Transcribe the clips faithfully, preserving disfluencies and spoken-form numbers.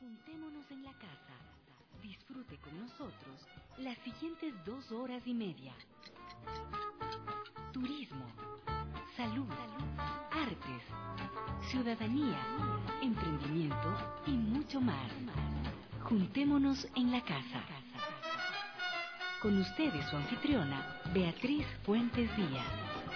Juntémonos en la casa. Disfrute con nosotros las siguientes dos horas y media. Turismo, salud, artes, ciudadanía, emprendimiento y mucho más. Juntémonos en la casa. Con ustedes su anfitriona, Beatriz Fuentes Díaz.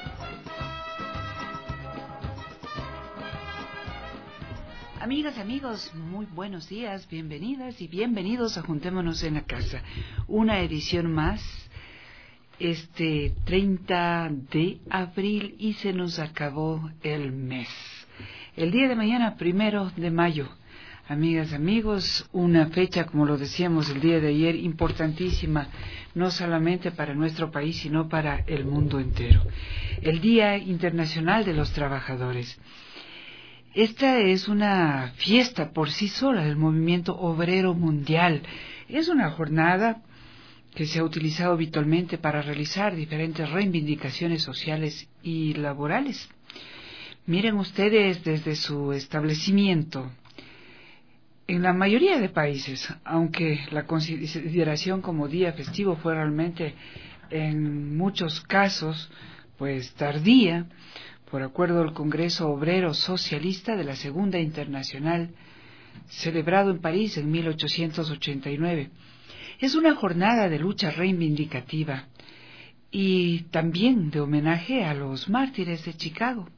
Amigas, amigos, muy buenos días, bienvenidas y bienvenidos a Juntémonos en la Casa. Una edición más, este treinta de abril, y se nos acabó el mes. El día de mañana, primero de mayo. Amigas, amigos, una fecha, como lo decíamos el día de ayer, importantísima, no solamente para nuestro país, sino para el mundo entero. El Día Internacional de los Trabajadores. Esta es una fiesta por sí sola del movimiento obrero mundial. Es una jornada que se ha utilizado habitualmente para realizar diferentes reivindicaciones sociales y laborales. Miren ustedes, desde su establecimiento, en la mayoría de países, aunque la consideración como día festivo fue realmente en muchos casos pues tardía, por acuerdo del Congreso Obrero Socialista de la Segunda Internacional, celebrado en París en mil ochocientos ochenta y nueve. Es una jornada de lucha reivindicativa y también de homenaje a los mártires de Chicago.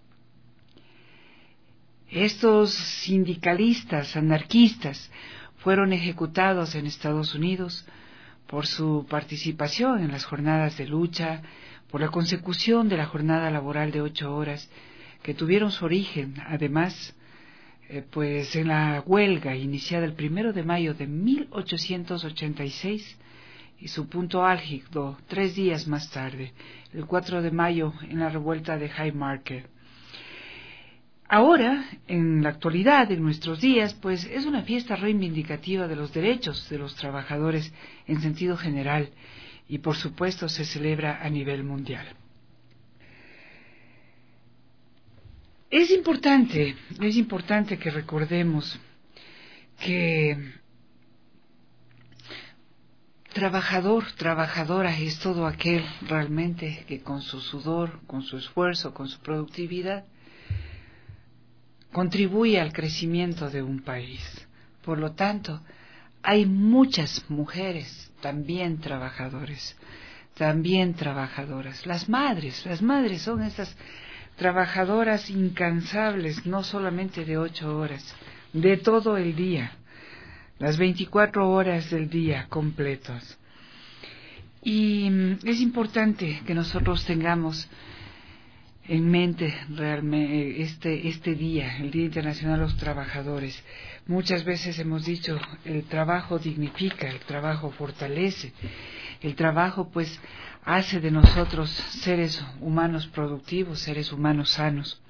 Estos sindicalistas anarquistas fueron ejecutados en Estados Unidos por su participación en las jornadas de lucha, por la consecución de la jornada laboral de ocho horas, que tuvieron su origen, además, eh, pues en la huelga iniciada el primero de mayo de mil ochocientos ochenta y seis y su punto álgido tres días más tarde, el cuatro de mayo, en la revuelta de Haymarket. Ahora, en la actualidad, en nuestros días, pues es una fiesta reivindicativa de los derechos de los trabajadores en sentido general, y por supuesto se celebra a nivel mundial. Es importante, es importante que recordemos que trabajador, trabajadora es todo aquel realmente que con su sudor, con su esfuerzo, con su productividad, contribuye al crecimiento de un país. Por lo tanto, hay muchas mujeres también trabajadores, también trabajadoras. Las madres, las madres son esas trabajadoras incansables, no solamente de ocho horas, de todo el día, las veinticuatro horas del día completos. Y es importante que nosotros tengamos en mente realmente este, este día, el Día Internacional de los Trabajadores. Muchas veces hemos dicho, el trabajo dignifica, el trabajo fortalece, el trabajo pues hace de nosotros seres humanos productivos, seres humanos sanos.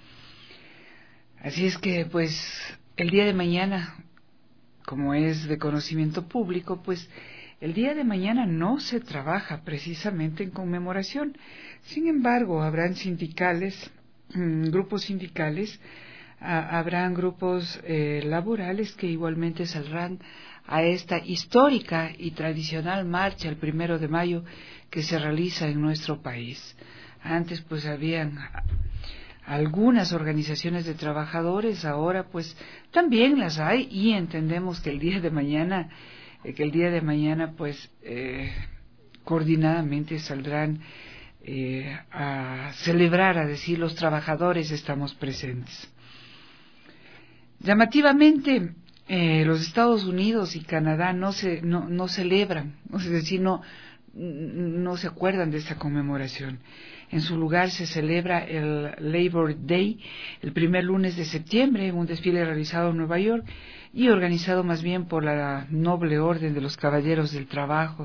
Así es que pues el día de mañana, como es de conocimiento público, pues el día de mañana no se trabaja precisamente en conmemoración. Sin embargo, habrán sindicales, grupos sindicales, a, habrán grupos eh, laborales que igualmente saldrán a esta histórica y tradicional marcha el primero de mayo que se realiza en nuestro país. Antes pues habían algunas organizaciones de trabajadores, ahora pues también las hay, y entendemos que el día de mañana que el día de mañana pues eh, coordinadamente saldrán eh, a celebrar, a decir, los trabajadores estamos presentes. Llamativamente, eh, los Estados Unidos y Canadá no se no, no celebran, es decir, no no se acuerdan de esta conmemoración. En su lugar se celebra el Labor Day el primer lunes de septiembre en un desfile realizado en Nueva York y organizado más bien por la noble orden de los caballeros del trabajo.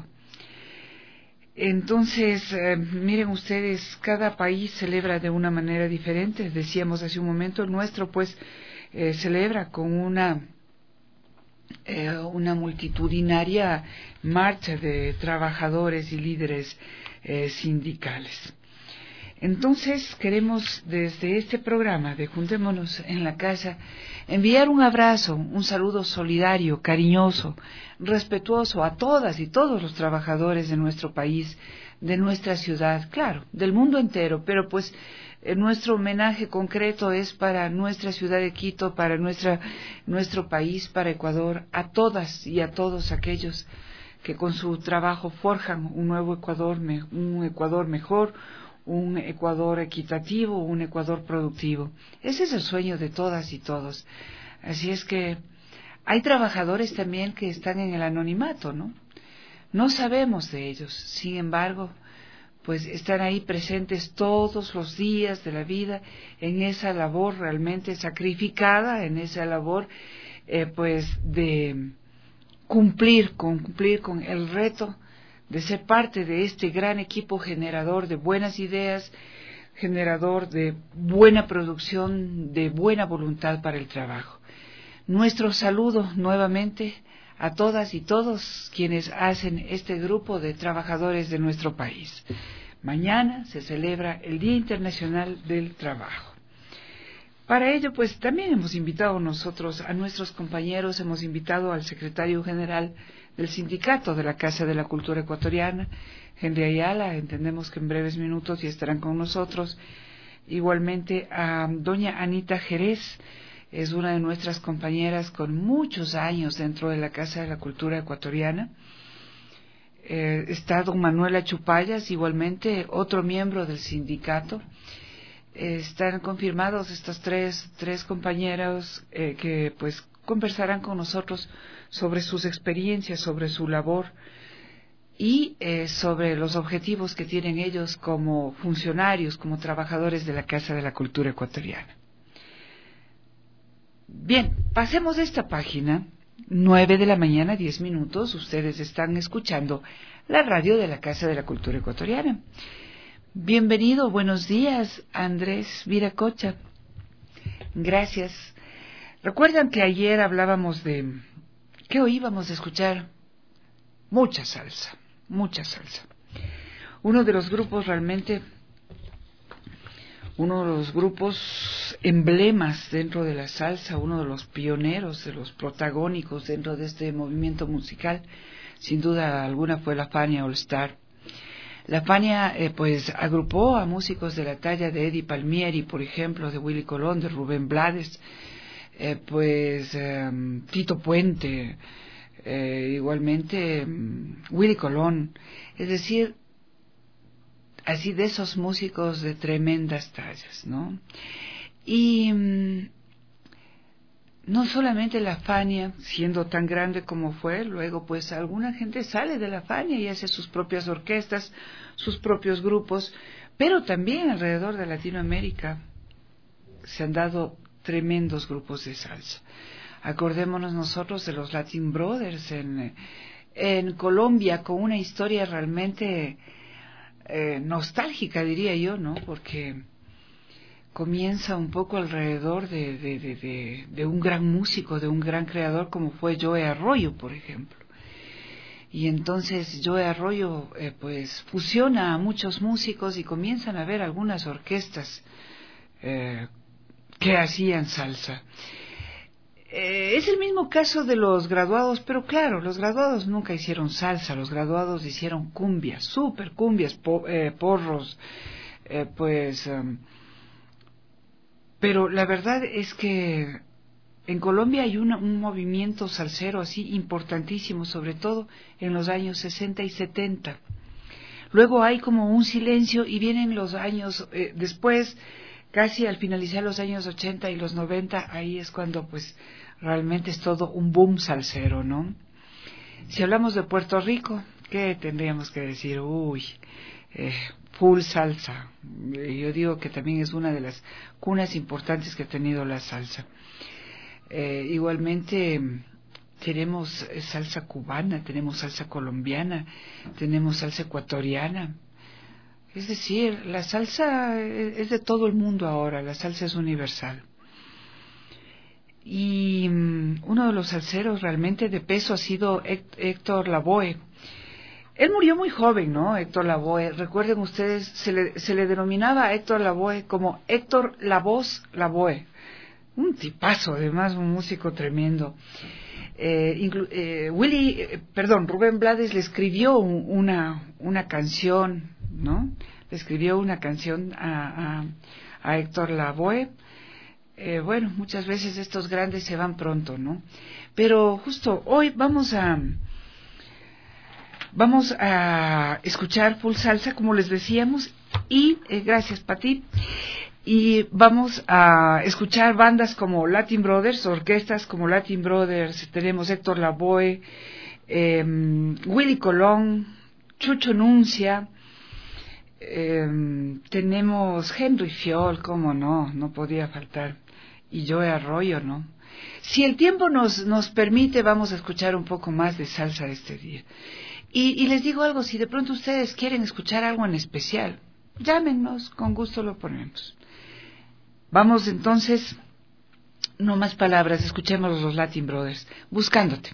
Entonces, eh, miren ustedes, cada país celebra de una manera diferente. Decíamos hace un momento, el nuestro pues eh, celebra con una eh, una multitudinaria marcha de trabajadores y líderes eh, sindicales. Entonces queremos desde este programa de Juntémonos en la Casa enviar un abrazo, un saludo solidario, cariñoso, respetuoso a todas y todos los trabajadores de nuestro país, de nuestra ciudad, claro, del mundo entero, pero pues eh, nuestro homenaje concreto es para nuestra ciudad de Quito, para nuestra, nuestro país, para Ecuador, a todas y a todos aquellos que con su trabajo forjan un nuevo Ecuador, un Ecuador mejor, un Ecuador equitativo, un Ecuador productivo. Ese es el sueño de todas y todos. Así es que hay trabajadores también que están en el anonimato, ¿no? No sabemos de ellos, sin embargo, pues están ahí presentes todos los días de la vida en esa labor realmente sacrificada, en esa labor eh, pues de cumplir con, cumplir con el reto de ser parte de este gran equipo generador de buenas ideas, generador de buena producción, de buena voluntad para el trabajo. Nuestro saludo nuevamente a todas y todos quienes hacen este grupo de trabajadores de nuestro país. Mañana se celebra el Día Internacional del Trabajo. Para ello, pues también hemos invitado nosotros a nuestros compañeros, hemos invitado al secretario general del sindicato de la Casa de la Cultura Ecuatoriana, Henry Ayala, entendemos que en breves minutos ya estarán con nosotros. Igualmente a doña Anita Jerez, es una de nuestras compañeras con muchos años dentro de la Casa de la Cultura Ecuatoriana. Eh, está don Manuel Achupallas, igualmente otro miembro del sindicato. Eh, están confirmados estos tres, tres compañeros eh, que pues conversarán con nosotros sobre sus experiencias, sobre su labor y eh, sobre los objetivos que tienen ellos como funcionarios, como trabajadores de la Casa de la Cultura Ecuatoriana. Bien, pasemos de esta página, nueve de la mañana, diez minutos, ustedes están escuchando la radio de la Casa de la Cultura Ecuatoriana. Bienvenido, buenos días, Andrés Viracocha. Gracias. Recuerdan que ayer hablábamos de que hoy íbamos a escuchar mucha salsa, mucha salsa. Uno de los grupos realmente... uno de los grupos emblemas dentro de la salsa, uno de los pioneros, de los protagónicos dentro de este movimiento musical, sin duda alguna fue la Fania All Star. La Fania eh, pues agrupó a músicos de la talla de Eddie Palmieri, por ejemplo, de Willy Colón, de Rubén Blades, eh, pues eh, Tito Puente, eh, igualmente eh, Willy Colón, es decir, así de esos músicos de tremendas tallas, ¿no? Y mmm, no solamente la Fania, siendo tan grande como fue, luego pues alguna gente sale de la Fania y hace sus propias orquestas, sus propios grupos, pero también alrededor de Latinoamérica se han dado tremendos grupos de salsa. Acordémonos nosotros de los Latin Brothers en, en Colombia, con una historia realmente... Eh, nostálgica, diría yo, ¿no? Porque comienza un poco alrededor de, de, de, de, de un gran músico, de un gran creador como fue Joe Arroyo, por ejemplo. Y entonces Joe Arroyo eh, pues fusiona a muchos músicos y comienzan a haber algunas orquestas eh, que hacían salsa. Eh, es el mismo caso de los Graduados, pero claro, los Graduados nunca hicieron salsa, los Graduados hicieron cumbias, super cumbias, po, eh, porros, eh, pues... Um, pero la verdad es que en Colombia hay una, un movimiento salsero así importantísimo, sobre todo en los años sesenta y setenta. Luego hay como un silencio y vienen los años eh, después, casi al finalizar los años ochenta y los noventa, ahí es cuando pues realmente es todo un boom salsero, ¿no? Si hablamos de Puerto Rico, ¿qué tendríamos que decir? Uy, eh, full salsa. Yo digo que también es una de las cunas importantes que ha tenido la salsa. Eh, igualmente tenemos salsa cubana, tenemos salsa colombiana, tenemos salsa ecuatoriana. Es decir, la salsa es de todo el mundo ahora, la salsa es universal. Y um, uno de los salseros realmente de peso ha sido Héctor Lavoe. Él murió muy joven, ¿no? Héctor Lavoe. Recuerden ustedes, se le, se le denominaba a Héctor Lavoe como Héctor La Voz Lavoe. Un tipazo, además, un músico tremendo. Eh, inclu- eh, Willy, eh, perdón, Rubén Blades le escribió un, una, una canción, ¿no? Le escribió una canción a, a, a Héctor Lavoe. Eh, bueno, muchas veces estos grandes se van pronto, ¿no? Pero justo hoy vamos a... Vamos a escuchar full salsa, como les decíamos, y eh, gracias, Pati. Y vamos a escuchar bandas como Latin Brothers, orquestas como Latin Brothers, tenemos Héctor Lavoe, eh, Willy Colón, Chucho Nuncia, eh, tenemos Henry Fiol, cómo no, no podía faltar, y Joe Arroyo, ¿no? Si el tiempo nos, nos permite, vamos a escuchar un poco más de salsa este día. Y, y les digo algo, si de pronto ustedes quieren escuchar algo en especial, llámenos, con gusto lo ponemos. Vamos entonces, no más palabras, escuchemos los Latin Brothers, Buscándote.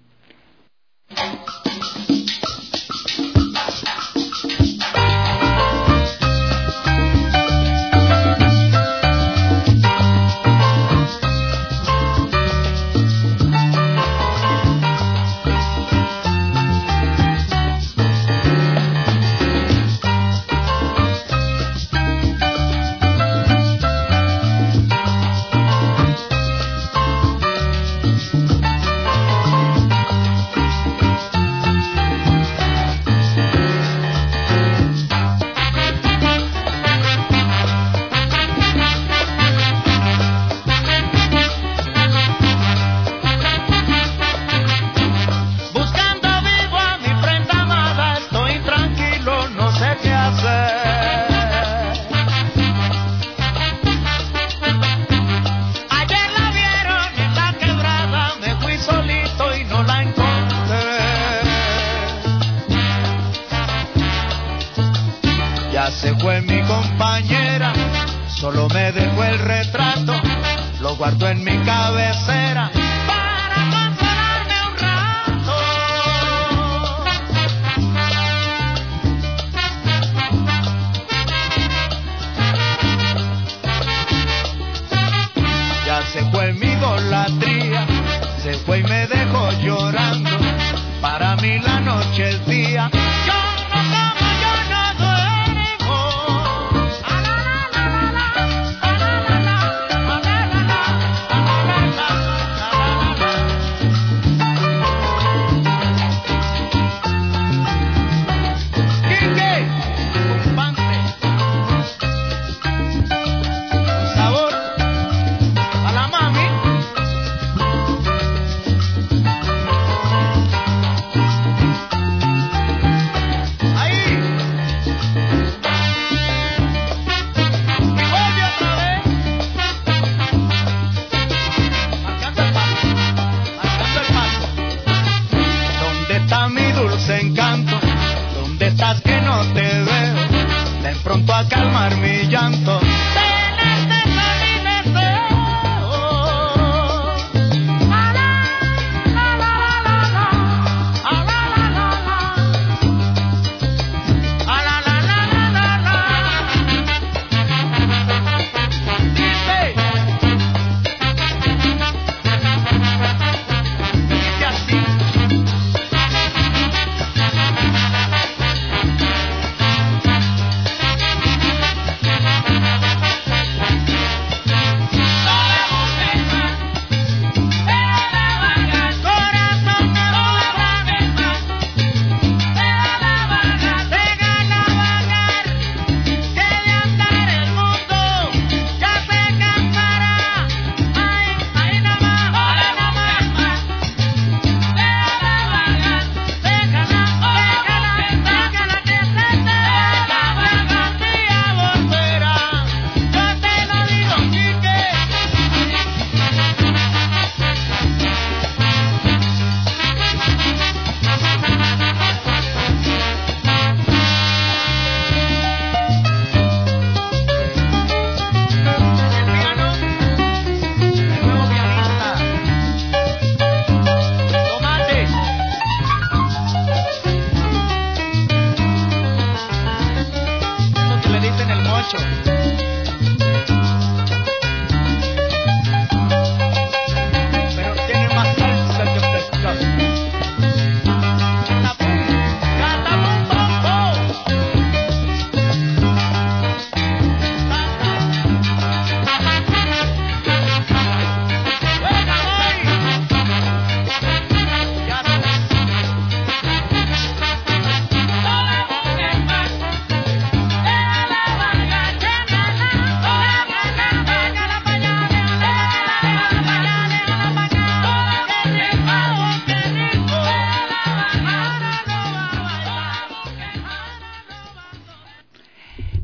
Se fue mi compañera, solo me dejó el retrato, lo guardo en mi cabecera para consolarme un rato. Ya se fue mi idolatría, se fue y me dejó llorando, para mí la noche es día. Yo a calmar mi llanto, tenerte con mi deseo. A la, la, la, la, la, a la, la, la, la, a la, la, la, la, la, dice, dice así.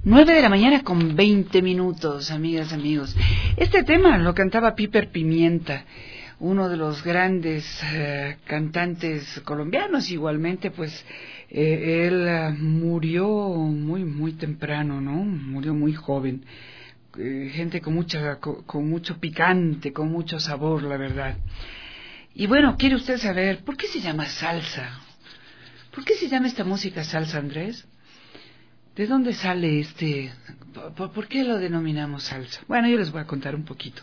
Nueve de la mañana con veinte minutos, amigas, amigos. Este tema lo cantaba Piper Pimienta, uno de los grandes eh, cantantes colombianos. Igualmente, pues, eh, él uh, murió muy, muy temprano, ¿no? Murió muy joven. Eh, gente con mucha, con, con mucho picante, con mucho sabor, la verdad. Y bueno, ¿quiere usted saber por qué se llama salsa? ¿Por qué se llama esta música salsa, Andrés? ¿De dónde sale este? ¿Por, por qué lo denominamos salsa? Bueno, yo les voy a contar un poquito.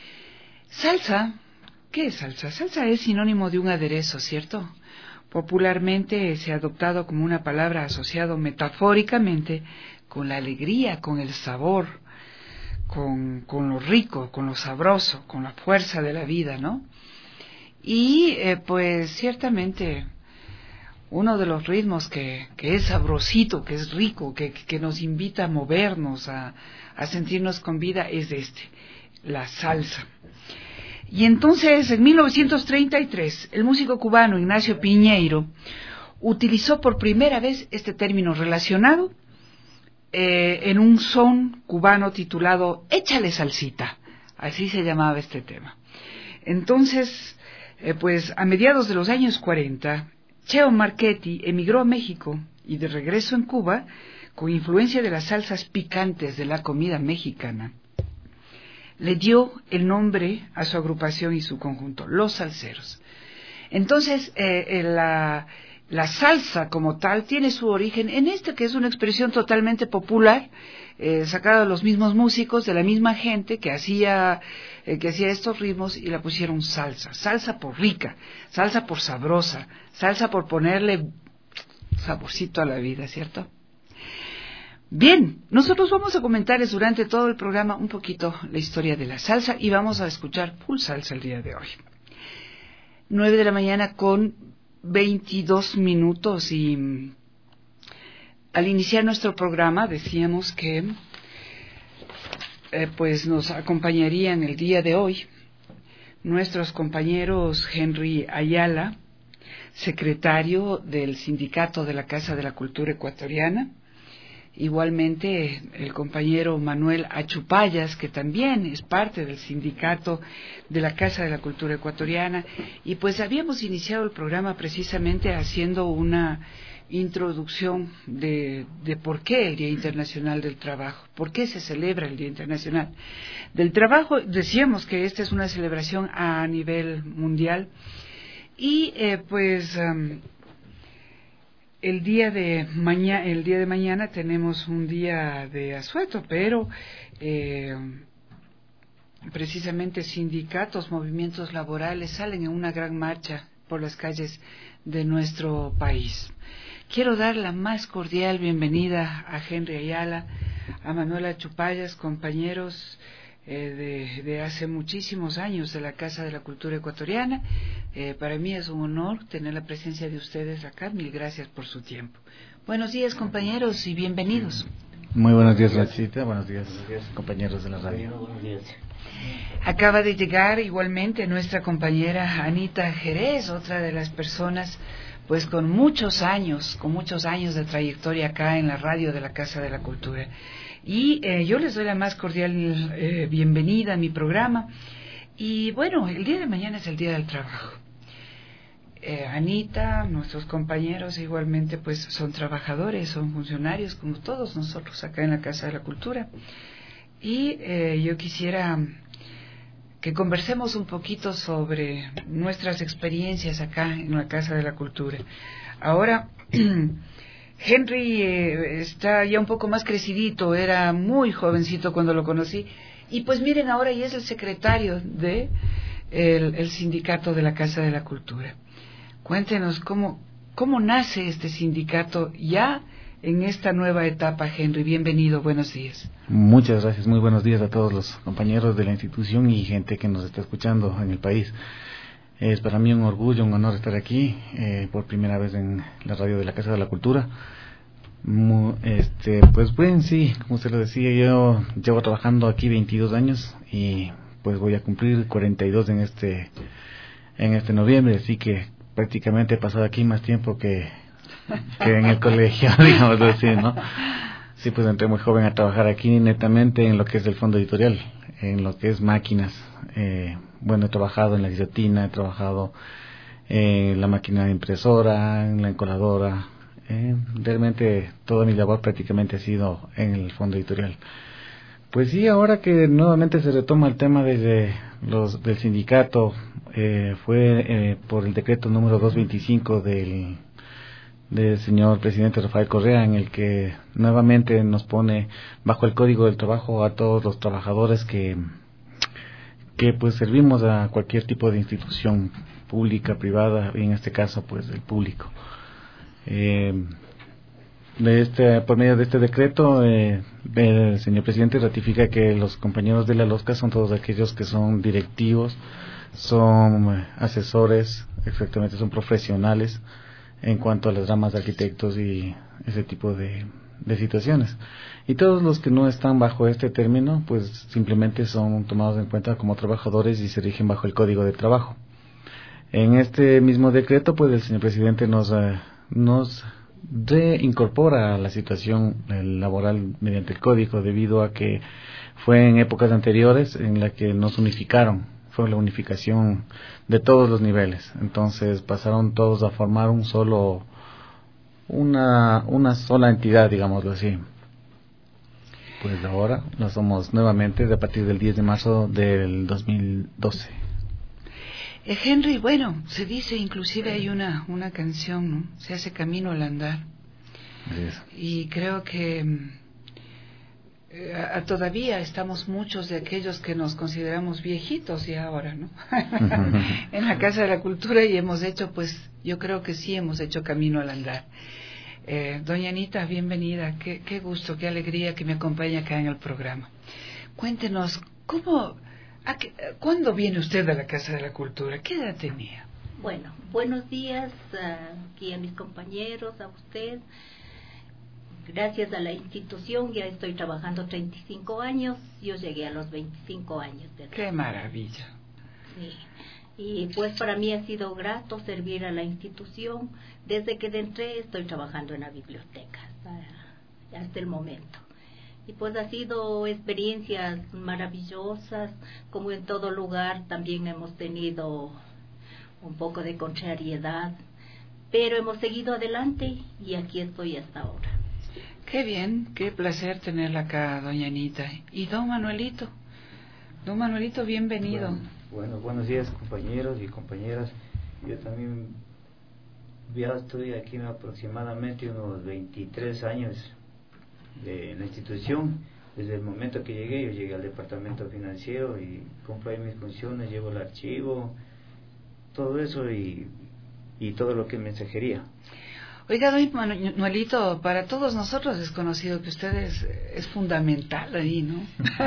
Salsa, ¿qué es salsa? Salsa es sinónimo de un aderezo, ¿cierto? Popularmente se ha adoptado como una palabra asociada metafóricamente con la alegría, con el sabor, con, con lo rico, con lo sabroso, con la fuerza de la vida, ¿no? Y eh, pues ciertamente uno de los ritmos que, que es sabrosito, que es rico, que, que nos invita a movernos, a, a sentirnos con vida, es este, la salsa. Y entonces, en mil novecientos treinta y tres, el músico cubano Ignacio Piñeiro utilizó por primera vez este término relacionado eh, en un son cubano titulado Échale Salsita. Así se llamaba este tema. Entonces, eh, pues a mediados de los años cuarenta, Cheo Marchetti emigró a México y de regreso en Cuba, con influencia de las salsas picantes de la comida mexicana, le dio el nombre a su agrupación y su conjunto, Los Salseros. Entonces, eh, la, la salsa como tal tiene su origen en esto, que es una expresión totalmente popular, eh, sacada de los mismos músicos, de la misma gente que hacía, eh, que hacía estos ritmos, y la pusieron salsa. Salsa por rica, salsa por sabrosa, salsa por ponerle saborcito a la vida, ¿cierto? Bien, nosotros vamos a comentarles durante todo el programa un poquito la historia de la salsa y vamos a escuchar full salsa el día de hoy. Nueve de la mañana con veintidós minutos, y al iniciar nuestro programa decíamos que eh, pues nos acompañarían el día de hoy nuestros compañeros Henry Ayala, secretario del Sindicato de la Casa de la Cultura Ecuatoriana, igualmente el compañero Manuel Achupayas, que también es parte del Sindicato de la Casa de la Cultura Ecuatoriana, y pues habíamos iniciado el programa precisamente haciendo una introducción de, de por qué el Día Internacional del Trabajo, por qué se celebra el Día Internacional del Trabajo. Decíamos que esta es una celebración a nivel mundial, y eh, pues um, el día de mañana, el día de mañana tenemos un día de asueto, pero eh, precisamente sindicatos, movimientos laborales salen en una gran marcha por las calles de nuestro país. Quiero dar la más cordial bienvenida a Henry Ayala, a Manuel Achupayas, compañeros eh, de, de hace muchísimos años de la Casa de la Cultura Ecuatoriana. Eh, para mí es un honor tener la presencia de ustedes acá. Mil gracias por su tiempo. Buenos días, compañeros, y bienvenidos. Muy buenos días, Rachita. Buenos días, compañeros de la radio. Buenos días. Acaba de llegar igualmente nuestra compañera Anita Jerez, otra de las personas pues con muchos años, con muchos años de trayectoria acá en la radio de la Casa de la Cultura. Y eh, yo les doy la más cordial eh, bienvenida a mi programa. Y bueno, el día de mañana es el Día del Trabajo. Eh, Anita, nuestros compañeros igualmente pues son trabajadores, son funcionarios como todos nosotros acá en la Casa de la Cultura. Y eh, yo quisiera que conversemos un poquito sobre nuestras experiencias acá en la Casa de la Cultura. Ahora, Henry eh, está ya un poco más crecidito, era muy jovencito cuando lo conocí, y pues miren, ahora ya es el secretario de el, el Sindicato de la Casa de la Cultura. Cuéntenos cómo, cómo nace este sindicato ya en esta nueva etapa, Henry. Bienvenido, buenos días. Muchas gracias, muy buenos días a todos los compañeros de la institución y gente que nos está escuchando en el país. Es para mí un orgullo, un honor estar aquí eh, por primera vez en la radio de la Casa de la Cultura. Mu, este, pues bueno, sí, como usted lo decía, yo llevo trabajando aquí veintidós años y pues voy a cumplir cuarenta y dos en este, en este noviembre, así que prácticamente he pasado aquí más tiempo que... que en el colegio, digamos así, ¿no? Sí, pues entré muy joven a trabajar aquí netamente en lo que es el fondo editorial, en lo que es máquinas. Eh, bueno, he trabajado en la guillotina, he trabajado en la máquina impresora, en la encoladora. Eh, realmente toda mi labor prácticamente ha sido en el fondo editorial. Pues sí, ahora que nuevamente se retoma el tema desde los del sindicato, eh, fue eh, por el decreto número doscientos veinticinco del del señor presidente Rafael Correa, en el que nuevamente nos pone bajo el Código del Trabajo a todos los trabajadores que que pues servimos a cualquier tipo de institución pública, privada, y en este caso pues el público. Eh, de este, por medio de este decreto, eh, el señor presidente ratifica que los compañeros de la LOSCA son todos aquellos que son directivos, son asesores, exactamente, son profesionales en cuanto a las ramas de arquitectos y ese tipo de, de situaciones. Y todos los que no están bajo este término, pues simplemente son tomados en cuenta como trabajadores y se rigen bajo el Código de Trabajo. En este mismo decreto, pues el señor presidente nos, eh, nos reincorpora a la situación laboral mediante el Código, debido a que fue en épocas anteriores en la que nos unificaron. Fue la unificación de todos los niveles, entonces pasaron todos a formar un solo una una sola entidad, digámoslo así. Pues ahora lo somos nuevamente a partir del diez de marzo del dos mil doce. Eh, Henry, bueno, se dice, inclusive hay una una canción, ¿no? Se hace camino al andar. Es. Y creo que Eh, a, todavía estamos muchos de aquellos que nos consideramos viejitos ya ahora, ¿no? En la Casa de la Cultura, y hemos hecho, pues, yo creo que sí hemos hecho camino al andar. Eh, doña Anita, bienvenida, qué, qué gusto, qué alegría que me acompañe acá en el programa. Cuéntenos, ¿cómo, a qué, ¿cuándo viene usted a la Casa de la Cultura? ¿Qué edad tenía? Bueno, buenos días uh, aquí a mis compañeros, a usted. Gracias a la institución ya estoy trabajando treinta y cinco años, yo llegué a los veinticinco años de edad. ¡Qué maravilla! Sí. Y pues para mí ha sido grato servir a la institución. Desde que entré estoy trabajando en la biblioteca hasta, hasta el momento. Y pues ha sido experiencias maravillosas, como en todo lugar también hemos tenido un poco de contrariedad, pero hemos seguido adelante y aquí estoy hasta ahora. Qué bien, qué placer tenerla acá, doña Anita. Y don Manuelito, don Manuelito, bienvenido. Bueno, bueno, buenos días compañeros y compañeras. Yo también ya estoy aquí aproximadamente unos veintitrés años de, en la institución. Desde el momento que llegué, yo llegué al departamento financiero y cumplo ahí mis funciones, llevo el archivo, todo eso y, y todo lo que es mensajería. Oiga, don Manuelito, para todos nosotros es conocido que usted es, es fundamental ahí, ¿no?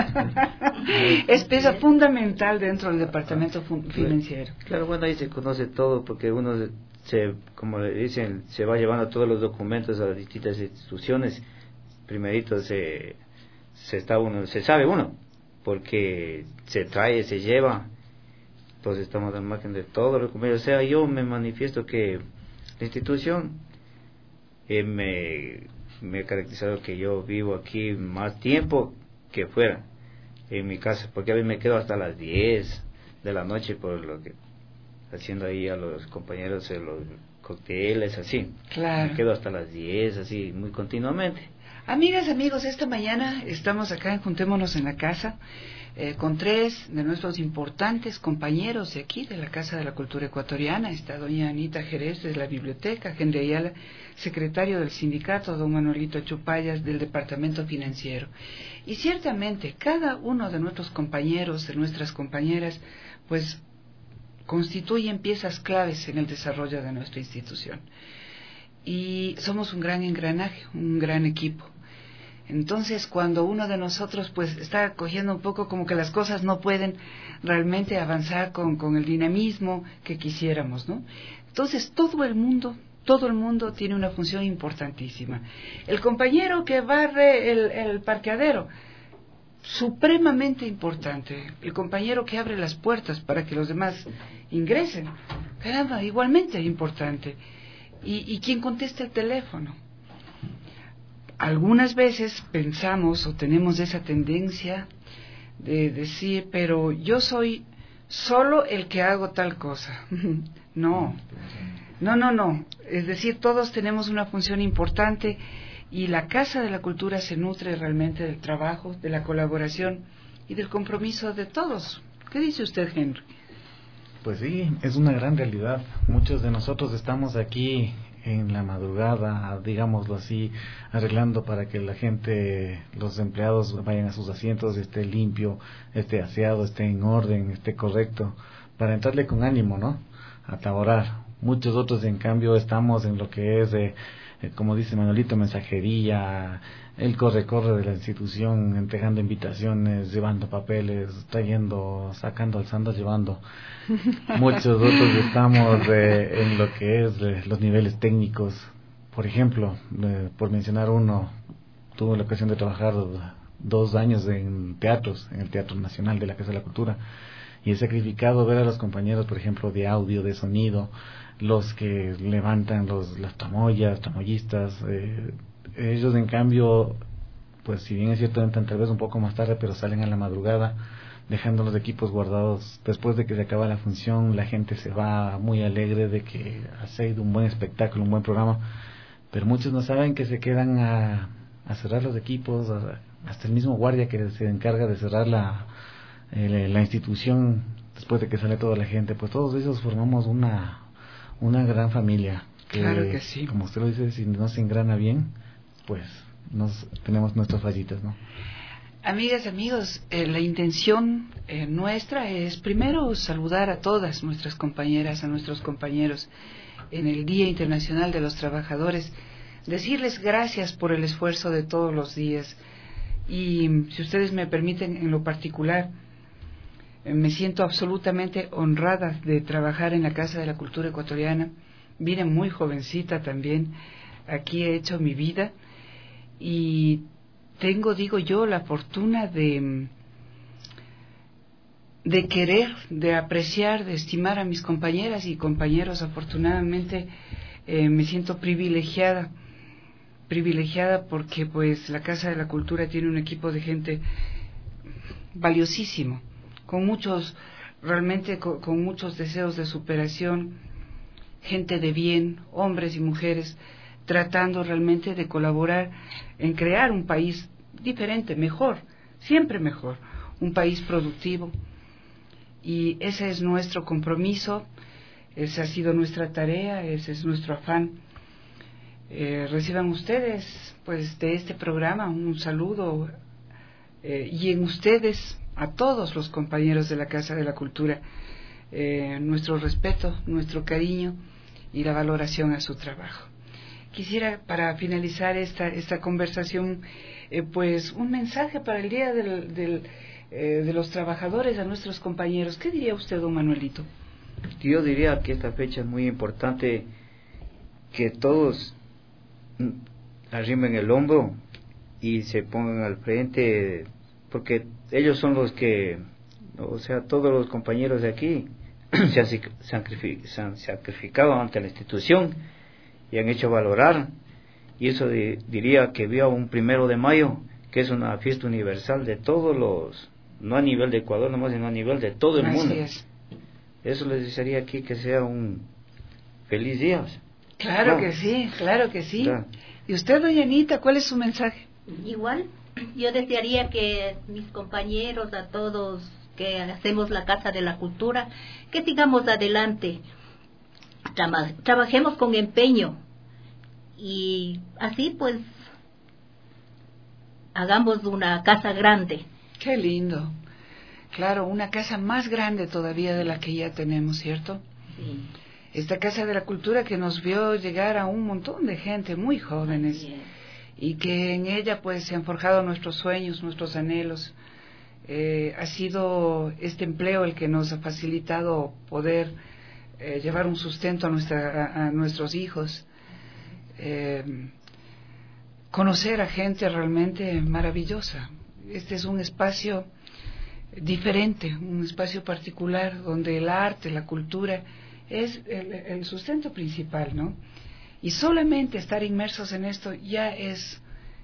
Es pieza fundamental dentro del departamento financiero. Claro, bueno, ahí se conoce todo porque uno se, como le dicen, se va llevando todos los documentos a las distintas instituciones. Primerito se, se está uno, se sabe uno, porque se trae, se lleva. Entonces estamos al margen de todo lo que, o sea, yo me manifiesto que la institución Eh, me, me he caracterizado que yo vivo aquí más tiempo que fuera en mi casa, porque a veces me quedo hasta las diez de la noche por lo que haciendo ahí a los compañeros de los cócteles, así. Claro. Me quedo hasta las diez, así, muy continuamente. Amigas, amigos, esta mañana estamos acá en Juntémonos en la Casa eh, con tres de nuestros importantes compañeros de aquí, de la Casa de la Cultura Ecuatoriana. Está doña Anita Jerez de la Biblioteca, Henry Ayala, secretario del sindicato, don Manuelito Chupayas del Departamento Financiero. Y ciertamente cada uno de nuestros compañeros, de nuestras compañeras, pues constituyen piezas claves en el desarrollo de nuestra institución. Y somos un gran engranaje, un gran equipo. Entonces, cuando uno de nosotros pues está cogiendo un poco como que las cosas no pueden realmente avanzar con, con el dinamismo que quisiéramos, ¿no? Entonces, todo el mundo, todo el mundo tiene una función importantísima. El compañero que barre el, el parqueadero, supremamente importante. El compañero que abre las puertas para que los demás ingresen, caramba, igualmente importante. Y, y quien contesta el teléfono. algunas veces pensamos o tenemos esa tendencia de decir, pero yo soy solo el que hago tal cosa. No, no, no, no. Es decir, todos tenemos una función importante y la Casa de la Cultura se nutre realmente del trabajo, de la colaboración y del compromiso de todos. ¿Qué dice usted, Henry? Pues sí, es una gran realidad. Muchos de nosotros estamos aquí en la madrugada, digámoslo así, arreglando para que la gente, los empleados vayan a sus asientos, esté limpio, esté aseado, esté en orden, esté correcto, para entrarle con ánimo, ¿no?, a laborar. Muchos otros, en cambio, estamos en lo que es, eh, eh, como dice Manolito, mensajería, el corre-corre de la institución, entregando invitaciones, llevando papeles, trayendo, sacando, alzando, llevando. Muchos otros estamos eh, en lo que es eh, los niveles técnicos. Por ejemplo, eh, por mencionar uno, tuve la ocasión de trabajar dos años en teatros, en el Teatro Nacional de la Casa de la Cultura, y he sacrificado ver a los compañeros, por ejemplo, de audio, de sonido, los que levantan los las tramoyas, tramoyistas, eh, ellos en cambio, pues si bien es cierto, entran tal vez un poco más tarde, pero salen a la madrugada, dejando los equipos guardados. Después de que se acaba la función, la gente se va muy alegre de que ha sido un buen espectáculo, un buen programa, pero muchos no saben que se quedan a, a cerrar los equipos, a, hasta el mismo guardia que se encarga de cerrar la, eh, la institución después de que sale toda la gente. Pues todos ellos formamos una, una gran familia. Que, claro que sí. Como usted lo dice, si no se engrana bien, pues nos tenemos nuestras fallitas, ¿no? Amigas, amigos, eh, la intención eh, nuestra es primero saludar a todas nuestras compañeras, a nuestros compañeros en el Día Internacional de los Trabajadores, decirles gracias por el esfuerzo de todos los días y, si ustedes me permiten, en lo particular, eh, me siento absolutamente honrada de trabajar en la Casa de la Cultura Ecuatoriana. Vine muy jovencita también, aquí he hecho mi vida y tengo, digo yo, la fortuna de, de querer, de apreciar, de estimar a mis compañeras y compañeros. Afortunadamente eh, me siento privilegiada, privilegiada porque pues la Casa de la Cultura tiene un equipo de gente valiosísimo, con muchos, realmente con, con muchos deseos de superación, gente de bien, hombres y mujeres, tratando realmente de colaborar en crear un país diferente, mejor, siempre mejor, un país productivo. Y ese es nuestro compromiso, esa ha sido nuestra tarea, ese es nuestro afán. Eh, reciban ustedes, pues, de este programa un saludo eh, y en ustedes, a todos los compañeros de la Casa de la Cultura, eh, nuestro respeto, nuestro cariño y la valoración a su trabajo. Quisiera, para finalizar esta esta conversación, eh, pues un mensaje para el Día del, del, eh, de los Trabajadores a nuestros compañeros. ¿Qué diría usted, don Manuelito? Yo diría que esta fecha es muy importante, que todos arrimen el hombro y se pongan al frente, porque ellos son los que, o sea, todos los compañeros de aquí se han, se han sacrificado ante la institución y han hecho valorar, y eso de, diría que vía un primero de mayo, que es una fiesta universal de todos los, no a nivel de Ecuador nomás, sino a nivel de todo el Así mundo. Es. Eso les desearía aquí que sea un feliz día. Claro ¿no? que sí, claro que sí. Claro. ¿Y usted, doña Anita, cuál es su mensaje? Igual, yo desearía que mis compañeros, a todos que hacemos la Casa de la Cultura, que sigamos adelante, Traba, trabajemos con empeño y así pues hagamos una casa grande. Qué lindo. Claro, una casa más grande todavía de la que ya tenemos, ¿cierto? Sí. Esta Casa de la Cultura que nos vio llegar a un montón de gente muy jóvenes y que en ella pues se han forjado nuestros sueños, nuestros anhelos. Eh, ha sido este empleo el que nos ha facilitado poder eh, llevar un sustento a, nuestra, a, a nuestros hijos, eh, conocer a gente realmente maravillosa. Este es un espacio diferente, un espacio particular donde el arte, la cultura es el, el sustento principal, ¿no? Y solamente estar inmersos en esto ya es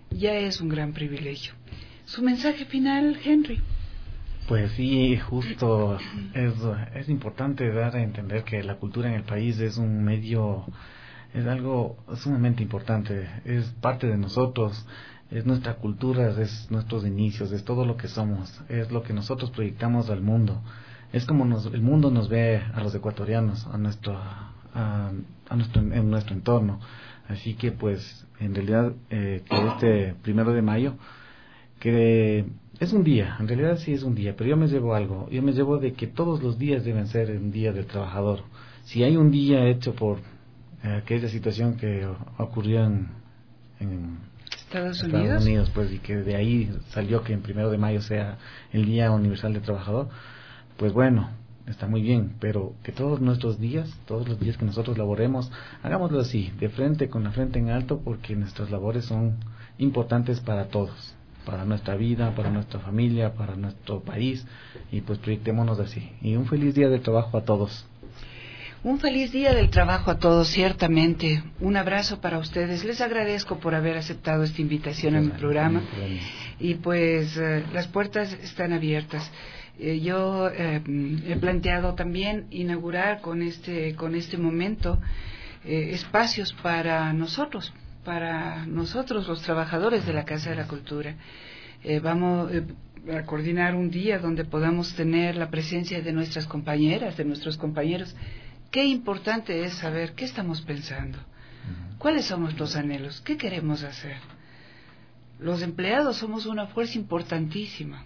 ya es un gran privilegio. Su mensaje final, Henry. Pues sí, justo es, es importante dar a entender que la cultura en el país es un medio, es algo sumamente importante, es parte de nosotros, es nuestra cultura, es nuestros inicios, es todo lo que somos, es lo que nosotros proyectamos al mundo, es como nos, el mundo nos ve a los ecuatorianos, a nuestro, a, a nuestro, en nuestro entorno. Así que pues en realidad eh, que este primero de mayo, que es un día, en realidad sí es un día, pero yo me llevo algo, yo me llevo de que todos los días deben ser un día del trabajador. Si hay un día hecho por eh, aquella situación que ocurrió en, en Estados, Estados Unidos, Unidos, pues, y que de ahí salió que en primero de mayo sea el Día Universal del Trabajador, pues bueno, está muy bien, pero que todos nuestros días, todos los días que nosotros laboremos, hagámoslo así, de frente, con la frente en alto, porque nuestras labores son importantes para todos, para nuestra vida, para nuestra familia, para nuestro país, y pues proyectémonos así. Y un feliz día de trabajo a todos. Un feliz día del trabajo a todos, ciertamente. Un abrazo para ustedes. Les agradezco por haber aceptado esta invitación a mi programa. Y pues eh, las puertas están abiertas. Eh, yo eh, he planteado también inaugurar con este, con este momento eh, espacios para nosotros, para nosotros los trabajadores de la Casa de la Cultura. Eh, vamos eh, a coordinar un día donde podamos tener la presencia de nuestras compañeras, de nuestros compañeros. Qué importante es saber qué estamos pensando, cuáles son nuestros anhelos, qué queremos hacer. Los empleados somos una fuerza importantísima,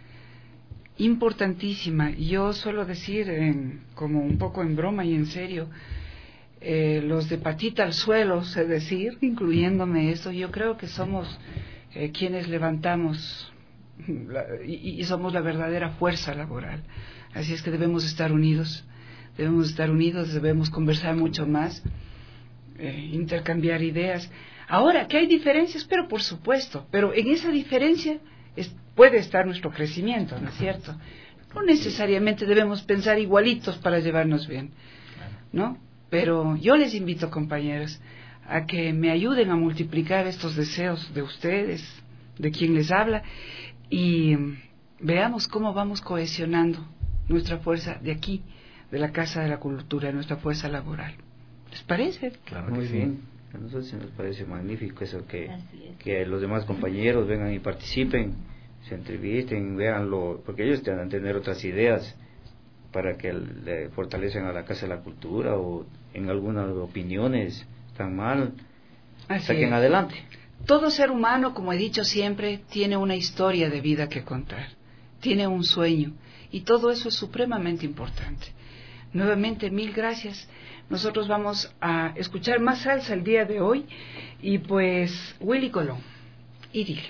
importantísima. Yo suelo decir, en, como un poco en broma y en serio, eh, los de patita al suelo, sé decir, incluyéndome eso, yo creo que somos eh, quienes levantamos la, y, y somos la verdadera fuerza laboral. Así es que debemos estar unidos. Debemos estar unidos, debemos conversar mucho más, eh, intercambiar ideas. Ahora, que hay diferencias, pero por supuesto, pero en esa diferencia es, puede estar nuestro crecimiento, ¿no es cierto? No necesariamente debemos pensar igualitos para llevarnos bien, ¿no? Pero yo les invito, compañeros, a que me ayuden a multiplicar estos deseos de ustedes, de quien les habla, y veamos cómo vamos cohesionando nuestra fuerza de aquí, de la Casa de la Cultura, nuestra fuerza laboral. ¿Les parece? Claro, muy bien. A nosotros nos parece magnífico eso, que, que los demás compañeros vengan y participen, se entrevisten, veanlo, porque ellos van a tener otras ideas para que le fortalecen a la Casa de la Cultura, o en algunas opiniones están mal, Así saquen es. adelante. Todo ser humano, como he dicho siempre, tiene una historia de vida que contar, tiene un sueño, y todo eso es supremamente importante. Nuevamente, mil gracias. Nosotros vamos a escuchar más salsa el día de hoy, y pues Willy Colón, Idilio.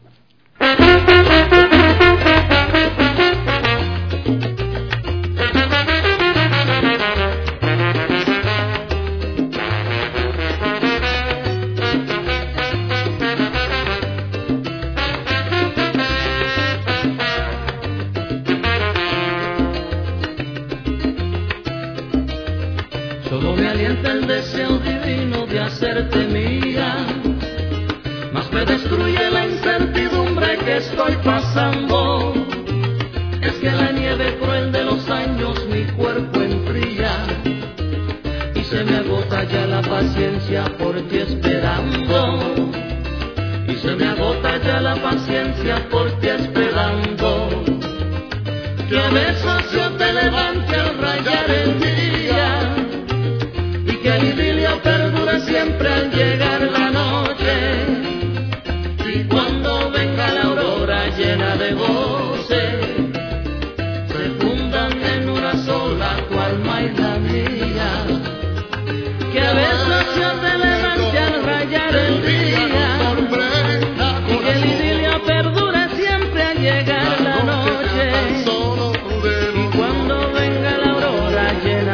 Solo me alienta el deseo divino de hacerte mía, más me destruye la incertidumbre que estoy pasando. Es que la nieve cruel de los años mi cuerpo enfría, y se me agota ya la paciencia por ti esperando, y se me agota ya la paciencia por ti esperando, que a veces yo te levante al rayar el día, que el idilio perdure siempre al llegar la noche, y cuando venga la aurora llena de voces, se fundan en una sola tu alma y la mía, que a veces yo te levante al rayar el día, y que el idilio perdure siempre al llegar la noche, y cuando venga la aurora llena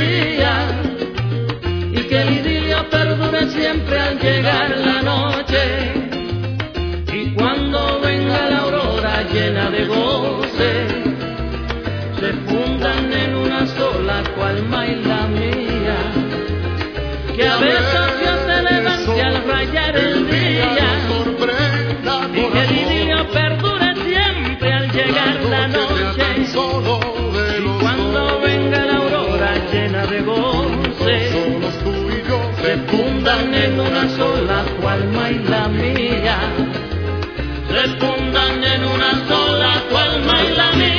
día y que el idilio perdure siempre al llegar la noche. Y cuando venga la aurora llena de goce, se fundan en una sola tu alma y la mía, que a besos Dios se levante al rayar el día y que el idilio perdure siempre al llegar la noche. Y cuando venga la aurora llena de goce, se fundan en una sola tu alma y la mía, se fundan en una sola tu alma y la mía.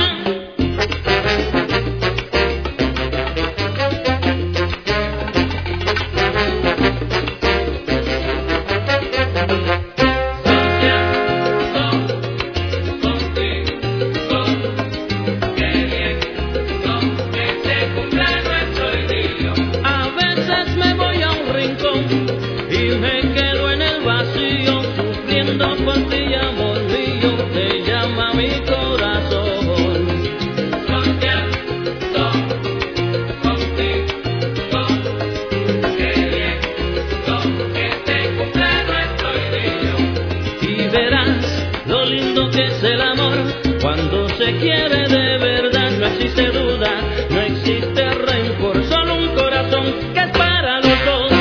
Cuando se quiere de verdad no existe duda, no existe rencor, solo un corazón que es para los dos.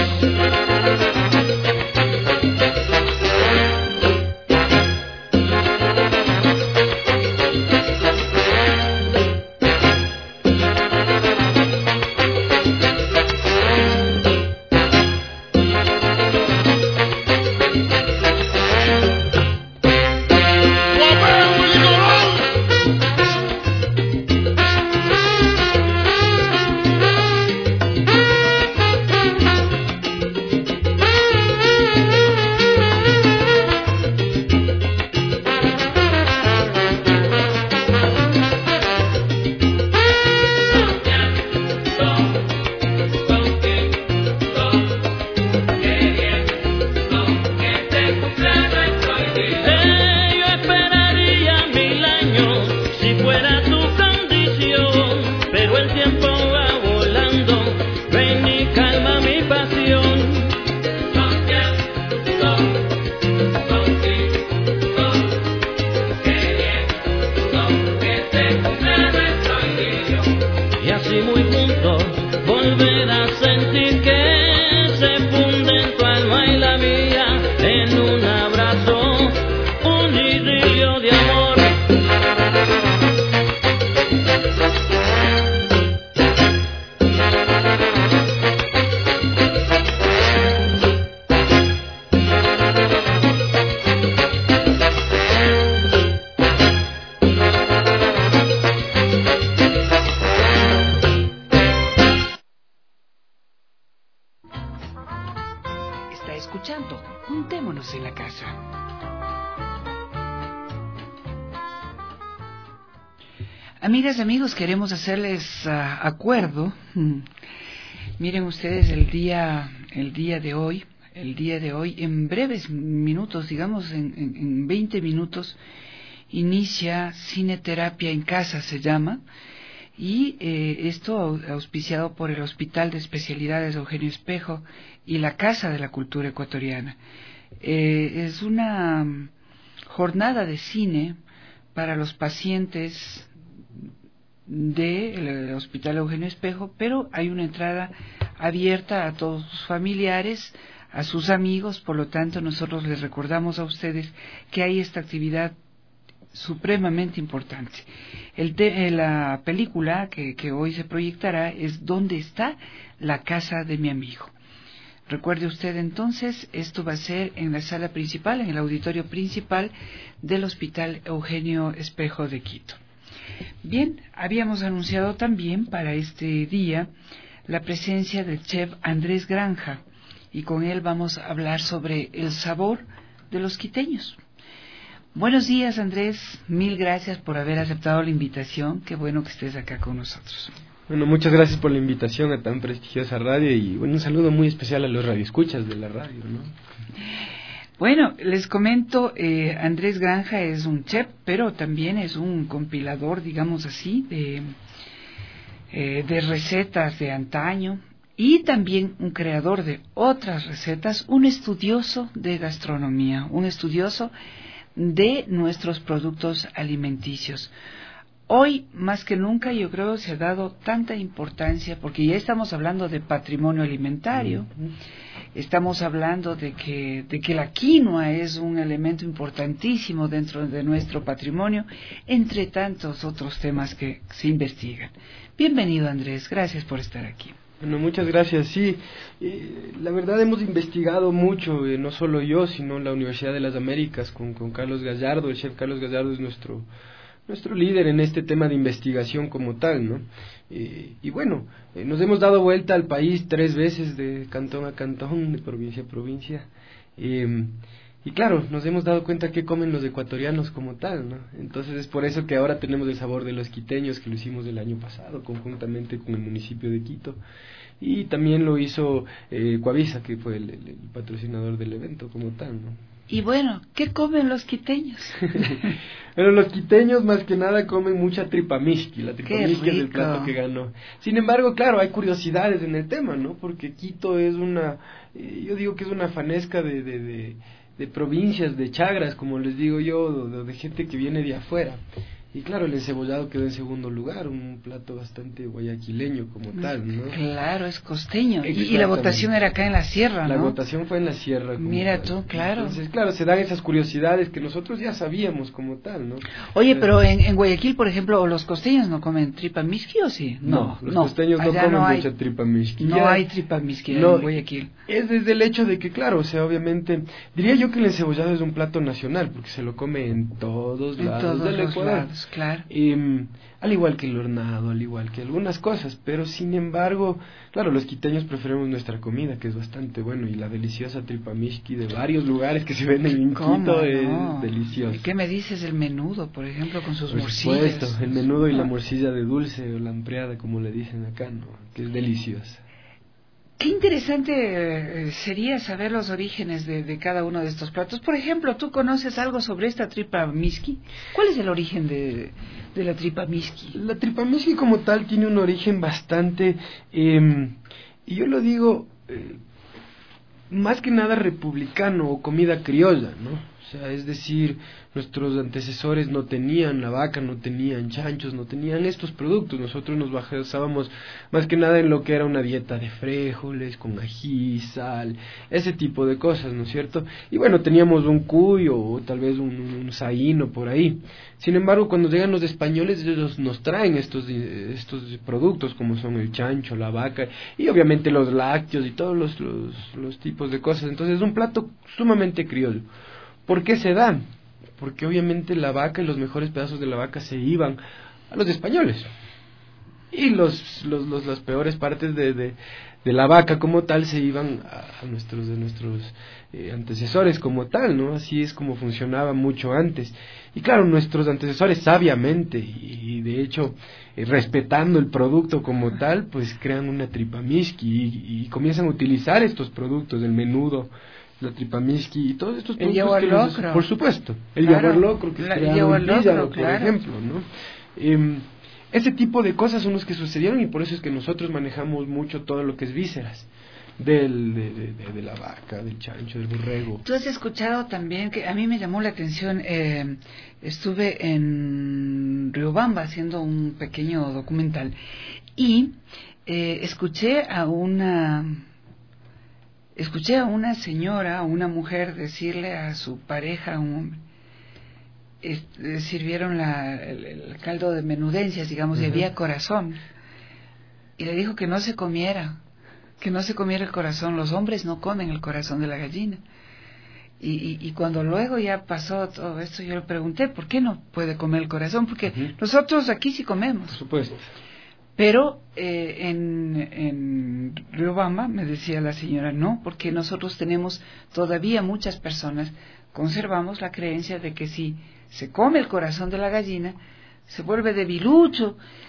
En la casa. Amigas, amigos, queremos hacerles uh, acuerdo. Hmm. Miren ustedes el día, el día de hoy, el día de hoy, en breves minutos, digamos en, en, en veinte minutos, inicia Cineterapia en Casa, se llama, y eh, esto auspiciado por el Hospital de Especialidades Eugenio Espejo y la Casa de la Cultura Ecuatoriana. Eh, es una jornada de cine para los pacientes del Hospital Eugenio Espejo, pero hay una entrada abierta a todos sus familiares, a sus amigos. Por lo tanto, nosotros les recordamos a ustedes que hay esta actividad supremamente importante. El te, la película que, que hoy se proyectará es ¿Dónde está la casa de mi amigo? Recuerde usted entonces, esto va a ser en la sala principal, en el auditorio principal del Hospital Eugenio Espejo de Quito. Bien, habíamos anunciado también para este día la presencia del chef Andrés Granja, y con él vamos a hablar sobre el sabor de los quiteños. Buenos días, Andrés, mil gracias por haber aceptado la invitación, qué bueno que estés acá con nosotros. Bueno, muchas gracias por la invitación a tan prestigiosa radio y bueno, un saludo muy especial a los radioescuchas de la radio, ¿no? Bueno, les comento, eh, Andrés Granja es un chef, pero también es un compilador, digamos así, de eh, de recetas de antaño y también un creador de otras recetas, un estudioso de gastronomía, un estudioso de nuestros productos alimenticios. Hoy, más que nunca, yo creo se ha dado tanta importancia, porque ya estamos hablando de patrimonio alimentario, estamos hablando de que, de que la quinoa es un elemento importantísimo dentro de nuestro patrimonio, entre tantos otros temas que se investigan. Bienvenido, Andrés, gracias por estar aquí. Bueno, muchas gracias. Sí, eh, la verdad hemos investigado mucho, eh, no solo yo, sino la Universidad de las Américas con, con Carlos Gallardo. El chef Carlos Gallardo es nuestro nuestro líder en este tema de investigación como tal, ¿no? Eh, y bueno, eh, nos hemos dado vuelta al país tres veces, de cantón a cantón, de provincia a provincia, eh, y claro, nos hemos dado cuenta qué comen los ecuatorianos como tal, ¿no? Entonces es por eso que ahora tenemos el sabor de los quiteños, que lo hicimos el año pasado, conjuntamente con el municipio de Quito, y también lo hizo eh, Coavisa, que fue el, el, el patrocinador del evento como tal, ¿no? Y bueno, ¿qué comen los quiteños? Bueno, los quiteños más que nada comen mucha tripamishki. La tripamishki es el plato que ganó. Sin embargo, claro, hay curiosidades en el tema, ¿no? Porque Quito es una, eh, yo digo que es una fanesca de, de, de, de provincias, de chagras, como les digo yo, de, de gente que viene de afuera. Y claro, el encebollado quedó en segundo lugar, un plato bastante guayaquileño como tal, ¿no? Claro, es costeño. Y, y la votación era acá en la sierra, ¿no? La votación fue en la sierra. Mira tal. tú, claro. Entonces, claro, se dan esas curiosidades que nosotros ya sabíamos como tal, ¿no? Oye, pero en, en Guayaquil, por ejemplo, ¿los costeños no comen tripamishki o sí? No, no los no, costeños no comen no hay, mucha tripamishki. No ya, hay tripamishki no, en Guayaquil. Es desde el hecho de que, claro, o sea, obviamente, diría yo que el encebollado es un plato nacional, porque se lo come en todos en lados todos del los Ecuador. lados, claro. Y, al igual que el hornado, al igual que algunas cosas, pero sin embargo, claro, los quiteños preferimos nuestra comida, que es bastante bueno, y la deliciosa tripamishki de varios lugares que se venden en Quito no? es deliciosa. ¿Qué me dices del menudo, por ejemplo, con sus por morcillas? Por supuesto, el menudo y la morcilla de dulce, o la ampliada, como le dicen acá, ¿no? Que es deliciosa. Qué interesante eh, sería saber los orígenes de, de cada uno de estos platos. Por ejemplo, ¿tú conoces algo sobre esta tripamishki? ¿Cuál es el origen de, de la tripamishki? La tripamishki como tal tiene un origen bastante, eh, y yo lo digo, eh, más que nada republicano o comida criolla, ¿no? O sea, es decir, nuestros antecesores no tenían la vaca, no tenían chanchos, no tenían estos productos. Nosotros nos basábamos más que nada en lo que era una dieta de frijoles, con ají, sal, ese tipo de cosas, ¿no es cierto? Y bueno, teníamos un cuyo o tal vez un, un saíno por ahí. Sin embargo, cuando llegan los españoles, ellos nos traen estos, estos productos, como son el chancho, la vaca, y obviamente los lácteos y todos los, los, los tipos de cosas. Entonces es un plato sumamente criollo. ¿Por qué se da? Porque obviamente la vaca y los mejores pedazos de la vaca se iban a los españoles. Y los, los, los las peores partes de, de, de la vaca como tal se iban a, a nuestros, de nuestros eh, antecesores como tal, ¿no? Así es como funcionaba mucho antes. Y claro, nuestros antecesores sabiamente y, y de hecho eh, respetando el producto como tal, pues crean una tripamishki y, y comienzan a utilizar estos productos, el menudo, la tripamishki y todos estos productos que los, por supuesto, el claro, yaguar locro que la, es creado en Villano, por ejemplo, ¿no? Eh, ese tipo de cosas son los que sucedieron y por eso es que nosotros manejamos mucho todo lo que es vísceras del, de, de, de, de la vaca, del chancho, del borrego. Tú has escuchado también, que a mí me llamó la atención, eh, estuve en Riobamba haciendo un pequeño documental y eh, escuché a una... Escuché a una señora, a una mujer decirle a su pareja, un hombre, es, eh, sirvieron la, el, el caldo de menudencias, digamos, uh-huh. y había corazón. Y le dijo que no se comiera, que no se comiera el corazón. Los hombres no comen el corazón de la gallina. Y, y, y cuando luego ya pasó todo esto, yo le pregunté, ¿por qué no puede comer el corazón? Porque uh-huh. nosotros aquí sí comemos. Por supuesto. Pero eh, en, en Riobamba me decía la señora, no, porque nosotros tenemos todavía muchas personas, conservamos la creencia de que si se come el corazón de la gallina, se vuelve debilucho,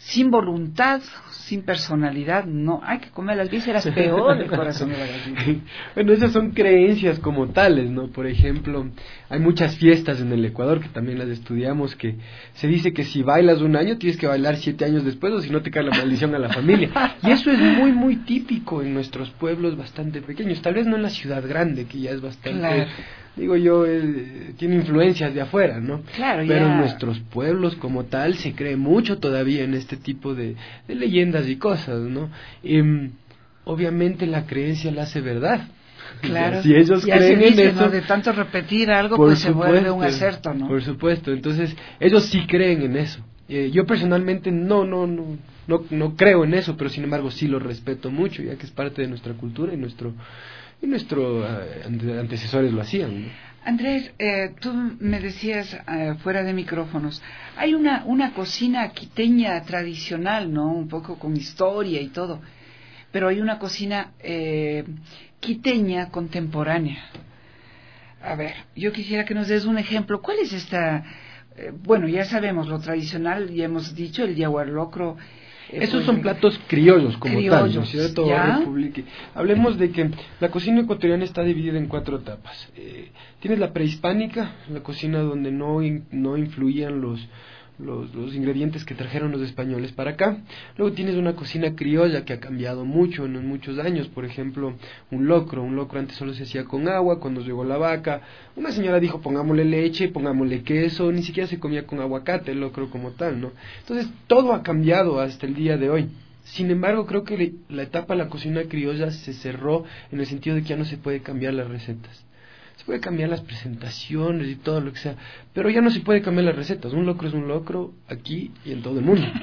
sin voluntad, sin personalidad, no, hay que comer las vísceras, peor el corazón de la gallina. Bueno, esas son creencias como tales, ¿no? Por ejemplo, hay muchas fiestas en el Ecuador, que también las estudiamos, que se dice que si bailas un año, tienes que bailar siete años después, o si no te cae la maldición a la familia. Y eso es muy, muy típico en nuestros pueblos bastante pequeños, tal vez no en la ciudad grande, que ya es bastante... Claro. Digo yo, eh, tiene influencias de afuera, ¿no? Claro, pero ya. En nuestros pueblos como tal se cree mucho todavía en este tipo de, de leyendas y cosas, ¿no? Eh, obviamente la creencia la hace verdad. Claro, ya, si ellos ya creen se dice, en eso, ¿no? De tanto repetir algo, pues supuesto, se vuelve un acerto, ¿no? Por supuesto, entonces ellos sí creen en eso. Eh, yo personalmente no, no, no, no, no creo en eso, pero sin embargo sí lo respeto mucho, ya que es parte de nuestra cultura y nuestro... y nuestros uh, antecesores lo hacían, ¿no? Andrés, eh, tú me decías uh, fuera de micrófonos, hay una, una cocina quiteña tradicional, ¿no? Un poco con historia y todo, pero hay una cocina eh, quiteña contemporánea. A ver, yo quisiera que nos des un ejemplo. ¿Cuál es esta? Eh, bueno, ya sabemos lo tradicional, ya hemos dicho, el yaguar locro. Eh, Esos son platos criollos como criollos, tal, ¿no es cierto? República. Hablemos de que la cocina ecuatoriana está dividida en cuatro etapas. Eh, tienes la prehispánica, la cocina donde no, in, no influían los, los, los ingredientes que trajeron los españoles para acá. Luego tienes una cocina criolla que ha cambiado mucho en muchos años. Por ejemplo, un locro. Un locro antes solo se hacía con agua, cuando llegó la vaca. Una señora dijo, pongámosle leche, pongámosle queso, ni siquiera se comía con aguacate el locro como tal, ¿no? Entonces, todo ha cambiado hasta el día de hoy. Sin embargo, creo que la etapa de la cocina criolla se cerró en el sentido de que ya no se puede cambiar las recetas. Se puede cambiar las presentaciones y todo lo que sea, pero ya no se puede cambiar las recetas. Un locro es un locro aquí y en todo el mundo.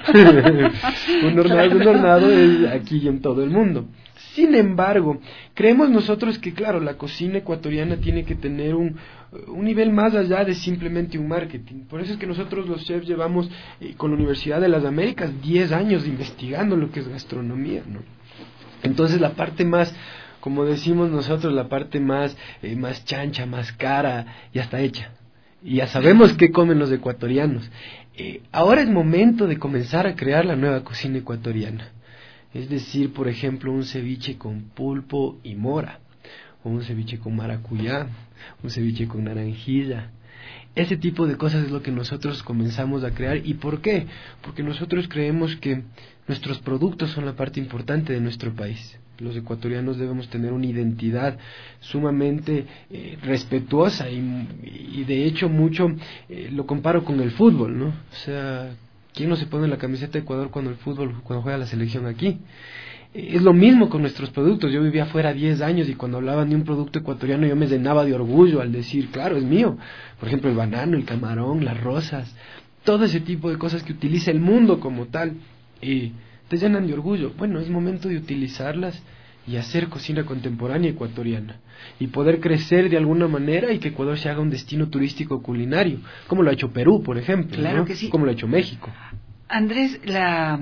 Un hornado es un hornado es aquí y en todo el mundo. Sin embargo, creemos nosotros que, claro, la cocina ecuatoriana tiene que tener un, un nivel más allá de simplemente un marketing. Por eso es que nosotros los chefs llevamos eh, con la Universidad de las Américas diez años investigando lo que es gastronomía, ¿no? Entonces la parte más, como decimos nosotros, la parte más, eh, más chancha, más cara, ya está hecha. Y ya sabemos qué comen los ecuatorianos. Eh, ahora es momento de comenzar a crear la nueva cocina ecuatoriana. Es decir, por ejemplo, un ceviche con pulpo y mora, o un ceviche con maracuyá, un ceviche con naranjilla. Ese tipo de cosas es lo que nosotros comenzamos a crear. ¿Y por qué? Porque nosotros creemos que nuestros productos son la parte importante de nuestro país. Los ecuatorianos debemos tener una identidad sumamente eh, respetuosa y, y de hecho mucho eh, lo comparo con el fútbol, ¿no? O sea, ¿quién no se pone la camiseta de Ecuador cuando el fútbol, cuando juega la selección aquí? Eh, es lo mismo con nuestros productos. Yo vivía afuera diez años y cuando hablaban de un producto ecuatoriano yo me llenaba de orgullo al decir, claro, es mío. Por ejemplo, el banano, el camarón, las rosas, todo ese tipo de cosas que utiliza el mundo como tal. Y te llenan de orgullo. Bueno, es momento de utilizarlas y hacer cocina contemporánea ecuatoriana y poder crecer de alguna manera y que Ecuador se haga un destino turístico culinario, como lo ha hecho Perú, por ejemplo, claro, ¿no? Que sí. Como lo ha hecho México. Andrés, la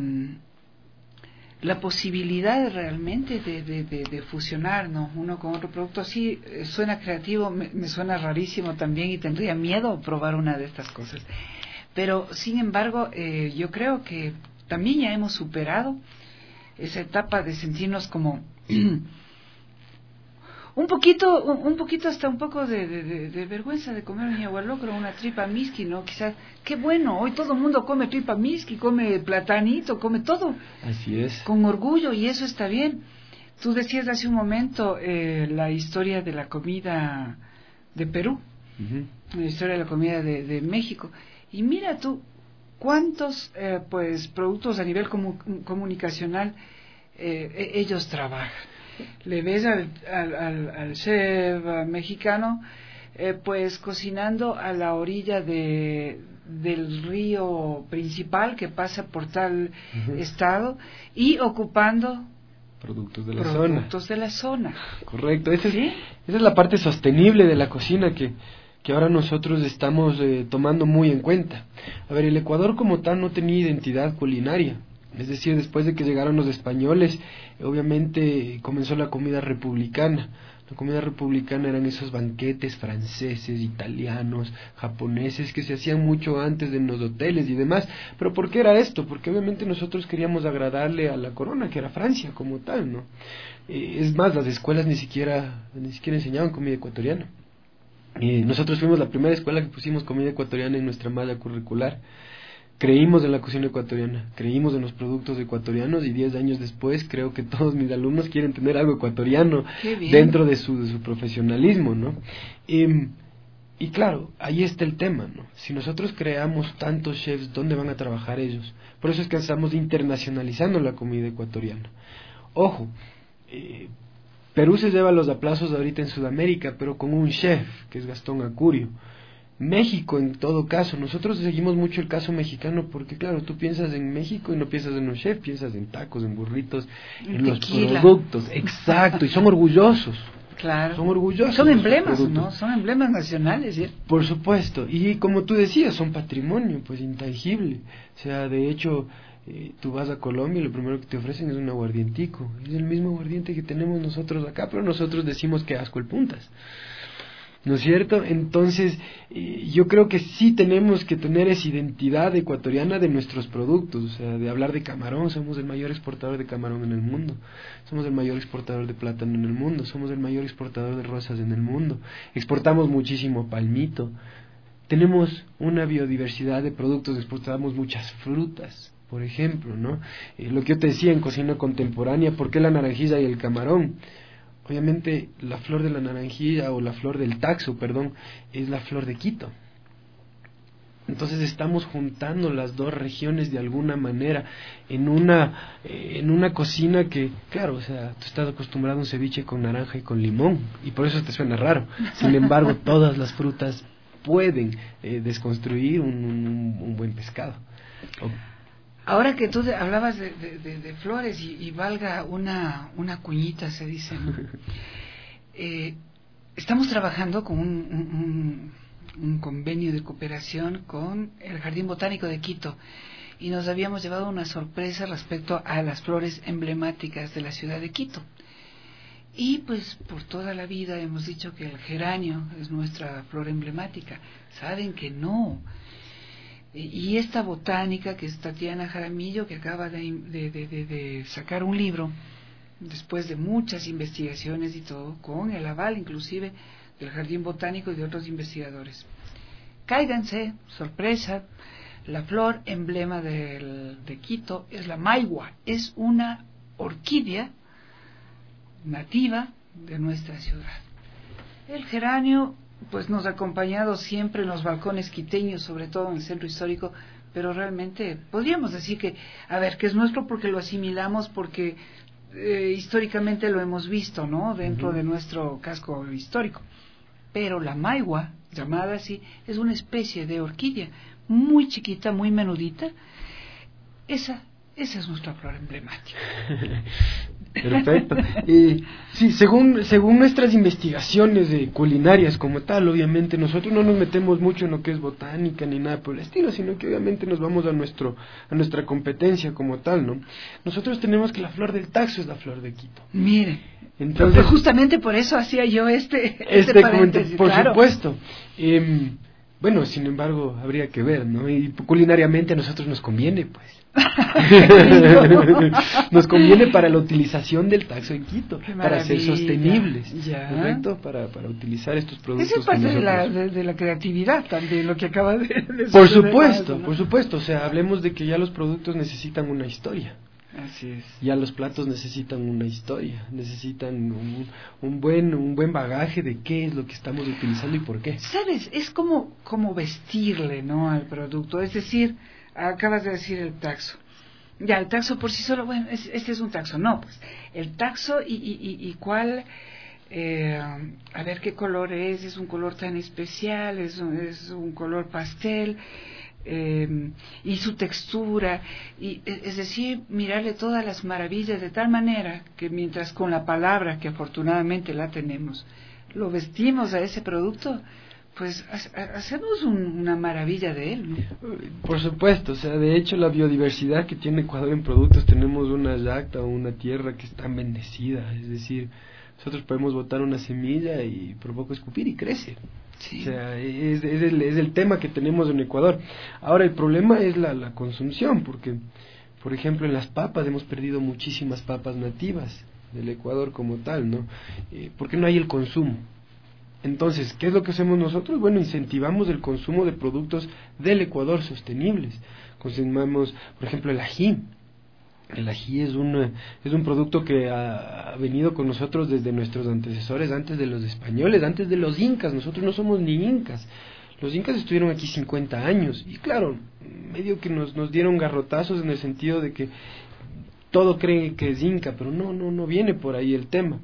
la posibilidad realmente de, de, de, de fusionar, ¿no?, uno con otro producto, sí, suena creativo, me, me suena rarísimo también y tendría miedo probar una de estas cosas. Pero, sin embargo, eh, yo creo que también ya hemos superado esa etapa de sentirnos como un poquito, un, un poquito hasta un poco de, de, de, de vergüenza de comer un yagualocro, una tripa miski, ¿no? Quizás, qué bueno, hoy todo el mundo come tripa miski, come platanito, come todo. Así es. Con orgullo, y eso está bien. Tú decías hace un momento eh, la historia de la comida de Perú, uh-huh. La historia de la comida de, de México. Y mira tú, cuántos eh, pues productos a nivel comu- comunicacional eh, ellos trabajan. Le ves al, al, al, al chef mexicano eh, pues cocinando a la orilla de del río principal que pasa por tal uh-huh. estado y ocupando productos de la productos zona. de la zona. Correcto, esa, ¿Sí? es, esa es la parte sostenible de la cocina que que ahora nosotros estamos eh, tomando muy en cuenta. A ver, el Ecuador como tal no tenía identidad culinaria. Es decir, después de que llegaron los españoles, obviamente comenzó la comida republicana, La comida republicana eran esos banquetes franceses, italianos, japoneses que se hacían mucho antes en los hoteles y demás. ¿Pero por qué era esto? Porque obviamente nosotros queríamos agradarle a la corona, que era Francia como tal, ¿no? Eh, es más, las escuelas ni siquiera, ni siquiera enseñaban comida ecuatoriana. Eh, nosotros fuimos la primera escuela que pusimos comida ecuatoriana en nuestra malla curricular. Creímos en la cocina ecuatoriana, creímos en los productos ecuatorianos y diez años después creo que todos mis alumnos quieren tener algo ecuatoriano dentro de su, de su profesionalismo, ¿no? Eh, y claro, ahí está el tema, ¿no? Si nosotros creamos tantos chefs, ¿dónde van a trabajar ellos? Por eso es que estamos internacionalizando la comida ecuatoriana. Ojo, eh, Perú se lleva los aplausos ahorita en Sudamérica, pero con un chef, que es Gastón Acurio. México, en todo caso, nosotros seguimos mucho el caso mexicano porque, claro, tú piensas en México y no piensas en un chef, piensas en tacos, en burritos, en los productos, exacto, y son orgullosos. Claro. Son orgullosos. Son emblemas, ¿no? Son emblemas nacionales, ¿sí? Por supuesto, y como tú decías, son patrimonio, pues intangible. O sea, de hecho, eh, tú vas a Colombia y lo primero que te ofrecen es un aguardientico. Es el mismo aguardiente que tenemos nosotros acá, pero nosotros decimos que asco el puntas. ¿No es cierto? Entonces, eh, yo creo que sí tenemos que tener esa identidad ecuatoriana de nuestros productos, o sea, de hablar de camarón, somos el mayor exportador de camarón en el mundo, somos el mayor exportador de plátano en el mundo, somos el mayor exportador de rosas en el mundo, exportamos muchísimo palmito, tenemos una biodiversidad de productos, exportamos muchas frutas, por ejemplo, ¿no? Eh, lo que yo te decía en cocina contemporánea, ¿por qué la naranjilla y el camarón? Obviamente la flor de la naranjilla o la flor del taxo, perdón, es la flor de Quito. Entonces estamos juntando las dos regiones de alguna manera en una eh, en una cocina que, claro, o sea, tú estás acostumbrado a un ceviche con naranja y con limón y por eso te suena raro. Sin embargo, todas las frutas pueden eh, desconstruir un, un, un buen pescado. O, Ahora que tú de, hablabas de, de, de, de flores y, y valga una, una cuñita, se dice, ¿no? eh, estamos trabajando con un, un, un convenio de cooperación con el Jardín Botánico de Quito y nos habíamos llevado una sorpresa respecto a las flores emblemáticas de la ciudad de Quito. Y pues por toda la vida hemos dicho que el geranio es nuestra flor emblemática. Saben que no. Y esta botánica, que es Tatiana Jaramillo, que acaba de, de, de, de, de sacar un libro, después de muchas investigaciones y todo, con el aval inclusive del Jardín Botánico y de otros investigadores. Cáiganse, sorpresa, la flor emblema del, de Quito es la maigua, es una orquídea nativa de nuestra ciudad. El geranio pues nos ha acompañado siempre en los balcones quiteños, sobre todo en el centro histórico, pero realmente podríamos decir que, a ver, que es nuestro porque lo asimilamos, porque eh, históricamente lo hemos visto, ¿no?, dentro uh-huh. de nuestro casco histórico. Pero la maigua, llamada así, es una especie de orquídea muy chiquita, muy menudita. Esa, esa es nuestra flor emblemática. Perfecto. Eh, sí, según según nuestras investigaciones de culinarias como tal, obviamente nosotros no nos metemos mucho en lo que es botánica ni nada por el estilo, sino que obviamente nos vamos a nuestro a nuestra competencia como tal, ¿no? Nosotros tenemos que la flor del taxo es la flor de Quito. Mire, entonces pero justamente por eso hacía yo este este, este paréntesis, por claro. supuesto. Eh, bueno, sin embargo, habría que ver, ¿no? Y culinariamente a nosotros nos conviene, pues. Nos conviene para la utilización del taxo en Quito, para ser sostenibles, ya. ¿Correcto? Para, para utilizar estos productos. Eso es parte nosotros... de, la, de, de la creatividad también, lo que acaba de, de Por supuesto, ¿no? Por supuesto, o sea, hablemos de que ya los productos necesitan una historia. Así es. Ya los platos necesitan una historia, necesitan un, un buen un buen bagaje de qué es lo que estamos utilizando y por qué. ¿Sabes? Es como, como vestirle, ¿no?, al producto, es decir, acabas de decir el taxo. Ya, el taxo por sí solo, bueno, es, este es un taxo. No, pues, el taxo y, y, y, y cuál, eh, a ver qué color es, es un color tan especial, es un, es un color pastel, eh, y su textura, y es decir, mirarle todas las maravillas de tal manera que mientras con la palabra, que afortunadamente la tenemos, lo vestimos a ese producto, pues hacemos un, una maravilla de él, ¿no? Por supuesto, o sea, de hecho la biodiversidad que tiene Ecuador en productos, tenemos una yacta o una tierra que es tan bendecida, es decir, nosotros podemos botar una semilla y por poco escupir y crece. Sí. O sea, es, es, el, es el tema que tenemos en Ecuador. Ahora, el problema es la, la consumición, porque, por ejemplo, en las papas hemos perdido muchísimas papas nativas del Ecuador como tal, ¿no? Eh, porque no hay el consumo. Entonces, ¿qué es lo que hacemos nosotros? Bueno, incentivamos el consumo de productos del Ecuador sostenibles. Consumimos, por ejemplo, el ají. El ají es un, es un producto que ha, ha venido con nosotros desde nuestros antecesores, antes de los españoles, antes de los incas. Nosotros no somos ni incas. Los incas estuvieron aquí cincuenta años y claro, medio que nos, nos dieron garrotazos en el sentido de que todo creen que es inca, pero no, no, no viene por ahí el tema.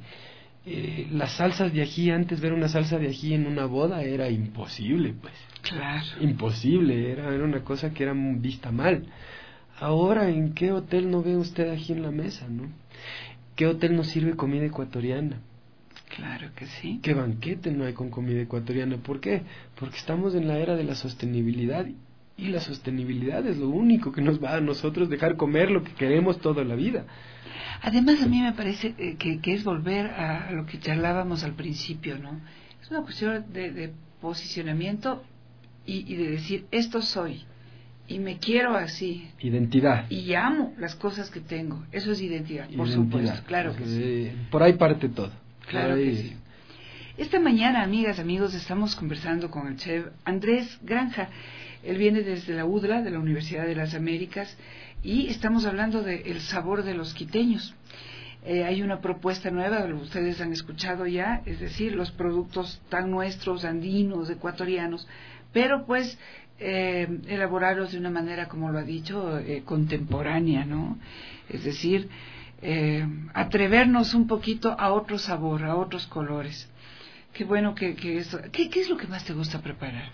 Eh, las salsas de ají, antes ver una salsa de ají en una boda era imposible, pues. Claro. Imposible, era, era una cosa que era vista mal. Ahora, ¿en qué hotel no ve usted ají en la mesa, no? ¿Qué hotel no sirve comida ecuatoriana? Claro que sí. ¿Qué banquete no hay con comida ecuatoriana? ¿Por qué? Porque estamos en la era de la sostenibilidad y la sostenibilidad es lo único que nos va a nosotros dejar comer lo que queremos toda la vida. Además, a mí me parece que, que es volver a lo que charlábamos al principio, ¿no? Es una cuestión de, de posicionamiento y, y de decir, esto soy. Y me quiero así. Identidad. Y amo las cosas que tengo. Eso es identidad, por Identidad. supuesto. Claro que eh, sí. Por ahí parte todo. Claro ahí... que sí. Esta mañana, amigas, amigos, estamos conversando con el chef Andrés Granja. Él viene desde la U D L A, de la Universidad de las Américas, y estamos hablando del sabor de los quiteños. Eh, hay una propuesta nueva, ustedes han escuchado ya, es decir, los productos tan nuestros, andinos, ecuatorianos, pero pues eh, elaborarlos de una manera, como lo ha dicho, eh, contemporánea, ¿no? Es decir, eh, atrevernos un poquito a otro sabor, a otros colores. Qué bueno que, que eso. ¿Qué, ¿Qué es lo que más te gusta preparar?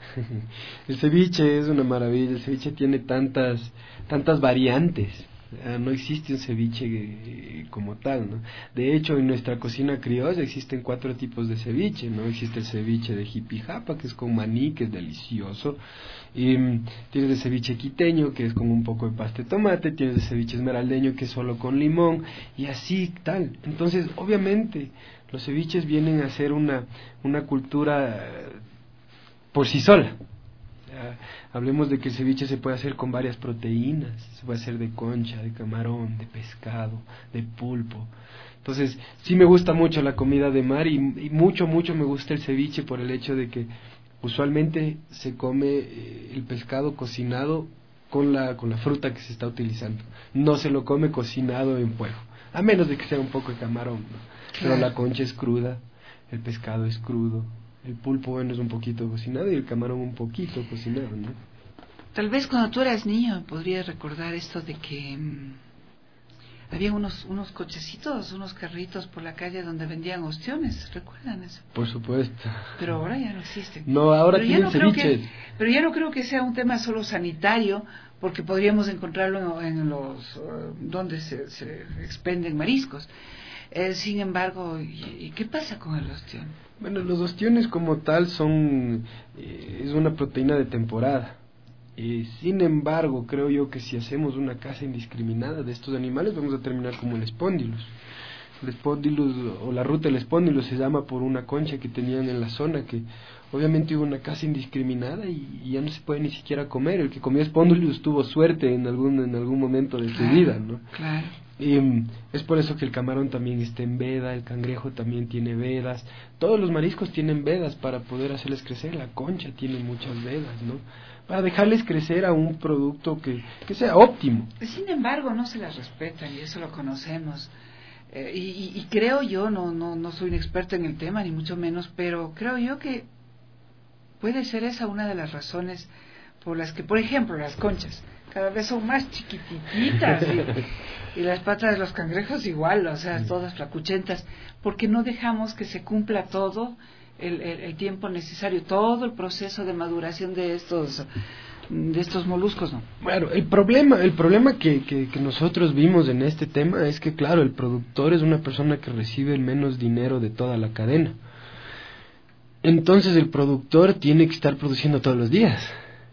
El ceviche es una maravilla. El ceviche tiene tantas tantas variantes. No existe un ceviche como tal, ¿no? De hecho, en nuestra cocina criolla existen cuatro tipos de ceviche, ¿no? Existe el ceviche de jipijapa, que es con maní, que es delicioso. Y um, tienes el ceviche quiteño, que es con un poco de pasta de tomate. Tienes el ceviche esmeraldeño, que es solo con limón. Y así, tal. Entonces, obviamente, los ceviches vienen a ser una, una cultura por sí sola. Hablemos de que el ceviche se puede hacer con varias proteínas, se puede hacer de concha, de camarón, de pescado, de pulpo. Entonces, sí me gusta mucho la comida de mar y, y mucho, mucho me gusta el ceviche por el hecho de que usualmente se come eh, el pescado cocinado con la, con la fruta que se está utilizando. No se lo come cocinado en fuego, a menos de que sea un poco de camarón, ¿no? Pero la concha es cruda, el pescado es crudo. El pulpo, bueno, es un poquito cocinado y el camarón un poquito cocinado, ¿no? Tal vez cuando tú eras niño podrías recordar esto de que mmm, había unos unos cochecitos, unos carritos por la calle donde vendían ostiones, ¿recuerdan eso? Por supuesto. Pero ahora ya no existen. No, ahora pero tienen no creo ceviches. Que, pero ya no creo que sea un tema solo sanitario, porque podríamos encontrarlo en, en los uh, donde se, se expenden mariscos. Eh, sin embargo, ¿y, ¿y qué pasa con el ostión? Bueno, los ostiones como tal son eh, es una proteína de temporada. Eh, sin embargo, creo yo que si hacemos una caza indiscriminada de estos animales vamos a terminar como el Spondylus. El Spondylus o la ruta del Spondylus se llama por una concha que tenían en la zona, que obviamente hubo una caza indiscriminada y, y ya no se puede ni siquiera comer. El que comió Spondylus tuvo suerte en algún en algún momento de su claro, vida, ¿no? Claro. Y um, es por eso que el camarón también está en veda, el cangrejo también tiene vedas, todos los mariscos tienen vedas para poder hacerles crecer, la concha tiene muchas vedas, ¿no? Para dejarles crecer a un producto que, que sea óptimo. Sin embargo, no se las respetan y eso lo conocemos. Eh, y, y, y creo yo, no, no, no soy un experto en el tema, ni mucho menos, pero creo yo que puede ser esa una de las razones por las que, por ejemplo, las conchas cada vez son más chiquititas y, y las patas de los cangrejos igual, o sea, todas flacuchentas, porque no dejamos que se cumpla todo el, el, el tiempo necesario, todo el proceso de maduración de estos de estos moluscos, ¿no? Bueno, el problema, el problema que, que, que nosotros vimos en este tema es que, claro, el productor es una persona que recibe el menos dinero de toda la cadena. Entonces el productor tiene que estar produciendo todos los días.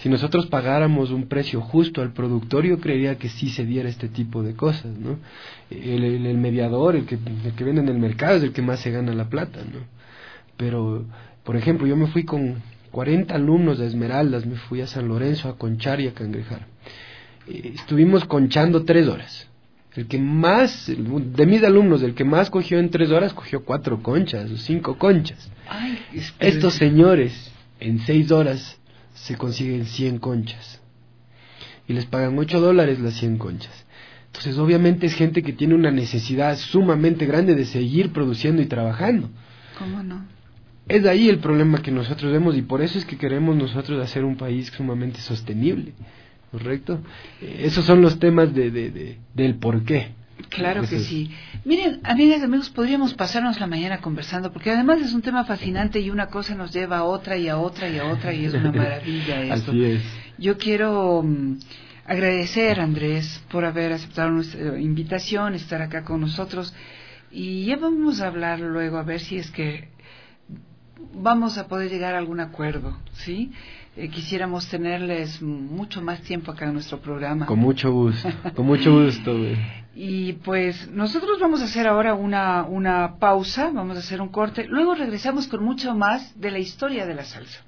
si nosotros pagáramos un precio justo al productor, yo creería que sí se diera este tipo de cosas, ¿no? El, el, el mediador, el que, el que vende en el mercado es el que más se gana la plata, ¿no? Pero, por ejemplo, yo me fui con cuarenta alumnos de Esmeraldas, me fui a San Lorenzo a conchar y a cangrejar. Eh, estuvimos conchando tres horas. El que más, de mis alumnos, el que más cogió en tres horas, cogió cuatro conchas o cinco conchas. Ay, estos señores, en seis horas, se consiguen cien conchas. Y les pagan ocho dólares las cien conchas. Entonces, obviamente es gente que tiene una necesidad sumamente grande de seguir produciendo y trabajando. ¿Cómo no? Es ahí el problema que nosotros vemos, y por eso es que queremos nosotros hacer un país sumamente sostenible. ¿Correcto? Eh, esos son los temas de, de, de, del por qué. Claro que Eso es. sí. Miren, amigas y amigos, podríamos pasarnos la mañana conversando, porque además es un tema fascinante y una cosa nos lleva a otra y a otra y a otra, y es una maravilla esto. Así es. Yo quiero um, agradecer, Andrés, por haber aceptado nuestra invitación, estar acá con nosotros, y ya vamos a hablar luego a ver si es que vamos a poder llegar a algún acuerdo, ¿sí? Eh, quisiéramos tenerles mucho más tiempo acá en nuestro programa. Con mucho gusto, con mucho gusto. Güey. Y pues nosotros vamos a hacer ahora una, una pausa, vamos a hacer un corte, luego regresamos con mucho más de la historia de la salsa.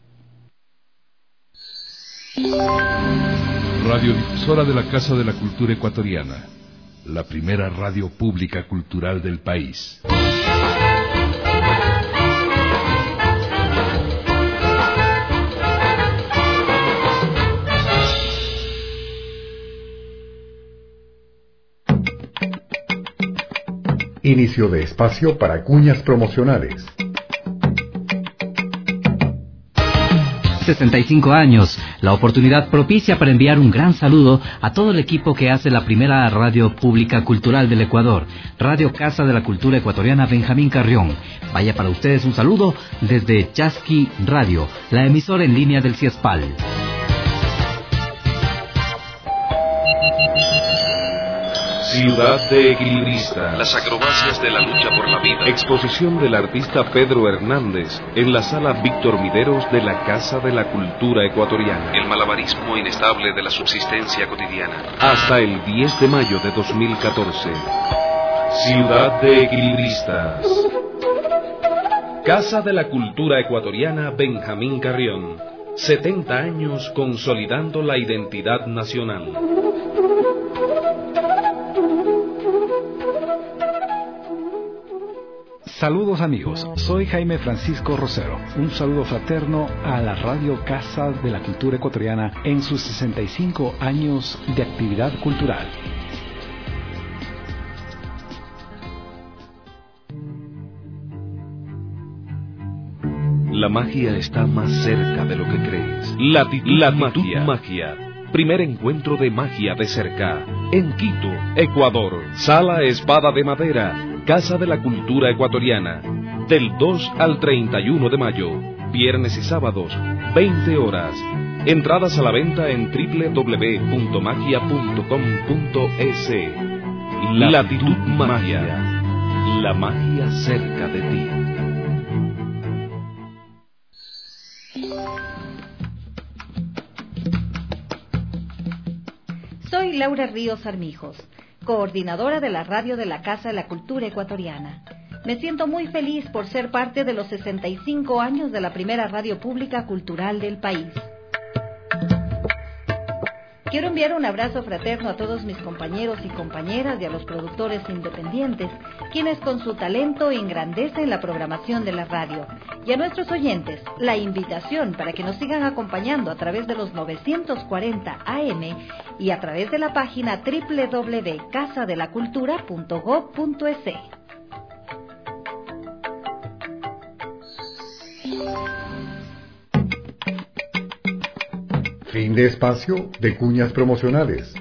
Radiodifusora de la Casa de la Cultura Ecuatoriana, la primera radio pública cultural del país. Inicio de espacio para cuñas promocionales. sesenta y cinco años, la oportunidad propicia para enviar un gran saludo a todo el equipo que hace la primera radio pública cultural del Ecuador, Radio Casa de la Cultura Ecuatoriana Benjamín Carrión. Vaya para ustedes un saludo desde Chasqui Radio, la emisora en línea del CIESPAL. Ciudad de Equilibrista. Las acrobacias de la lucha por la vida. Exposición del artista Pedro Hernández en la sala Víctor Mideros de la Casa de la Cultura Ecuatoriana. El malabarismo inestable de la subsistencia cotidiana. Hasta el diez de mayo de dos mil catorce. Ciudad de Equilibristas. Casa de la Cultura Ecuatoriana Benjamín Carrión. setenta años consolidando la identidad nacional. Saludos amigos, soy Jaime Francisco Rosero. Un saludo fraterno a la Radio Casa de la Cultura Ecuatoriana en sus sesenta y cinco años de actividad cultural. La magia está más cerca de lo que crees. Latitud, Latitud magia. magia. Primer encuentro de magia de cerca. En Quito, Ecuador. Sala Espada de Madera. Casa de la Cultura Ecuatoriana, del dos al treinta y uno de mayo, viernes y sábados, veinte horas. Entradas a la venta en doble u doble u doble u punto magia punto com punto es. Latitud Magia, la magia cerca de ti. Soy Laura Ríos Armijos, coordinadora de la radio de la Casa de la Cultura Ecuatoriana. Me siento muy feliz por ser parte de los sesenta y cinco años de la primera radio pública cultural del país. Quiero enviar un abrazo fraterno a todos mis compañeros y compañeras y a los productores independientes, quienes con su talento engrandecen la programación de la radio. Y a nuestros oyentes, la invitación para que nos sigan acompañando a través de los novecientos cuarenta A M y a través de la página doble u doble u doble u punto casa de la cultura punto gob punto es. Fin de espacio de cuñas promocionales.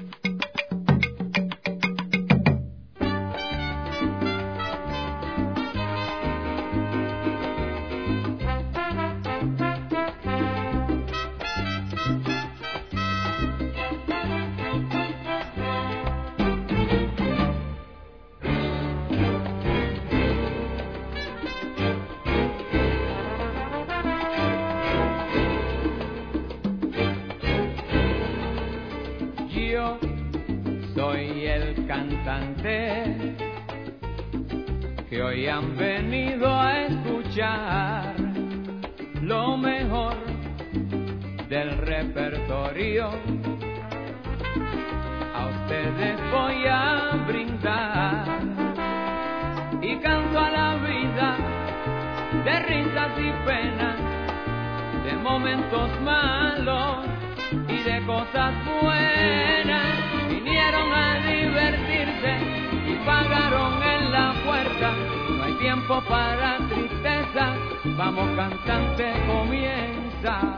cantante que hoy han venido a escuchar lo mejor del repertorio. A ustedes voy a brindar y canto a la vida de risas y penas, de momentos malos y de cosas buenas. Vinieron a divertirse y pagaron en la puerta. No hay tiempo para tristeza, vamos cantante, comienza.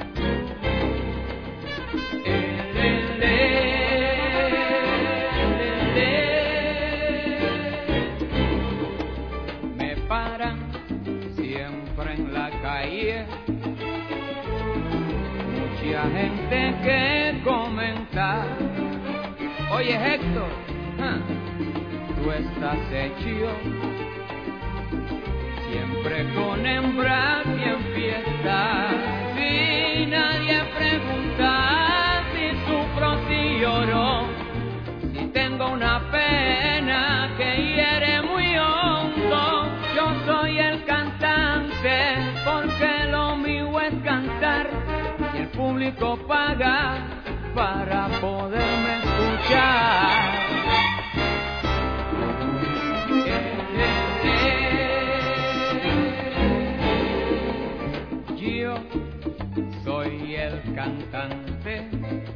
Me paran siempre en la calle mucha gente que comenta: oye Héctor, ¿ah? Tú estás hecho siempre con hembras y en fiesta. Si nadie pregunta si sufro, si lloro, si tengo una pena que hiere muy hondo, yo soy el cantante porque lo mío es cantar y el público paga para poderme escuchar. Yo soy el cantante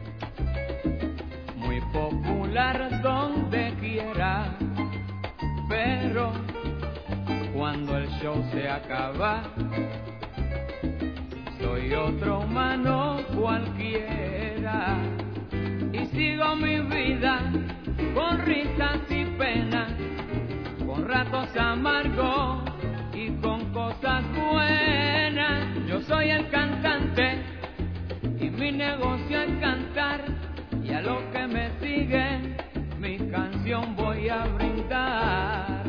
muy popular donde quiera, pero cuando el show se acaba soy otro humano cualquiera y sigo mi vida con risas y penas, con ratos amargos y con cosas buenas. Yo soy el cantante y mi negocio es cantar, y a los que me siguen mi canción voy a brindar.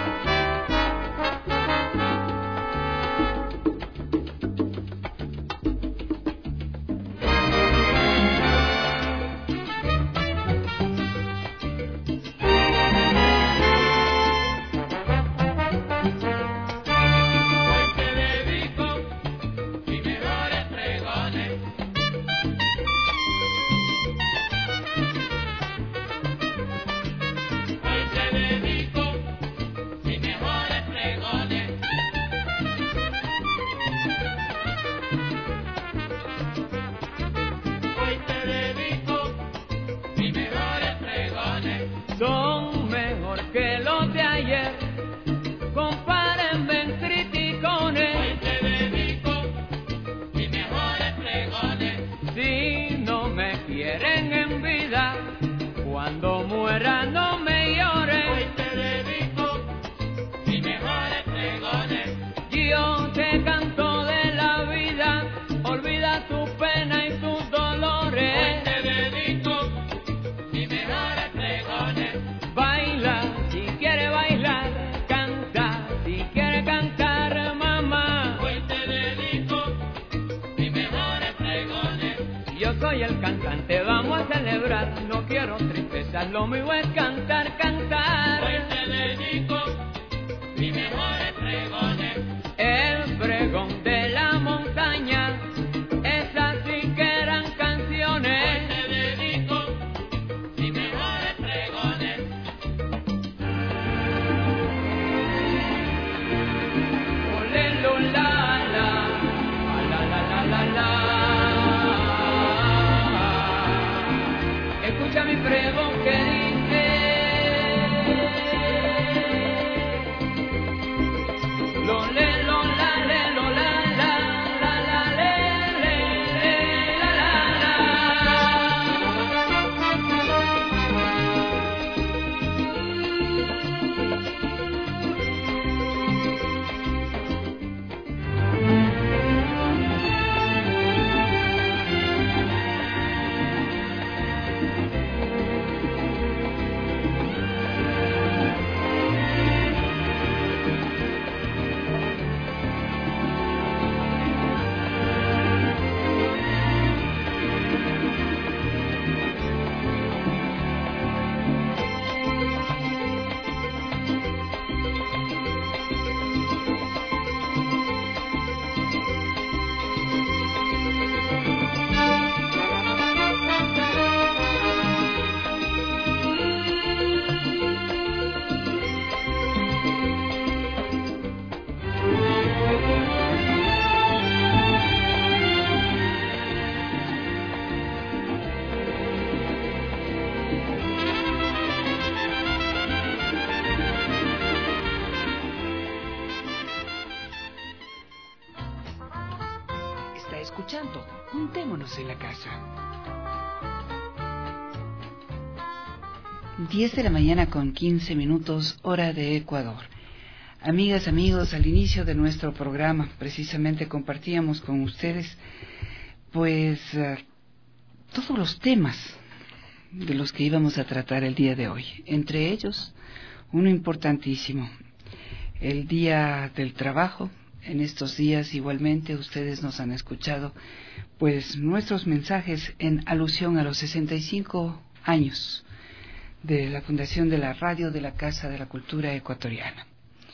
Son mejor que los de ayer, compárenme en criticones. Hoy te dedico mis mejores pregones. Si no me quieren en vida, cuando muera no me lloren. Hoy te dedico mis mejores pregones. Yo te canto de la vida, olvida tu pena y tus dolores. Hoy te dedico mis mejores pregones. Baila si quiere bailar, canta si quiere cantar, mamá. Hoy te dedico mis mejores pregones. Yo soy el cantante, vamos a celebrar, no quiero tristezas, lo mío es cantar, cantar. Hoy te dedico mis mejores pregones. El pregón de la montaña, esas sí que eran canciones. Hoy te dedico mis mejores pregones. Olelo la la, la la la la la. Escucha mi pregón que dice: lo escuchando. Juntémonos en la casa. diez de la mañana con quince minutos, hora de Ecuador. Amigas, amigos, al inicio de nuestro programa, precisamente compartíamos con ustedes, pues, uh, todos los temas de los que íbamos a tratar el día de hoy. Entre ellos, uno importantísimo, el Día del Trabajo. En estos días, igualmente, ustedes nos han escuchado, pues, nuestros mensajes en alusión a los sesenta y cinco años de la fundación de la radio de la Casa de la Cultura Ecuatoriana.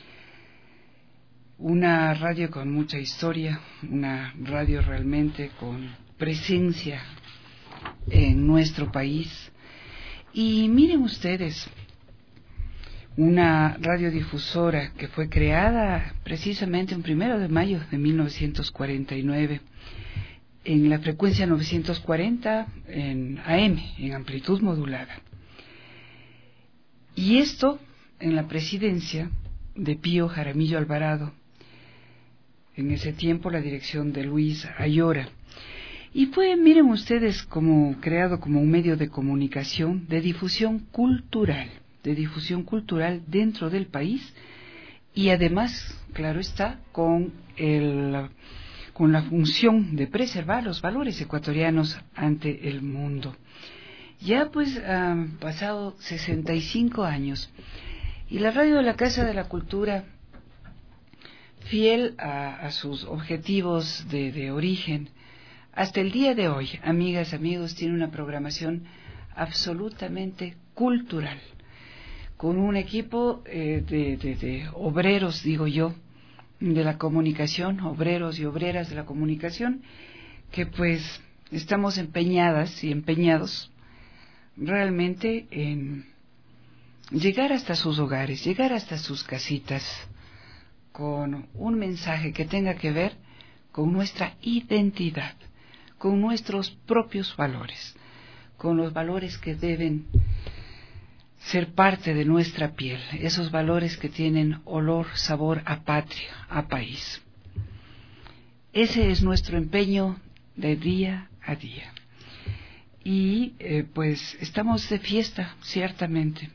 Una radio con mucha historia, una radio realmente con presencia en nuestro país. Y miren ustedes, una radiodifusora que fue creada precisamente un primero de mayo de mil novecientos cuarenta y nueve en la frecuencia novecientos cuarenta en A M, en amplitud modulada. Y esto en la presidencia de Pío Jaramillo Alvarado, en ese tiempo la dirección de Luis Ayora. Y fue, miren ustedes, como creado como un medio de comunicación, de difusión cultural, de difusión cultural dentro del país, y además, claro está, con, el, con la función de preservar los valores ecuatorianos ante el mundo. Ya pues han pasado sesenta y cinco años, y la radio de la Casa de la Cultura, fiel a, a sus objetivos de, de origen, hasta el día de hoy, amigas, amigos, tiene una programación absolutamente cultural, con un equipo eh, de, de, de obreros, digo yo, de la comunicación, obreros y obreras de la comunicación, que pues estamos empeñadas y empeñados realmente en llegar hasta sus hogares, llegar hasta sus casitas, con un mensaje que tenga que ver con nuestra identidad, con nuestros propios valores, con los valores que deben ser parte de nuestra piel, esos valores que tienen olor, sabor a patria, a país. Ese es nuestro empeño de día a día. Y eh, pues estamos de fiesta, ciertamente.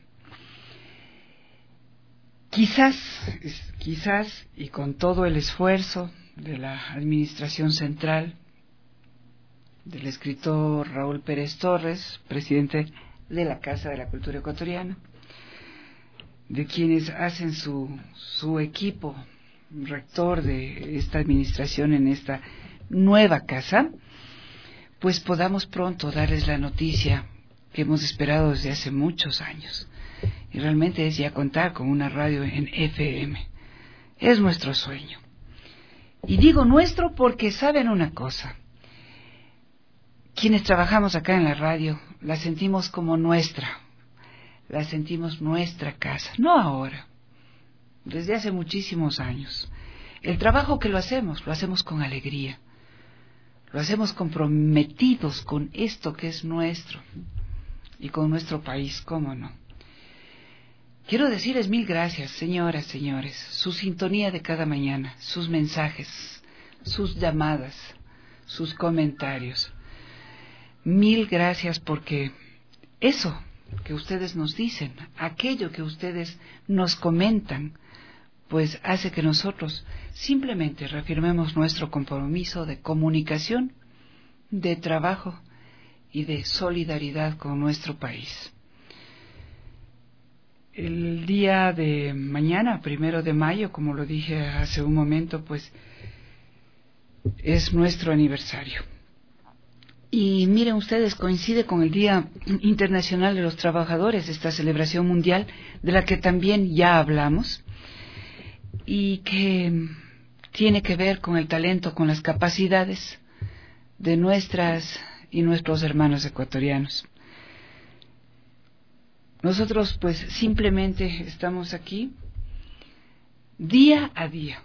Quizás, quizás, y con todo el esfuerzo de la Administración Central, del escritor Raúl Pérez Torres, presidente de la Casa de la Cultura Ecuatoriana, de quienes hacen su, su equipo rector de esta administración en esta nueva casa, pues podamos pronto darles la noticia que hemos esperado desde hace muchos años. Y realmente es ya contar con una radio en F M. Es nuestro sueño. Y digo nuestro porque saben una cosa. Quienes trabajamos acá en la radio, la sentimos como nuestra. La sentimos nuestra casa. No ahora. Desde hace muchísimos años. El trabajo que lo hacemos, lo hacemos con alegría. Lo hacemos comprometidos con esto que es nuestro. Y con nuestro país, ¿cómo no? Quiero decirles mil gracias, señoras, señores. Su sintonía de cada mañana, sus mensajes, sus llamadas, sus comentarios. Mil gracias porque eso que ustedes nos dicen, aquello que ustedes nos comentan, pues hace que nosotros simplemente reafirmemos nuestro compromiso de comunicación, de trabajo y de solidaridad con nuestro país. El día de mañana, primero de mayo, como lo dije hace un momento, pues es nuestro aniversario. Y miren ustedes, coincide con el Día Internacional de los Trabajadores, esta celebración mundial de la que también ya hablamos y que tiene que ver con el talento, con las capacidades de nuestras y nuestros hermanos ecuatorianos. Nosotros pues simplemente estamos aquí día a día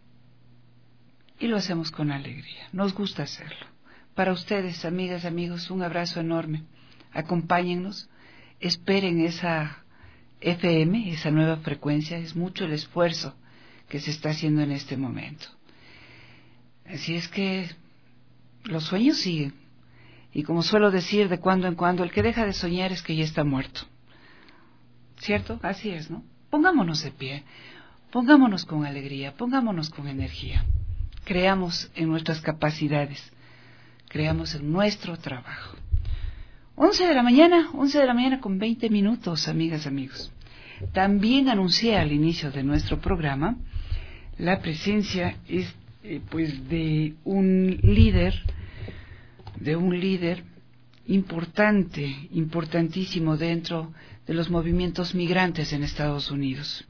y lo hacemos con alegría, nos gusta hacerlo. Para ustedes, amigas, amigos, un abrazo enorme. Acompáñennos, esperen esa F M, esa nueva frecuencia. Es mucho el esfuerzo que se está haciendo en este momento. Así es que los sueños siguen. Y como suelo decir de cuando en cuando, el que deja de soñar es que ya está muerto. ¿Cierto? Así es, ¿no? Pongámonos de pie, pongámonos con alegría, pongámonos con energía. Creamos en nuestras capacidades, creamos en nuestro trabajo. once de la mañana, once de la mañana con veinte minutos, amigas, amigos. También anuncié al inicio de nuestro programa la presencia es, eh, pues de un líder, de un líder importante, importantísimo dentro de los movimientos migrantes en Estados Unidos.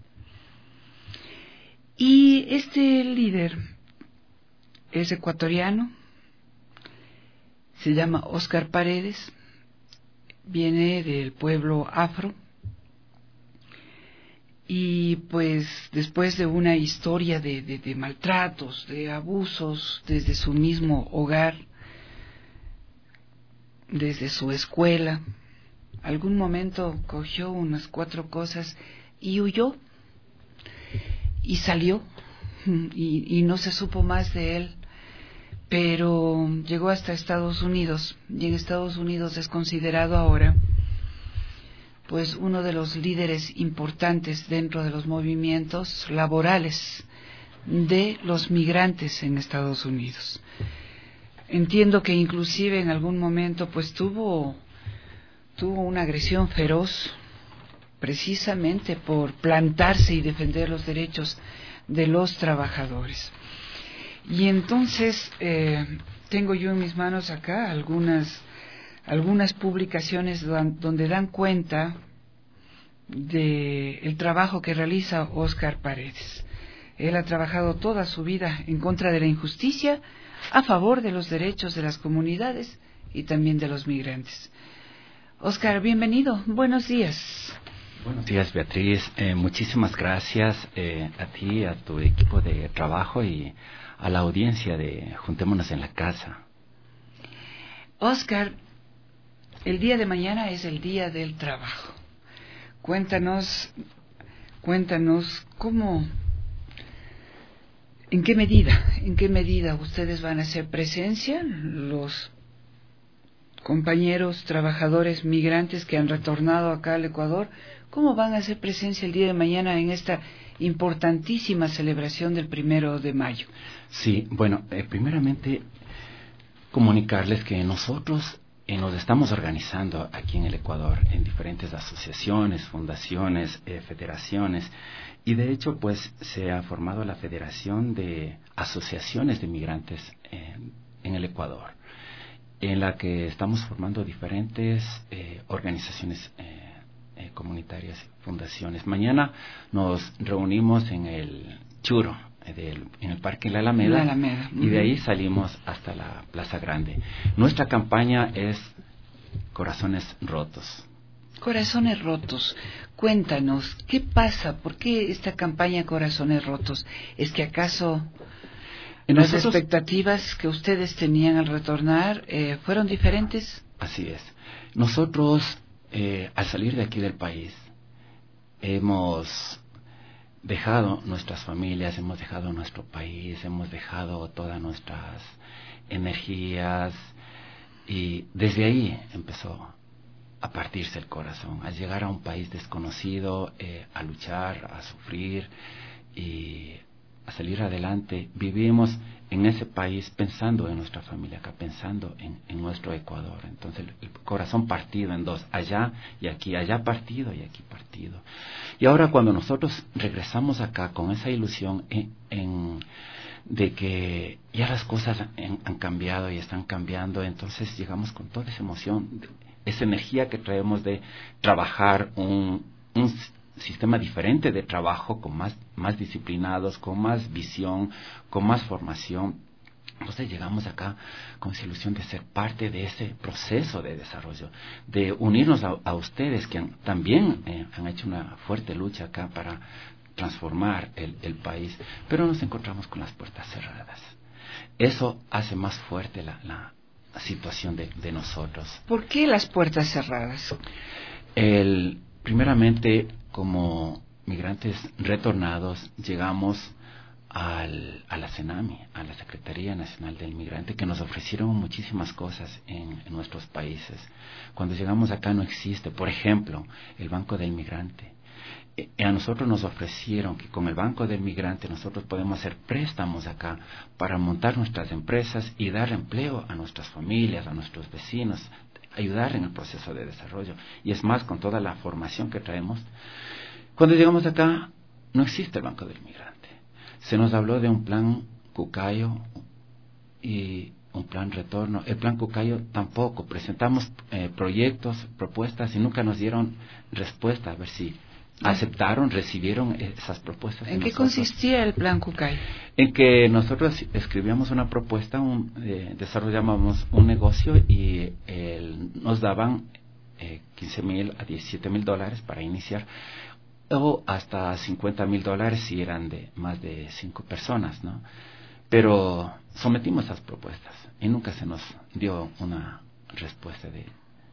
Y este líder es ecuatoriano, se llama Óscar Paredes, viene del pueblo afro, y pues después de una historia de, de, de maltratos, de abusos desde su mismo hogar, desde su escuela, algún momento cogió unas cuatro cosas y huyó, y salió, y, y no se supo más de él, pero llegó hasta Estados Unidos, y en Estados Unidos es considerado ahora pues uno de los líderes importantes dentro de los movimientos laborales de los migrantes en Estados Unidos. Entiendo que inclusive en algún momento pues tuvo tuvo una agresión feroz precisamente por plantarse y defender los derechos de los trabajadores. Y entonces eh, tengo yo en mis manos acá algunas algunas publicaciones donde dan cuenta de el trabajo que realiza Óscar Paredes. Él ha trabajado toda su vida en contra de la injusticia, a favor de los derechos de las comunidades y también de los migrantes. Óscar, bienvenido. Buenos días. Buenos días, Beatriz. Eh, muchísimas gracias eh, a ti, a tu equipo de trabajo y a la audiencia de Juntémonos en la Casa. Óscar, el día de mañana es el Día del Trabajo. Cuéntanos, cuéntanos cómo, en qué medida, en qué medida ustedes van a hacer presencia, los compañeros trabajadores migrantes que han retornado acá al Ecuador, cómo van a hacer presencia el día de mañana en esta importantísima celebración del primero de mayo. Sí, bueno, eh, primeramente comunicarles que nosotros Eh, nos estamos organizando aquí en el Ecuador en diferentes asociaciones, fundaciones, eh, federaciones, y de hecho pues se ha formado la Federación de Asociaciones de Migrantes eh, en el Ecuador, en la que estamos formando diferentes eh, organizaciones eh, eh, comunitarias, fundaciones. Mañana nos reunimos en el Churo, Del, en el Parque La Alameda, La Alameda. y de ahí salimos hasta la Plaza Grande. Nuestra campaña es Corazones Rotos. Corazones Rotos. Cuéntanos, ¿qué pasa? ¿Por qué esta campaña Corazones Rotos? ¿Es que acaso en las nosotros, expectativas que ustedes tenían al retornar eh, fueron diferentes? Así es. Nosotros, eh, al salir de aquí del país, hemos dejado nuestras familias, hemos dejado nuestro país, hemos dejado todas nuestras energías, y desde ahí empezó a partirse el corazón, a llegar a un país desconocido, eh, a luchar, a sufrir y a salir adelante. Vivimos en ese país pensando en nuestra familia acá, pensando en, en nuestro Ecuador. Entonces el, el corazón partido en dos, allá y aquí, allá partido y aquí partido. Y ahora cuando nosotros regresamos acá con esa ilusión en, en, de que ya las cosas en, han cambiado y están cambiando, entonces llegamos con toda esa emoción, esa energía que traemos de trabajar un, un sistema diferente de trabajo, con más, más disciplinados, con más visión, con más formación. Entonces llegamos acá con esa ilusión de ser parte de ese proceso de desarrollo, de unirnos a, a ustedes que han, también eh, han hecho una fuerte lucha acá para transformar el, el país, pero nos encontramos con las puertas cerradas. Eso hace más fuerte la, la situación de, de nosotros. ¿Por qué las puertas cerradas? El, primeramente, como migrantes retornados, llegamos al, a la CENAMI, a la Secretaría Nacional del Migrante, que nos ofrecieron muchísimas cosas en, en nuestros países. Cuando llegamos acá no existe, por ejemplo, el Banco del Migrante. Eh, a nosotros nos ofrecieron que con el Banco del Migrante nosotros podemos hacer préstamos acá para montar nuestras empresas y dar empleo a nuestras familias, a nuestros vecinos, ayudar en el proceso de desarrollo. Y es más, con toda la formación que traemos, cuando llegamos acá no existe el Banco del Migrante. Se nos habló de un plan Cucayo y un plan retorno. El plan Cucayo tampoco. Presentamos eh, proyectos, propuestas y nunca nos dieron respuesta a ver si aceptaron, recibieron esas propuestas. ¿En qué nosotros. consistía el plan Cucayo? En que nosotros escribíamos una propuesta, un, eh, desarrollamos un negocio y eh, nos daban eh, quince mil a diecisiete mil dólares para iniciar, o hasta cincuenta mil dólares si eran de más de cinco personas, ¿no? Pero sometimos esas propuestas y nunca se nos dio una respuesta de,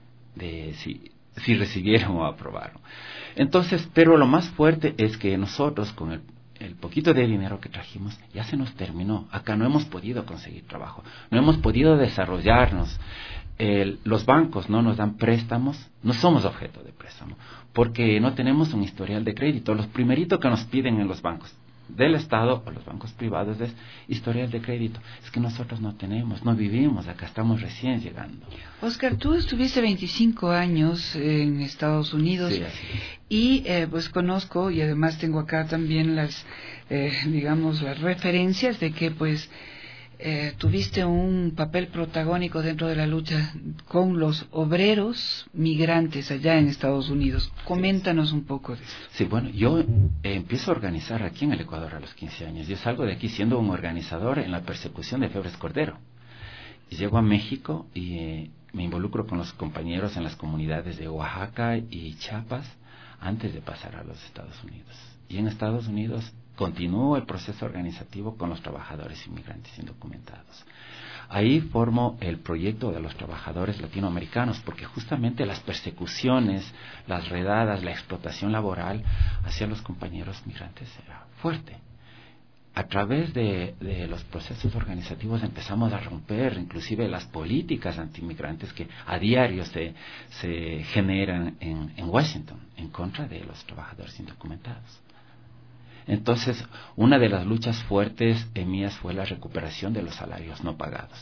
de si, si recibieron o aprobaron. Entonces, pero lo más fuerte es que nosotros con el, el poquito de dinero que trajimos ya se nos terminó. Acá no hemos podido conseguir trabajo, no hemos podido desarrollarnos. El, los bancos no nos dan préstamos, no somos objeto de préstamo, porque no tenemos un historial de crédito. Los primeritos que nos piden en los bancos del Estado o los bancos privados es historial de crédito. Es que nosotros no tenemos, no vivimos, acá estamos recién llegando. Oscar, tú estuviste veinticinco años en Estados Unidos, sí, así es. y eh, pues conozco, y además tengo acá también las, eh, digamos, las referencias de que pues Eh, tuviste un papel protagónico dentro de la lucha con los obreros migrantes allá en Estados Unidos. Coméntanos un poco de eso. Sí, bueno, yo eh, empiezo a organizar aquí en el Ecuador a los quince años. Yo salgo de aquí siendo un organizador en la persecución de Febres Cordero. Y llego a México y eh, me involucro con los compañeros en las comunidades de Oaxaca y Chiapas antes de pasar a los Estados Unidos. Y en Estados Unidos continúo el proceso organizativo con los trabajadores inmigrantes indocumentados. Ahí formo el proyecto de los trabajadores latinoamericanos, porque justamente las persecuciones, las redadas, la explotación laboral hacia los compañeros migrantes era fuerte. A través de, de los procesos organizativos empezamos a romper inclusive las políticas antimigrantes que a diario se, se generan en, en Washington en contra de los trabajadores indocumentados. Entonces, una de las luchas fuertes en mías fue la recuperación de los salarios no pagados.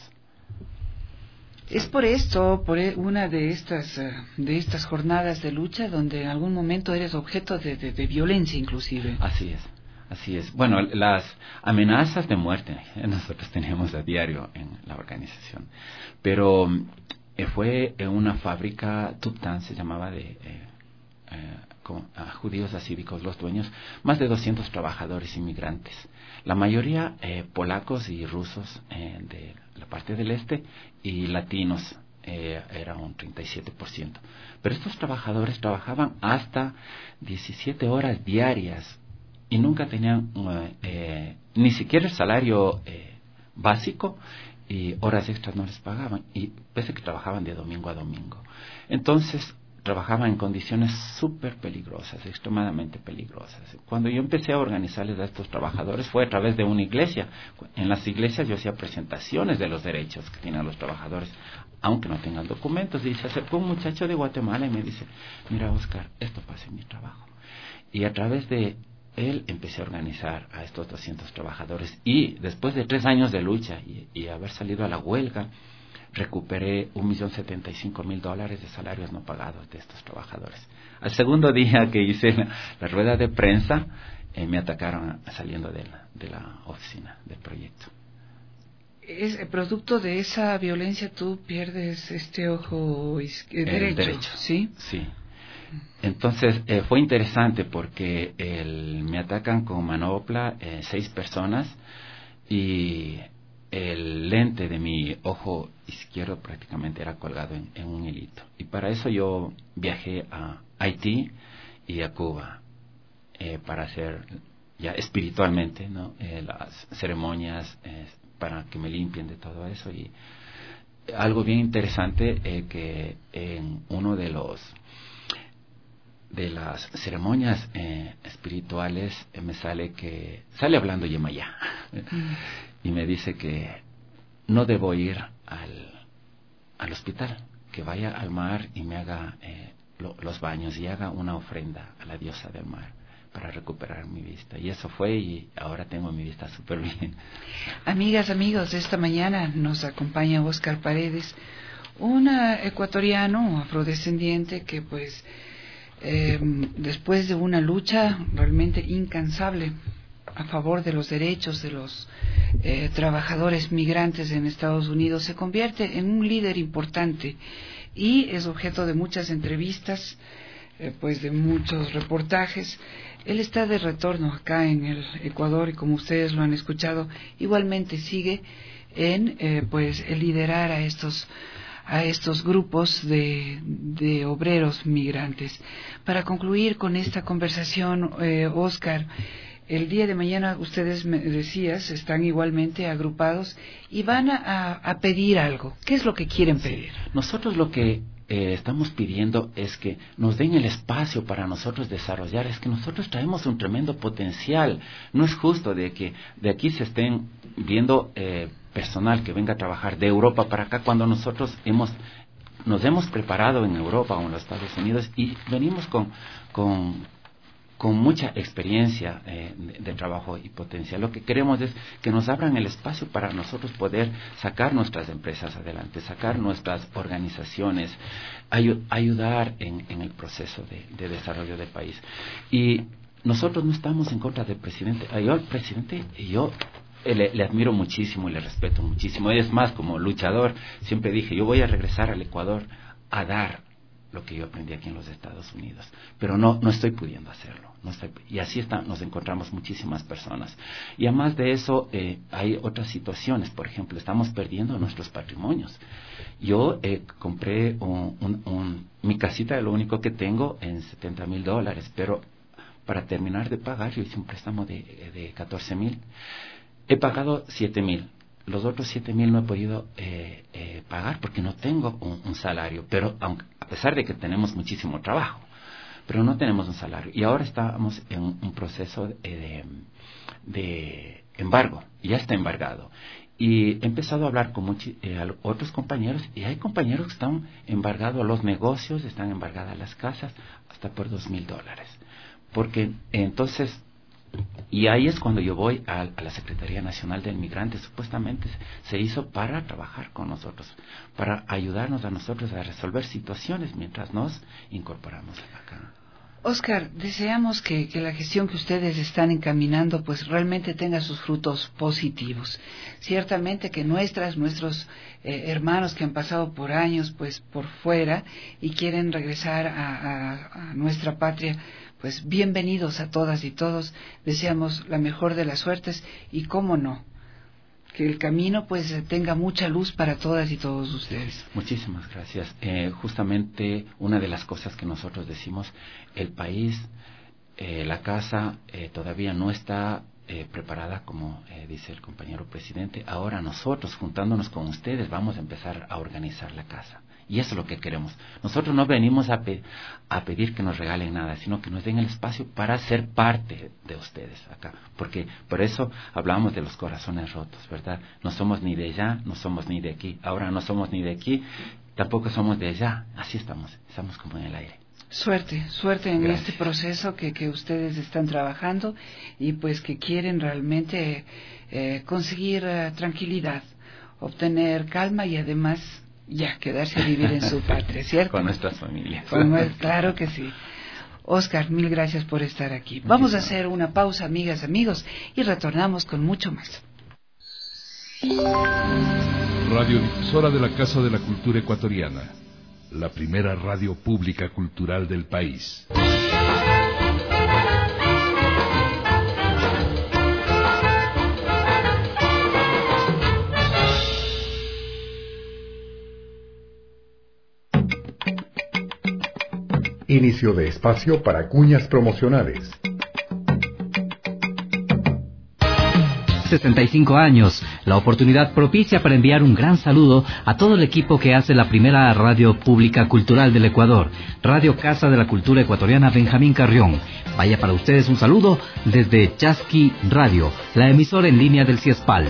Es por esto, por una de estas de estas jornadas de lucha, donde en algún momento eres objeto de, de, de violencia, inclusive. Así es, así es. Bueno, las amenazas de muerte nosotros tenemos a diario en la organización, pero eh, fue en una fábrica, Tuptan se llamaba, de eh, eh, con, a judíos acívicos, los dueños, más de doscientos trabajadores inmigrantes, la mayoría eh, polacos y rusos eh, de la parte del este, y latinos, eh, era un treinta y siete por ciento. Pero estos trabajadores trabajaban hasta diecisiete horas diarias y nunca tenían eh, eh, ni siquiera el salario eh, básico, y horas extras no les pagaban, y pese que trabajaban de domingo a domingo. Entonces trabajaban en condiciones súper peligrosas, extremadamente peligrosas. Cuando yo empecé a organizarles a estos trabajadores fue a través de una iglesia. En las iglesias yo hacía presentaciones de los derechos que tienen los trabajadores, aunque no tengan documentos. Y se acercó un muchacho de Guatemala y me dice: mira, Oscar, esto pasa en mi trabajo. Y a través de él empecé a organizar a estos doscientos trabajadores, y después de tres años de lucha y, y haber salido a la huelga, recuperé un millón setenta y cinco mil dólares de salarios no pagados de estos trabajadores. Al segundo día que hice la, la rueda de prensa, eh, me atacaron saliendo de la, de la oficina del proyecto. Es producto de esa violencia, tú pierdes este ojo eh, derecho, derecho, ¿sí? Sí. Entonces eh, fue interesante porque el, me atacan con manopla eh, seis personas, y el lente de mi ojo izquierdo prácticamente era colgado en, en un hilito. Y para eso yo viajé a Haití y a Cuba eh, para hacer ya espiritualmente, ¿no? eh, las ceremonias eh, para que me limpien de todo eso. Y algo bien interesante, eh, que en uno de los de las ceremonias eh, espirituales eh, me sale que sale hablando Yemayá mm. y me dice que no debo ir al, al hospital, que vaya al mar y me haga eh, lo, los baños y haga una ofrenda a la diosa del mar para recuperar mi vista. Y eso fue, y ahora tengo mi vista súper bien. Amigas, amigos, esta mañana nos acompaña Óscar Paredes, un ecuatoriano afrodescendiente que pues eh, después de una lucha realmente incansable a favor de los derechos de los eh, trabajadores migrantes en Estados Unidos, se convierte en un líder importante y es objeto de muchas entrevistas, eh, pues de muchos reportajes. Él está de retorno acá en el Ecuador y, como ustedes lo han escuchado, igualmente sigue en eh, pues el liderar a estos a estos grupos de, de obreros migrantes. Para concluir con esta conversación, eh, Óscar, el día de mañana ustedes me decías están igualmente agrupados y van a, a pedir algo. ¿Qué es lo que quieren pedir? Sí. Nosotros lo que Eh, estamos pidiendo es que nos den el espacio para nosotros desarrollar. Es que nosotros traemos un tremendo potencial. No es justo de que de aquí se estén viendo eh, personal que venga a trabajar de Europa para acá, cuando nosotros hemos nos hemos preparado en Europa o en los Estados Unidos y venimos con con con mucha experiencia eh, de, de trabajo y potencial. Lo que queremos es que nos abran el espacio para nosotros poder sacar nuestras empresas adelante, sacar nuestras organizaciones, ayu- ayudar en, en el proceso de, de desarrollo del país. Y nosotros no estamos en contra del presidente. Yo al presidente, yo le, le admiro muchísimo y le respeto muchísimo. Es más, como luchador, siempre dije, yo voy a regresar al Ecuador a dar lo que yo aprendí aquí en los Estados Unidos, pero no no estoy pudiendo hacerlo, no estoy, y así está, nos encontramos muchísimas personas. Y además de eso eh, hay otras situaciones. Por ejemplo, estamos perdiendo nuestros patrimonios. Yo eh, compré un, un, un, mi casita, lo único que tengo, en setenta mil dólares, pero para terminar de pagar yo hice un préstamo de, de catorce mil. He pagado siete mil. Los otros siete mil no he podido eh, eh, pagar porque no tengo un, un salario, pero aunque, a pesar de que tenemos muchísimo trabajo, pero no tenemos un salario. Y ahora estamos en un proceso de, de embargo, ya está embargado. Y he empezado a hablar con muchos, eh, otros compañeros, y hay compañeros que están embargados los negocios, están embargadas las casas, hasta por dos mil dólares. Porque entonces... Y ahí es cuando yo voy a, a la Secretaría Nacional del Migrante. Supuestamente se hizo para trabajar con nosotros, para ayudarnos a nosotros a resolver situaciones mientras nos incorporamos acá. Óscar, deseamos que, que la gestión que ustedes están encaminando pues realmente tenga sus frutos positivos. Ciertamente que nuestras, nuestros eh, hermanos que han pasado por años pues por fuera y quieren regresar a, a, a nuestra patria, pues bienvenidos a todas y todos. Deseamos la mejor de las suertes y, cómo no, que el camino pues tenga mucha luz para todas y todos ustedes. Muchísimas gracias. Eh, justamente una de las cosas que nosotros decimos, el país, eh, la casa eh, todavía no está eh, preparada, como eh, dice el compañero presidente. Ahora nosotros, juntándonos con ustedes, vamos a empezar a organizar la casa. Y eso es lo que queremos. Nosotros no venimos a, pe- a pedir que nos regalen nada, sino que nos den el espacio para ser parte de ustedes acá. Porque por eso hablamos de los corazones rotos, ¿verdad? No somos ni de allá, no somos ni de aquí. Ahora no somos ni de aquí, tampoco somos de allá. Así estamos, estamos como en el aire. Suerte, suerte en Gracias. este proceso que, que ustedes están trabajando y pues que quieren realmente eh, conseguir uh, tranquilidad, obtener calma y además... ya, quedarse a vivir en su patria, ¿cierto? Con nuestras familias. Con, claro que sí. Óscar, mil gracias por estar aquí. Muchísimas. Vamos a hacer una pausa, amigas, amigos, y retornamos con mucho más. Radiodifusora de la Casa de la Cultura Ecuatoriana, la primera radio pública cultural del país. Inicio de espacio para cuñas promocionales. sesenta y cinco años, la oportunidad propicia para enviar un gran saludo a todo el equipo que hace la primera radio pública cultural del Ecuador, Radio Casa de la Cultura Ecuatoriana Benjamín Carrión. Vaya para ustedes un saludo desde Chasqui Radio, la emisora en línea del CIESPAL.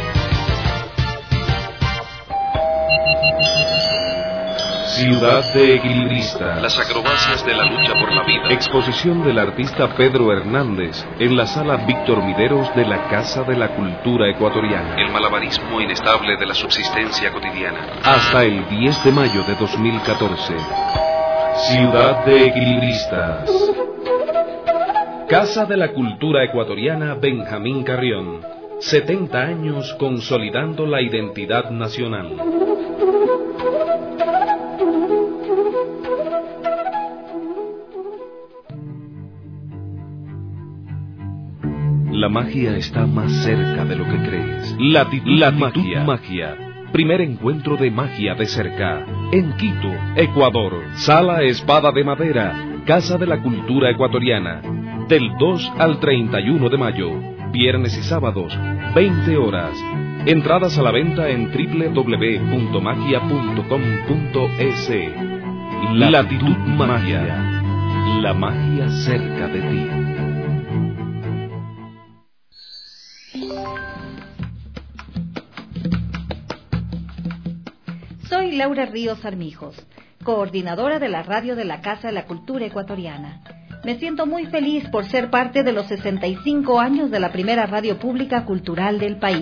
Ciudad de Equilibrista. Las acrobacias de la lucha por la vida. Exposición del artista Pedro Hernández en la sala Víctor Mideros de la Casa de la Cultura Ecuatoriana. El malabarismo inestable de la subsistencia cotidiana. Hasta el diez de mayo de dos mil catorce. Ciudad de Equilibristas. Casa de la Cultura Ecuatoriana Benjamín Carrión. setenta años consolidando la identidad nacional. La magia está más cerca de lo que crees. Latitud, Latitud magia. magia. Primer encuentro de magia de cerca. En Quito, Ecuador. Sala Espada de Madera. Casa de la Cultura Ecuatoriana. Del dos al treinta y uno de mayo. Viernes y sábados, veinte horas. Entradas a la venta en doble u doble u doble u punto magia punto com punto es. Latitud, Latitud magia. La magia cerca de ti. Soy Laura Ríos Armijos, coordinadora de la radio de la Casa de la Cultura Ecuatoriana. Me siento muy feliz por ser parte de los sesenta y cinco años de la primera radio pública cultural del país.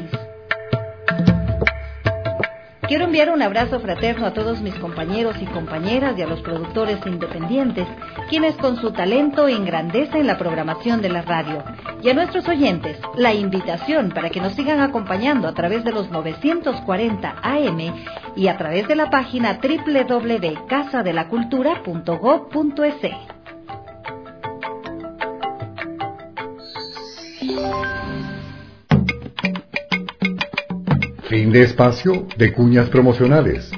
Quiero enviar un abrazo fraterno a todos mis compañeros y compañeras y a los productores independientes, quienes con su talento engrandecen la programación de la radio. Y a nuestros oyentes, la invitación para que nos sigan acompañando a través de los novecientos cuarenta A M y a través de la página doble u doble u doble u punto casa de la cultura punto gob punto es. Fin de espacio de cuñas promocionales.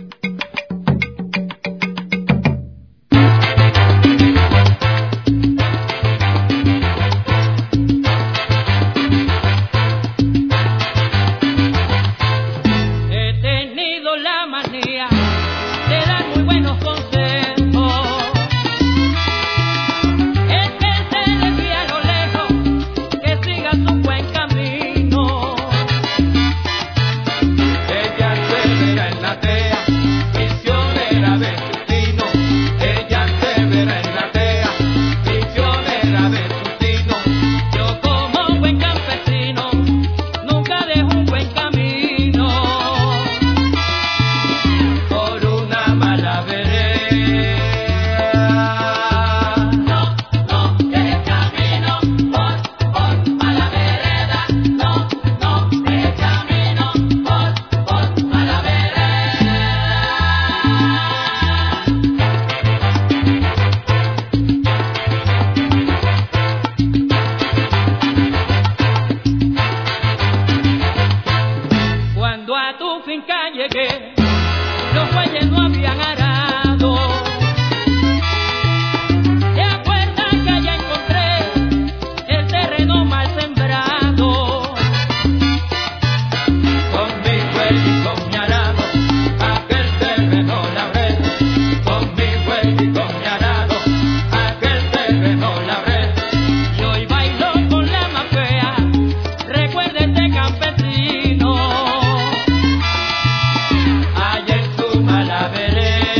He tenido la manía de dar muy buenos consejos. El que se desvía a lo lejos, que siga su buen camino. Ella se verá en la tea, misionera de su sino. Ella se verá en la tea, misionera de su sino. Yo como buen campesino, nunca dejo un buen camino por una mala vereda. No, no, deje camino por, por mala vereda. No, no, deje camino por, por mala vereda. Cuando a tu finca llegué, los bueyes no habían arado. ¿Te acuerdas que allá encontré el terreno mal sembrado? Con mi buey y con mi arado, aquel terreno labré. Con mi buey y con mi arado, aquel terreno labré. Yo y bailo con la más fea, recuerda este campesino, allá en su mala vereda.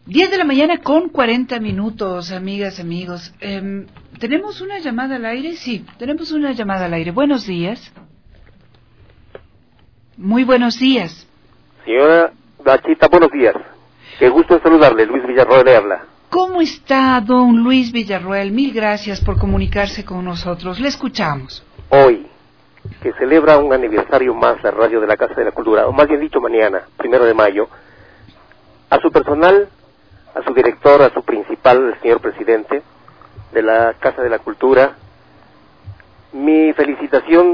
diez de la mañana con cuarenta minutos, amigas, amigos. Eh, ¿Tenemos una llamada al aire? Sí, tenemos una llamada al aire. Buenos días. Muy buenos días. Señora Bachita, buenos días. Qué gusto en saludarle. Luis Villarroel le habla. ¿Cómo está, don Luis Villarroel? Mil gracias por comunicarse con nosotros. Le escuchamos. Hoy, que celebra un aniversario más la radio de la Casa de la Cultura, o más bien dicho mañana, primero de mayo, a su personal, a su director, a su principal, el señor presidente de la Casa de la Cultura, mi felicitación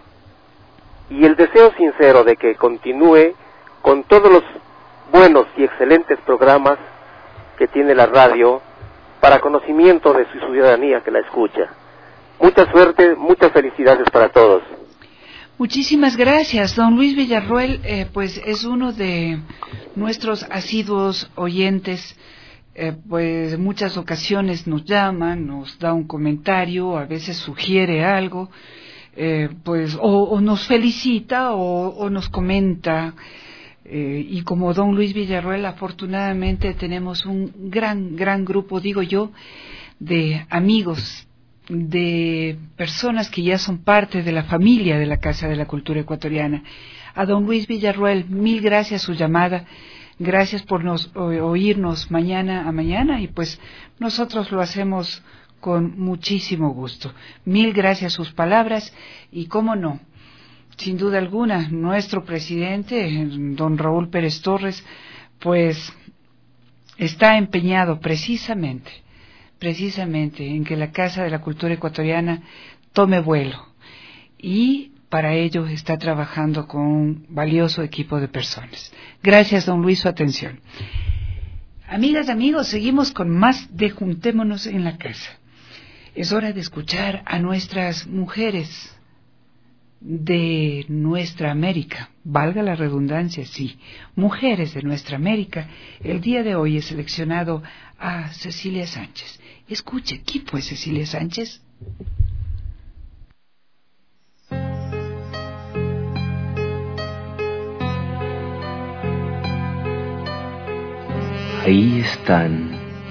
y el deseo sincero de que continúe con todos los buenos y excelentes programas que tiene la radio para conocimiento de su ciudadanía que la escucha. Mucha suerte, muchas felicidades para todos. Muchísimas gracias, don Luis Villarroel, eh, pues es uno de nuestros asiduos oyentes, eh, pues en muchas ocasiones nos llaman, nos da un comentario, a veces sugiere algo, eh, pues o, o nos felicita o, o nos comenta, eh, y como don Luis Villarroel, afortunadamente tenemos un gran, gran grupo, digo yo, de amigos, de personas que ya son parte de la familia de la Casa de la Cultura Ecuatoriana. A don Luis Villarroel, mil gracias su llamada, gracias por nos, o, oírnos mañana a mañana, y pues nosotros lo hacemos con muchísimo gusto. Mil gracias sus palabras, y cómo no, sin duda alguna, nuestro presidente, don Raúl Pérez Torres, pues está empeñado precisamente precisamente en que la Casa de la Cultura Ecuatoriana tome vuelo, y para ello está trabajando con un valioso equipo de personas. Gracias, don Luis, su atención. Amigas, amigos, seguimos con más de Juntémonos en la Casa. Es hora de escuchar a nuestras mujeres de nuestra América, valga la redundancia, sí, mujeres de nuestra América. El día de hoy he seleccionado a Cecilia Sánchez. Escuche, ¿quién fue Cecilia Sánchez? Ahí están,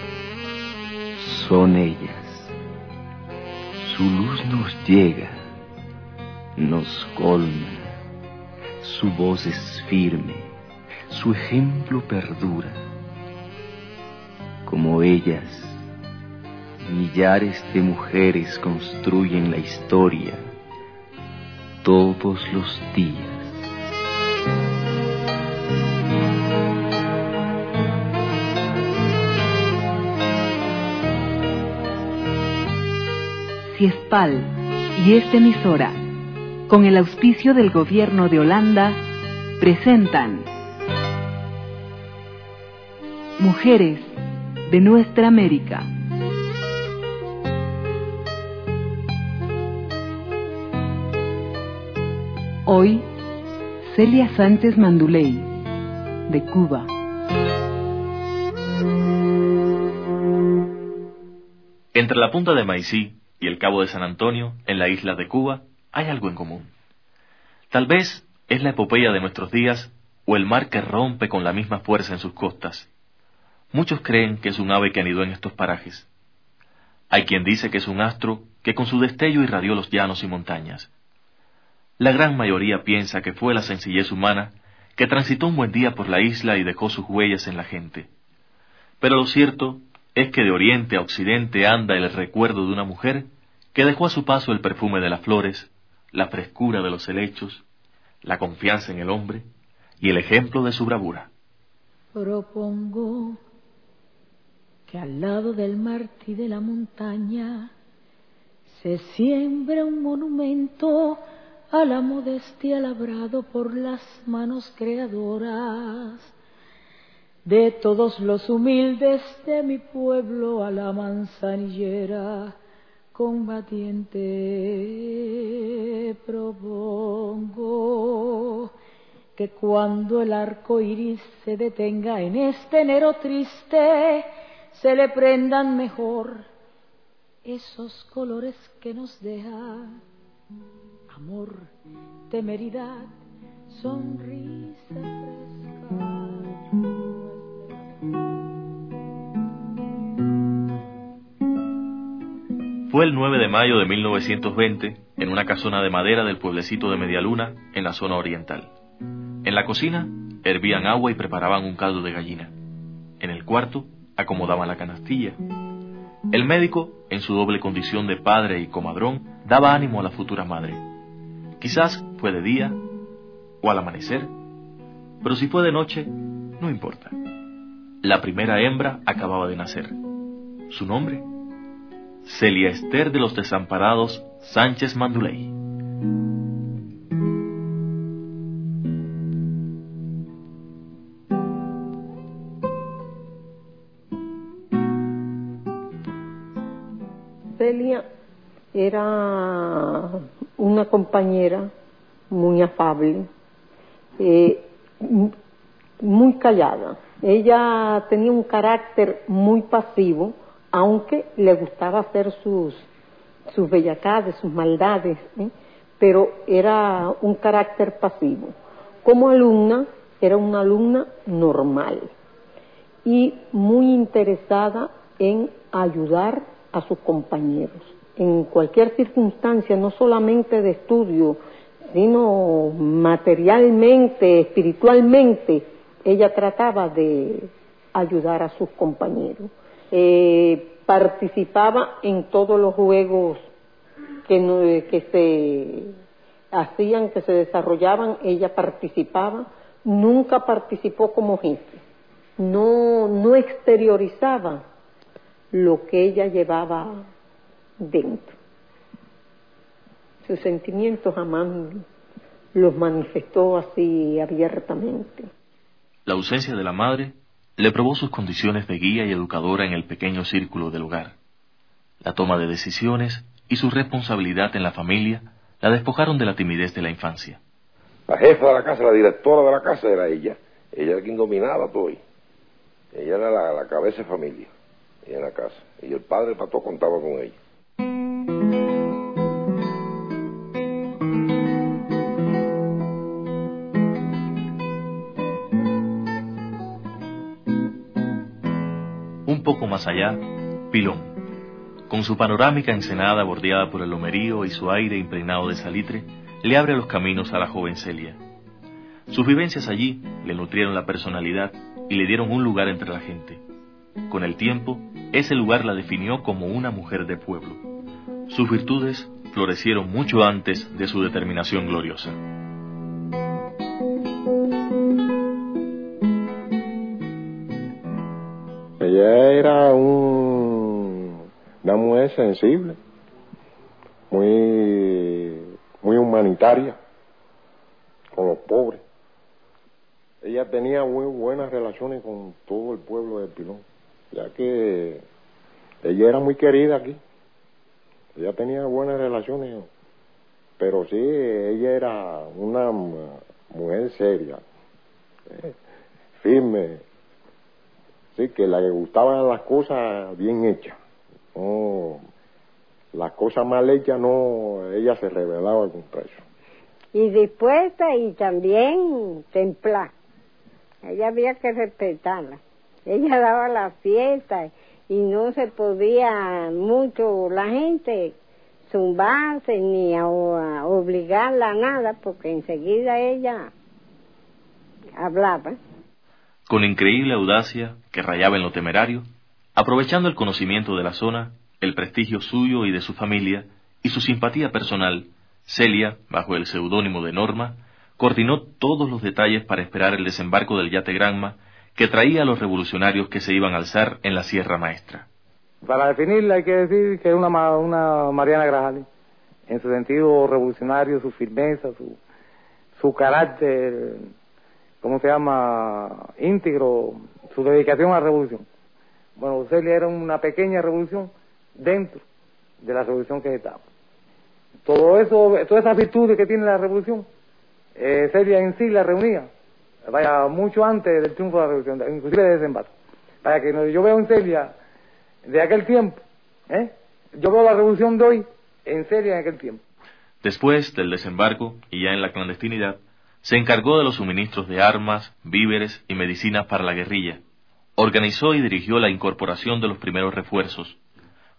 son ellas, su luz nos llega, nos colma, su voz es firme, su ejemplo perdura. Como ellas, millares de mujeres construyen la historia todos los días. Ciespal y esta emisora, con el auspicio del Gobierno de Holanda, presentan Mujeres de nuestra América. Hoy, Celia Sánchez Manduley, de Cuba. Entre la punta de Maicí y el Cabo de San Antonio, en la isla de Cuba, hay algo en común. Tal vez es la epopeya de nuestros días o el mar que rompe con la misma fuerza en sus costas. Muchos creen que es un ave que anidó en estos parajes. Hay quien dice que es un astro que con su destello irradió los llanos y montañas. La gran mayoría piensa que fue la sencillez humana que transitó un buen día por la isla y dejó sus huellas en la gente. Pero lo cierto es que de oriente a occidente anda el recuerdo de una mujer que dejó a su paso el perfume de las flores, la frescura de los helechos, la confianza en el hombre y el ejemplo de su bravura. Propongo que al lado del Martí de la montaña se siembre un monumento a la modestia labrado por las manos creadoras de todos los humildes de mi pueblo, a la manzanillera combatiente. Propongo que cuando el arco iris se detenga en este enero triste, se le prendan mejor esos colores que nos deja amor, temeridad, sonrisa fresca. Fue el nueve de mayo de mil novecientos veinte, en una casona de madera del pueblecito de Medialuna, en la zona oriental. En la cocina, hervían agua y preparaban un caldo de gallina. En el cuarto, acomodaban la canastilla. El médico, en su doble condición de padre y comadrón, daba ánimo a la futura madre. Quizás fue de día o al amanecer, pero si fue de noche, no importa. La primera hembra acababa de nacer. Su nombre, Celia Ester de los Desamparados Sánchez Manduley. Celia era una compañera muy afable, eh, muy callada. Ella tenía un carácter muy pasivo, aunque le gustaba hacer sus, sus bellacades, sus maldades, ¿eh? Pero era un carácter pasivo. Como alumna, era una alumna normal y muy interesada en ayudar a sus compañeros en cualquier circunstancia, no solamente de estudio, sino materialmente, espiritualmente. Ella trataba de ayudar a sus compañeros. Eh, participaba en todos los juegos que, no, que se hacían, que se desarrollaban. Ella participaba. Nunca participó como jefe. No, no exteriorizaba lo que ella llevaba dentro. Sus sentimientos jamás los manifestó así abiertamente. La ausencia de la madre le probó sus condiciones de guía y educadora en el pequeño círculo del hogar. La toma de decisiones y su responsabilidad en la familia la despojaron de la timidez de la infancia. La jefa de la casa, la directora de la casa era ella. Ella era quien dominaba todo. Ella era la, la cabeza de familia en la casa. Y el padre para todo contaba con ella. Un poco más allá, Pilón, con su panorámica ensenada bordeada por el lomerío y su aire impregnado de salitre, le abre los caminos a la joven Celia. Sus vivencias allí le nutrieron la personalidad y le dieron un lugar entre la gente. Con el tiempo, ese lugar la definió como una mujer de pueblo. Sus virtudes florecieron mucho antes de su determinación gloriosa. Ella era un, una mujer sensible, muy, muy humanitaria con los pobres. Ella tenía muy buenas relaciones con todo el pueblo de Pilón, ya que ella era muy querida aquí. Ella tenía buenas relaciones, pero sí, ella era una mujer seria, eh, firme. Sí, que le gustaban las cosas bien hechas. No, las cosas mal hechas no, ella se rebelaba contra eso. Y dispuesta y también templada. Ella había que respetarla. Ella daba la fiesta y no se podía mucho la gente zumbarse ni a, a obligarla a nada, porque enseguida ella hablaba. Con increíble audacia, que rayaba en lo temerario, aprovechando el conocimiento de la zona, el prestigio suyo y de su familia, y su simpatía personal, Celia, bajo el seudónimo de Norma, coordinó todos los detalles para esperar el desembarco del yate Granma, que traía a los revolucionarios que se iban a alzar en la Sierra Maestra. Para definirla hay que decir que es una, una Mariana Grajales, en su sentido revolucionario, su firmeza, su, su carácter, ¿cómo se llama?, íntegro, su dedicación a la revolución. Bueno, Celia era una pequeña revolución dentro de la revolución que estaba. Todo eso, todas esas virtudes que tiene la revolución, eh, Celia en sí la reunía, vaya, mucho antes del triunfo de la revolución, inclusive de desembarco. Para que yo veo en Celia de aquel tiempo, ¿eh? yo veo la revolución de hoy en Celia en aquel tiempo. Después del desembarco, y ya en la clandestinidad, se encargó de los suministros de armas, víveres y medicinas para la guerrilla. Organizó y dirigió la incorporación de los primeros refuerzos.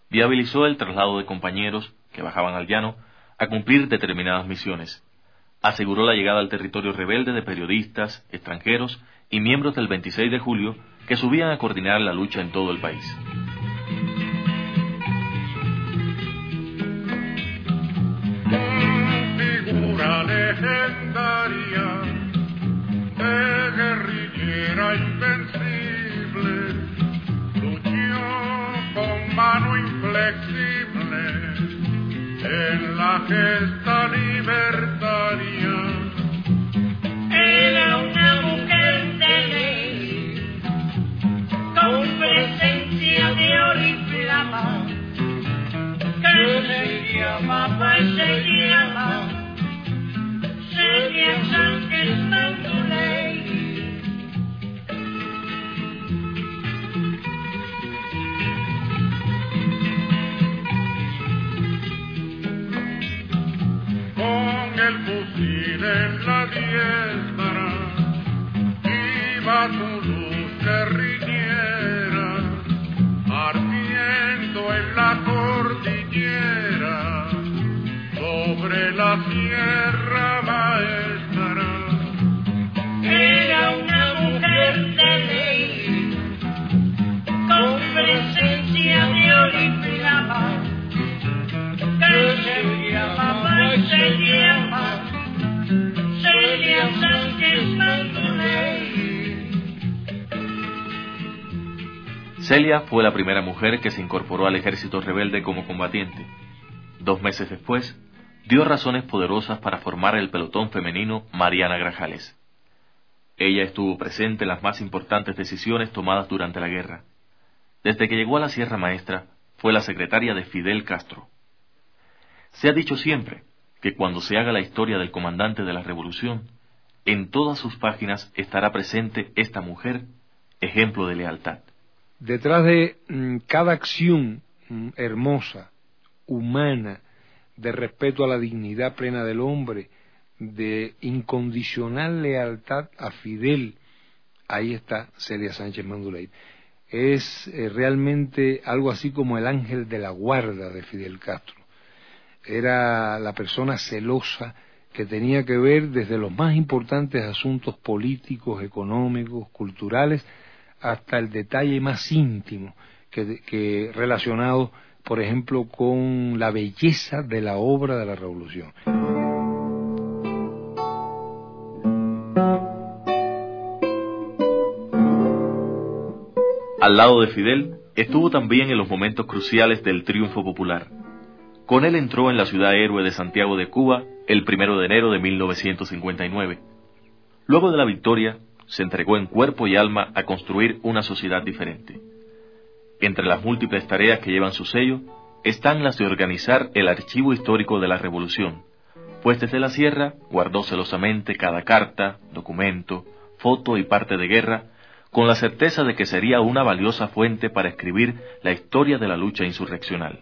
viabilizó el traslado de compañeros que bajaban al llano a cumplir determinadas misiones. Aseguró la llegada al territorio rebelde de periodistas, extranjeros y miembros del veintiséis de julio que subían a coordinar la lucha en todo el país. Figura legendaria de guerrillera invencible, luchó con mano inflexible en la gesta libertaria. Era una mujer de ley, con presencia de oro y flama, que se llamaba y se llama Celia Sánchez Manduley. Con el fusil en la diestra iba su luz guerrillera, ardiendo en la cordillera sobre la sierra maestra. Era una mujer de ley, con presencia de oro y flama, que se llamaba y se llama Celia Sánchez Manduley. Celia fue la primera mujer que se incorporó al ejército rebelde como combatiente. Dos meses después, dio razones poderosas para formar el pelotón femenino Mariana Grajales. Ella estuvo presente en las más importantes decisiones tomadas durante la guerra. Desde que llegó a la Sierra Maestra, fue la secretaria de Fidel Castro. Se ha dicho siempre que cuando se haga la historia del comandante de la revolución, en todas sus páginas estará presente esta mujer, ejemplo de lealtad. Detrás de mm, cada acción mm, hermosa, humana, de respeto a la dignidad plena del hombre, de incondicional lealtad a Fidel, ahí está Celia Sánchez Manduley. Es eh, realmente algo así como el ángel de la guarda de Fidel Castro. Era la persona celosa que tenía que ver desde los más importantes asuntos políticos, económicos, culturales, hasta el detalle más íntimo que, que relacionado, por ejemplo, con la belleza de la obra de la revolución. Al lado de Fidel, estuvo también en los momentos cruciales del triunfo popular. Con él entró en la ciudad héroe de Santiago de Cuba el primero de enero de mil novecientos cincuenta y nueve. Luego de la victoria, se entregó en cuerpo y alma a construir una sociedad diferente. Entre las múltiples tareas que llevan su sello, están las de organizar el archivo histórico de la revolución, pues desde la sierra guardó celosamente cada carta, documento, foto y parte de guerra, con la certeza de que sería una valiosa fuente para escribir la historia de la lucha insurreccional.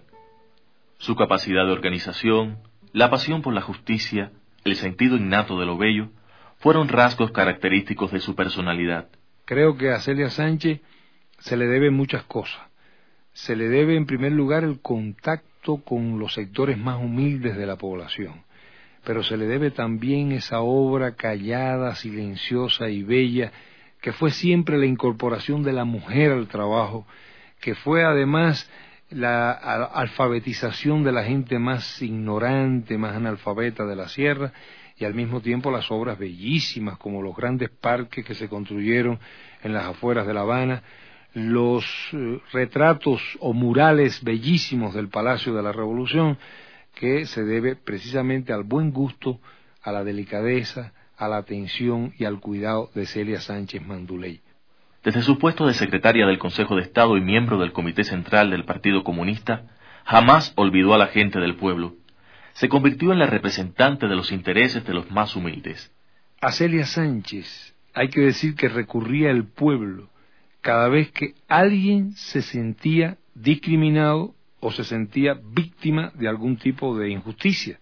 Su capacidad de organización, la pasión por la justicia, el sentido innato de lo bello, fueron rasgos característicos de su personalidad. Creo que a Celia Sánchez se le debe muchas cosas. Se le debe, en primer lugar, el contacto con los sectores más humildes de la población, pero se le debe también esa obra callada, silenciosa y bella, que fue siempre la incorporación de la mujer al trabajo, que fue además la alfabetización de la gente más ignorante, más analfabeta de la sierra, y al mismo tiempo las obras bellísimas como los grandes parques que se construyeron en las afueras de La Habana, los eh, retratos o murales bellísimos del Palacio de la Revolución, que se debe precisamente al buen gusto, a la delicadeza, a la atención y al cuidado de Celia Sánchez Manduley. Desde su puesto de secretaria del Consejo de Estado y miembro del Comité Central del Partido Comunista, jamás olvidó a la gente del pueblo. Se convirtió en la representante de los intereses de los más humildes. A Celia Sánchez hay que decir que recurría al pueblo cada vez que alguien se sentía discriminado o se sentía víctima de algún tipo de injusticia.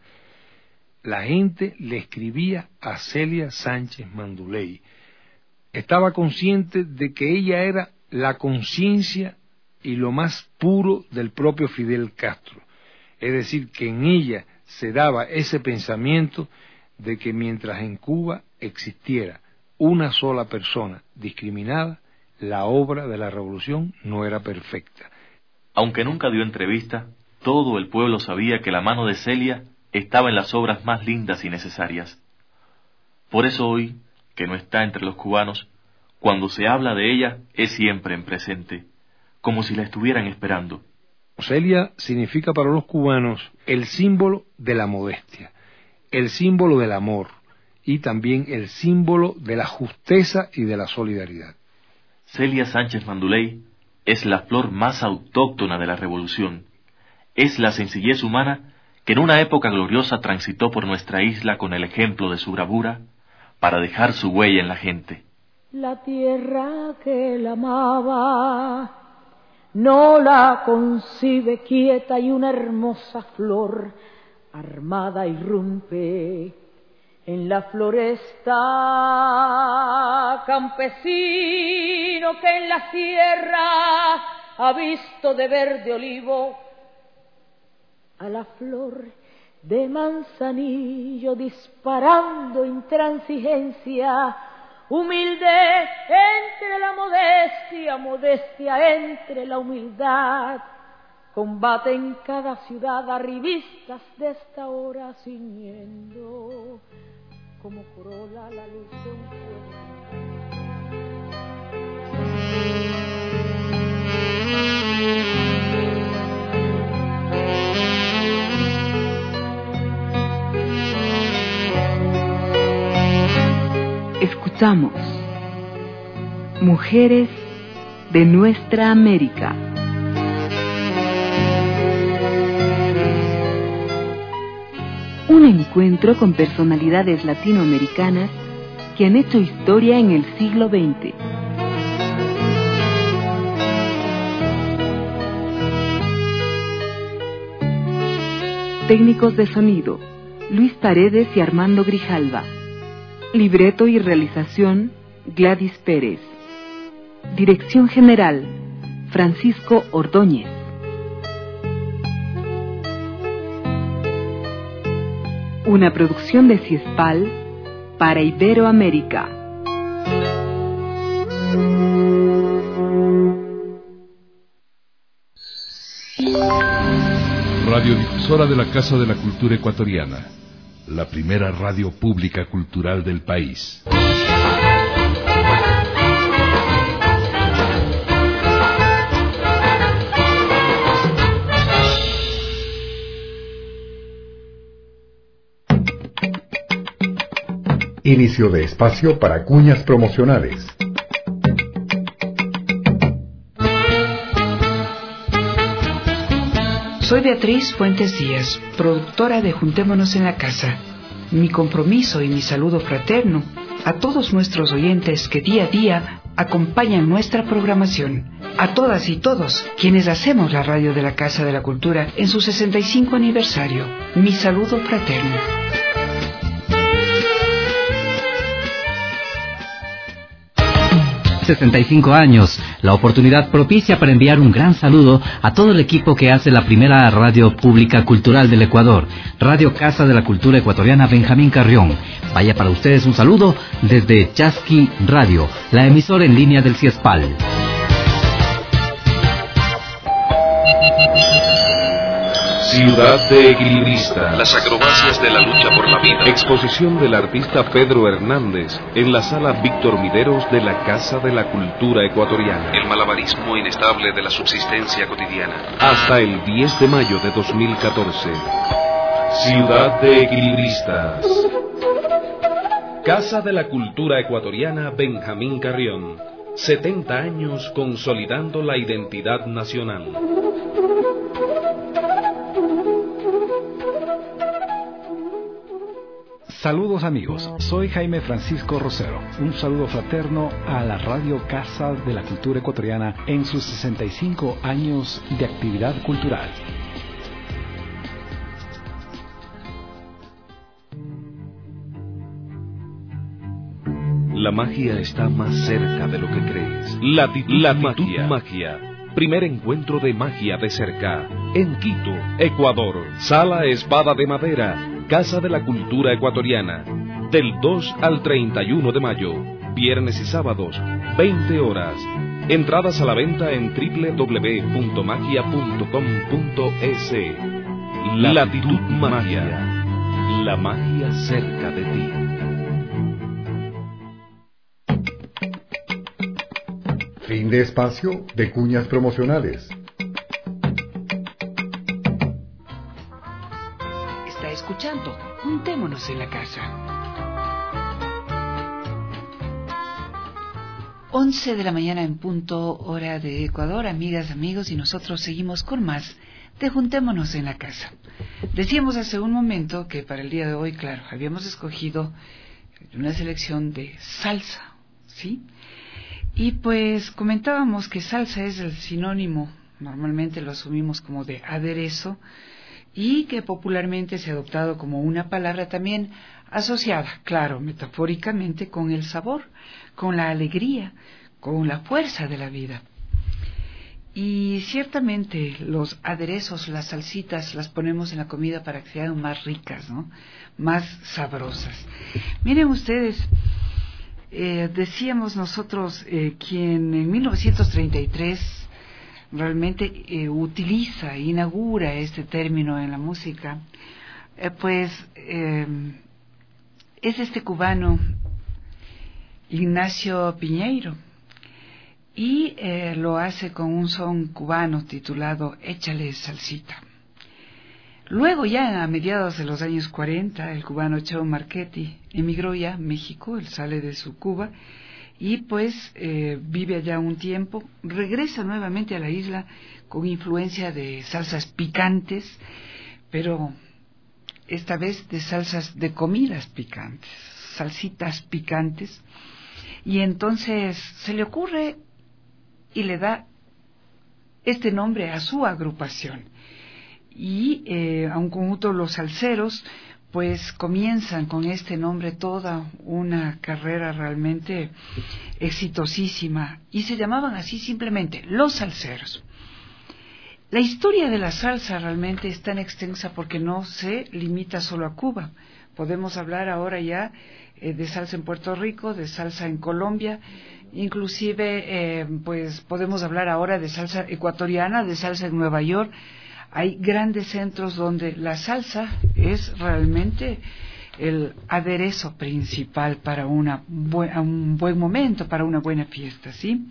La gente le escribía a Celia Sánchez Manduley. Estaba consciente de que ella era la conciencia y lo más puro del propio Fidel Castro. Es decir, que en ella se daba ese pensamiento de que mientras en Cuba existiera una sola persona discriminada, la obra de la revolución no era perfecta. Aunque nunca dio entrevista, todo el pueblo sabía que la mano de Celia estaba en las obras más lindas y necesarias. Por eso hoy, que no está entre los cubanos, cuando se habla de ella es siempre en presente, como si la estuvieran esperando. Celia significa para los cubanos el símbolo de la modestia, el símbolo del amor y también el símbolo de la justeza y de la solidaridad. Celia Sánchez Manduley es la flor más autóctona de la revolución. Es la sencillez humana que en una época gloriosa transitó por nuestra isla con el ejemplo de su bravura para dejar su huella en la gente. La tierra que la amaba no la concibe quieta y una hermosa flor armada irrumpe en la floresta. Campesino que en la sierra ha visto de verde olivo a la flor de manzanillo disparando intransigencia, humilde entre la modestia, modestia entre la humildad, combate en cada ciudad arribistas de esta hora ciñendo como corola la luz de un Escuchamos Mujeres de Nuestra América. Un encuentro con personalidades latinoamericanas que han hecho historia en el siglo veinte. Técnicos de sonido, Luis Paredes y Armando Grijalva. Libreto y realización, Gladys Pérez. Dirección general, Francisco Ordóñez. Una producción de CIESPAL para Iberoamérica. Radiodifusora de la Casa de la Cultura Ecuatoriana, la primera radio pública cultural del país. Inicio de espacio para cuñas promocionales. Soy Beatriz Fuentes Díaz, productora de Juntémonos en la Casa. Mi compromiso y mi saludo fraterno a todos nuestros oyentes que día a día acompañan nuestra programación. A todas y todos quienes hacemos la radio de la Casa de la Cultura en su sesenta y cinco aniversario. Mi saludo fraterno. sesenta y cinco años, la oportunidad propicia para enviar un gran saludo a todo el equipo que hace la primera radio pública cultural del Ecuador, Radio Casa de la Cultura Ecuatoriana Benjamín Carrión. Vaya para ustedes un saludo desde Chasqui Radio, la emisora en línea del CIESPAL. Ciudad de Equilibrista. Las acrobacias de la lucha por la vida. Exposición del artista Pedro Hernández en la sala Víctor Mideros de la Casa de la Cultura Ecuatoriana. El malabarismo inestable de la subsistencia cotidiana. Hasta el diez de mayo de dos mil catorce. Ciudad de Equilibristas. Casa de la Cultura Ecuatoriana Benjamín Carrión. setenta años consolidando la identidad nacional. Saludos amigos, soy Jaime Francisco Rosero. Un saludo fraterno a la Radio Casa de la Cultura Ecuatoriana en sus sesenta y cinco años de actividad cultural. La magia está más cerca de lo que crees. Latitud, Latitud Magia. Magia. primer encuentro de magia de cerca, en Quito, Ecuador. Sala Espada de Madera, Casa de la Cultura Ecuatoriana, del dos al treinta y uno de mayo, viernes y sábados, veinte horas. Entradas a la venta en doble u doble u doble u punto magia punto com punto es. Latitud Magia, la magia cerca de ti. Fin de espacio de cuñas promocionales. Está escuchando Juntémonos en la Casa. once de la mañana en punto, hora de Ecuador, amigas, amigos, y nosotros seguimos con más de Juntémonos en la Casa. Decíamos hace un momento que para el día de hoy, claro, habíamos escogido una selección de salsa, ¿sí? Y pues comentábamos que salsa es el sinónimo, normalmente lo asumimos como de aderezo, y que popularmente se ha adoptado como una palabra también asociada, claro, metafóricamente, con el sabor, con la alegría, con la fuerza de la vida. Y ciertamente los aderezos, las salsitas, las ponemos en la comida para que sean más ricas, ¿no? Más sabrosas. Miren ustedes, eh, decíamos nosotros eh, quien en mil novecientos treinta y tres realmente eh, utiliza, inaugura este término en la música, eh, pues eh, es este cubano Ignacio Piñeiro, y eh, lo hace con un son cubano titulado Échale Salsita. Luego, ya a mediados de los años cuarenta, el cubano Cheo Marchetti emigró ya a México, él sale de su Cuba y pues eh, vive allá un tiempo, regresa nuevamente a la isla con influencia de salsas picantes, pero esta vez de salsas de comidas picantes, salsitas picantes, y entonces se le ocurre y le da este nombre a su agrupación. Y eh, a un conjunto los salseros pues comienzan con este nombre toda una carrera realmente exitosísima, y se llamaban así simplemente los salseros. La historia de la salsa realmente es tan extensa porque no se limita solo a Cuba. Podemos hablar ahora ya eh, de salsa en Puerto Rico, de salsa en Colombia, inclusive eh, pues podemos hablar ahora de salsa ecuatoriana, de salsa en Nueva York. Hay grandes centros donde la salsa es realmente el aderezo principal para una bu- un buen momento, para una buena fiesta, ¿sí?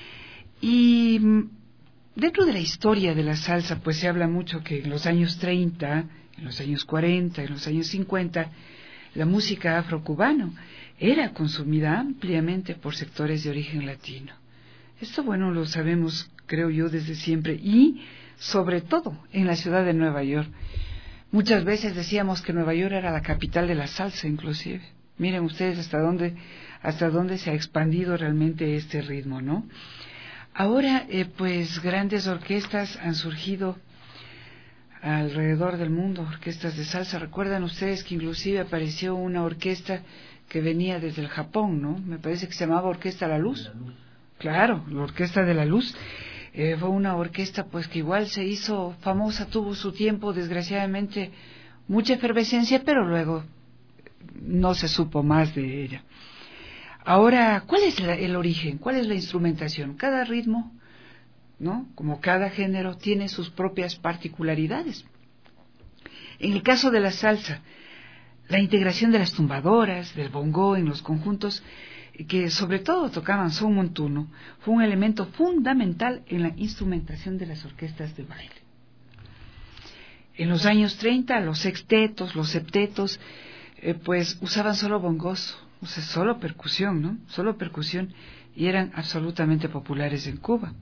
Y dentro de la historia de la salsa, pues se habla mucho que en los años treinta, en los años cuarenta, en los años cincuenta, la música afrocubana era consumida ampliamente por sectores de origen latino. Esto, bueno, lo sabemos, creo yo, desde siempre, y sobre todo en la ciudad de Nueva York. Muchas veces decíamos que Nueva York era la capital de la salsa, inclusive. Miren ustedes hasta dónde, hasta dónde se ha expandido realmente este ritmo, ¿no? Ahora, eh, pues, grandes orquestas han surgido alrededor del mundo, orquestas de salsa. Recuerdan ustedes que inclusive apareció una orquesta que venía desde el Japón, ¿no? Me parece que se llamaba Orquesta La Luz. La Luz. Claro, la Orquesta de la Luz. Eh, fue una orquesta pues que igual se hizo famosa, tuvo su tiempo, desgraciadamente mucha efervescencia, pero luego no se supo más de ella. Ahora, ¿cuál es la, el origen? ¿Cuál es la instrumentación? Cada ritmo, ¿no? Como cada género, tiene sus propias particularidades. En el caso de la salsa, la integración de las tumbadoras, del bongo en los conjuntos, que sobre todo tocaban son montuno, fue un elemento fundamental en la instrumentación de las orquestas de baile. En los años treinta, los sextetos, los septetos, eh, pues usaban solo bongos, o sea, solo percusión, ¿no? Solo percusión, y eran absolutamente populares en Cuba.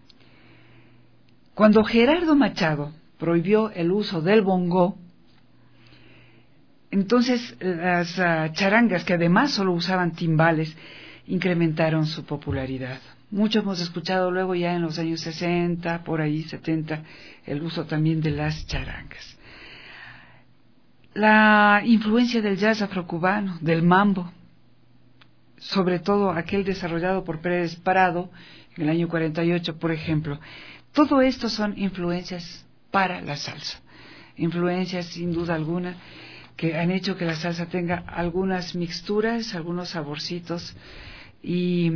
Cuando Gerardo Machado prohibió el uso del bongo, entonces las uh, charangas, que además solo usaban timbales, incrementaron su popularidad. Mucho hemos escuchado luego ya en los años sesenta, por ahí setenta, el uso también de las charangas. La influencia del jazz afrocubano, del mambo, sobre todo aquel desarrollado por Pérez Parado en el año cuarenta y ocho, por ejemplo. Todo esto son influencias para la salsa, influencias sin duda alguna que han hecho que la salsa tenga algunas mixturas, algunos saborcitos, y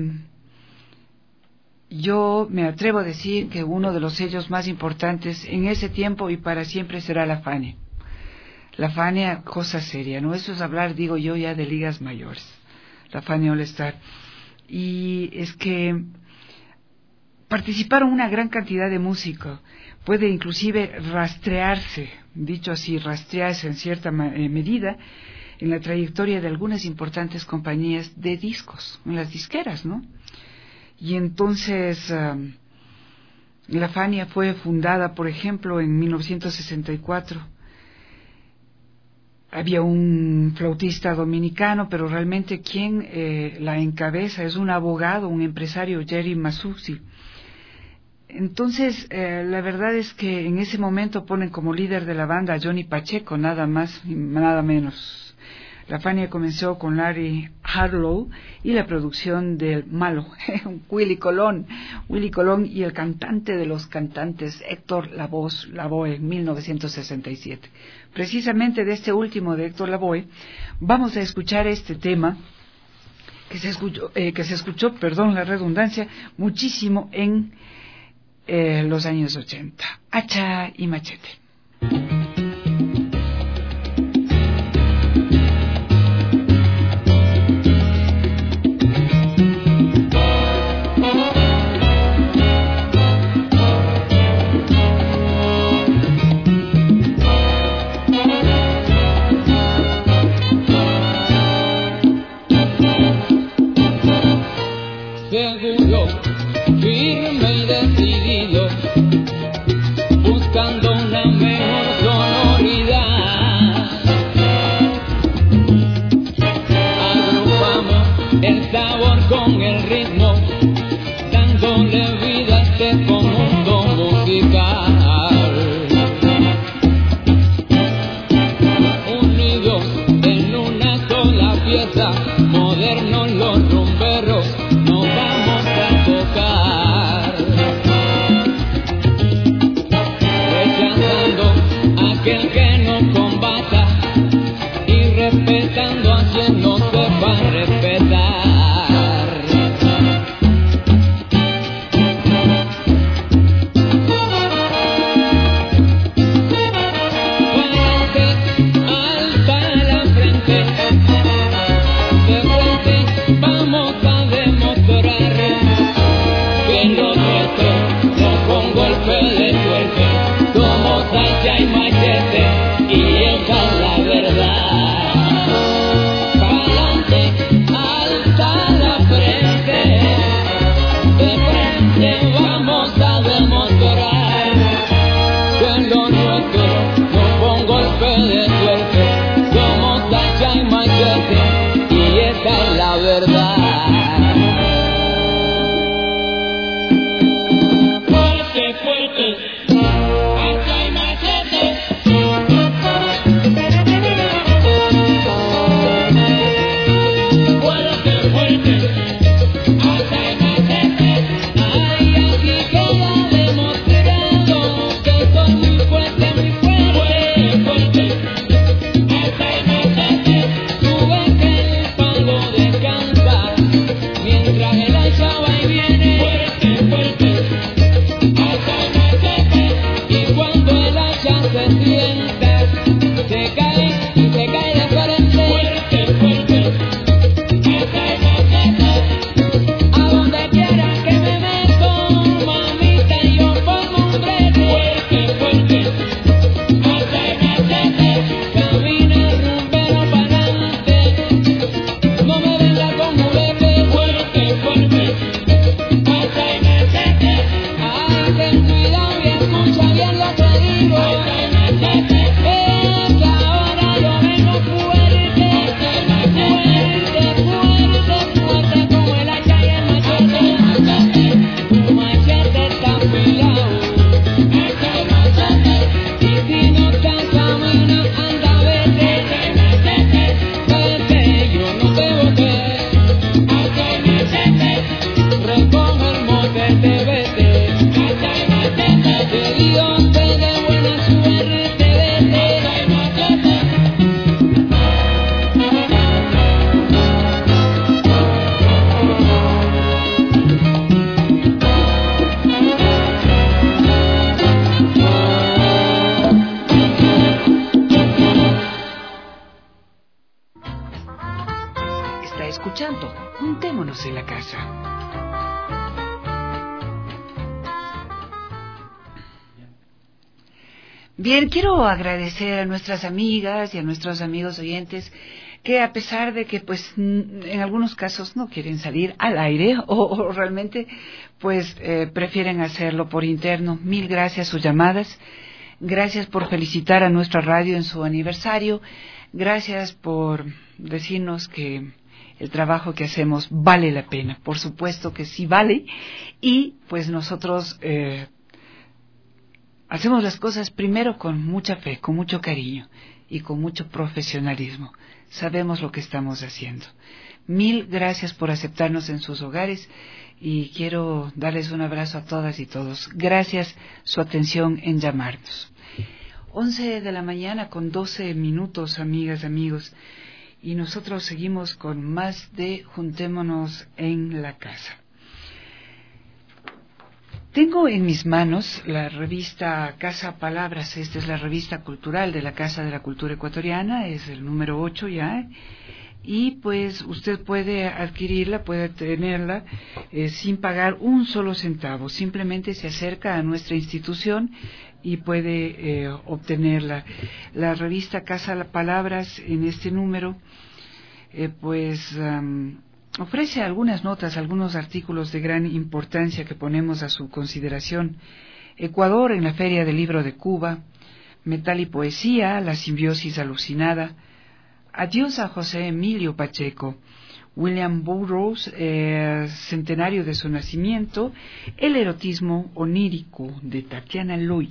yo me atrevo a decir que uno de los sellos más importantes en ese tiempo y para siempre será la Fania. La Fania, cosa seria, ¿no? Eso es hablar, digo yo, ya de ligas mayores. La Fania All Star. Y es que participaron una gran cantidad de músicos. Puede inclusive rastrearse, dicho así, rastrearse en cierta medida en la trayectoria de algunas importantes compañías de discos, en las disqueras, ¿no? Y entonces um, la Fania fue fundada, por ejemplo, en mil novecientos sesenta y cuatro. Había un flautista dominicano, pero realmente quien eh, la encabeza es un abogado, un empresario, Jerry Masucci. Entonces, eh, la verdad es que en ese momento ponen como líder de la banda a Johnny Pacheco, nada más y nada menos. La Fania comenzó con Larry Harlow y la producción del malo, Willy Colón, Willy Colón y el cantante de los cantantes, Héctor Lavoe, Lavoe, en mil novecientos sesenta y siete. Precisamente de este último, de Héctor Lavoe, vamos a escuchar este tema que se escuchó, eh, que se escuchó, perdón la redundancia, muchísimo en eh, los años ochenta. Hacha y machete. recoge el motete, vete. Que Dios te dé buena suerte, vete. Está escuchando Juntémonos en la Casa. Bien, quiero agradecer a nuestras amigas y a nuestros amigos oyentes que a pesar de que pues en algunos casos no quieren salir al aire o, o realmente pues eh, prefieren hacerlo por interno. Mil gracias sus llamadas, gracias por felicitar a nuestra radio en su aniversario, gracias por decirnos que el trabajo que hacemos vale la pena, por supuesto que sí vale, y pues nosotros eh, hacemos las cosas primero con mucha fe, con mucho cariño y con mucho profesionalismo. Sabemos lo que estamos haciendo. Mil gracias por aceptarnos en sus hogares y quiero darles un abrazo a todas y todos. Gracias su atención en llamarnos. once de la mañana con doce minutos, amigas, amigos, y nosotros seguimos con más de Juntémonos en la Casa. Tengo en mis manos la revista Casa Palabras. Esta es la revista cultural de la Casa de la Cultura Ecuatoriana, es el número ocho ya, y pues usted puede adquirirla, puede tenerla eh, sin pagar un solo centavo, simplemente se acerca a nuestra institución y puede eh, obtenerla. La revista Casa Palabras en este número eh, pues um, ofrece algunas notas, algunos artículos de gran importancia que ponemos a su consideración. Ecuador en la Feria del Libro de Cuba, Metal y Poesía, La Simbiosis Alucinada, Adiós a José Emilio Pacheco, William Burroughs, eh, centenario de su nacimiento, El erotismo onírico de Tatiana Luy,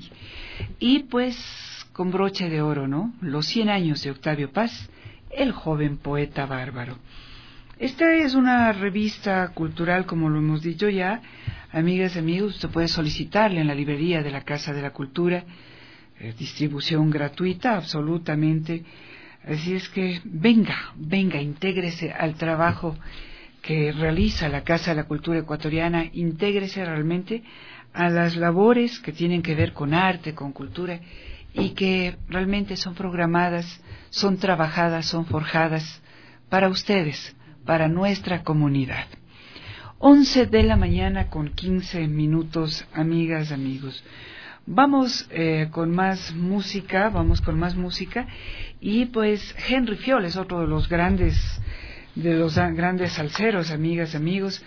y pues con broche de oro, ¿no? Los cien años de Octavio Paz, el joven poeta bárbaro. Esta es una revista cultural, como lo hemos dicho ya, amigas y amigos, usted puede solicitarla en la librería de la Casa de la Cultura, eh, distribución gratuita, absolutamente. Así es que venga, venga, intégrese al trabajo que realiza la Casa de la Cultura Ecuatoriana, intégrese realmente a las labores que tienen que ver con arte, con cultura, y que realmente son programadas, son trabajadas, son forjadas para ustedes, para nuestra comunidad. once de la mañana con quince minutos, amigas, amigos. Vamos eh, con más música, vamos con más música, y pues Henry Fiol es otro de los grandes, de los grandes salseros, amigas, amigos,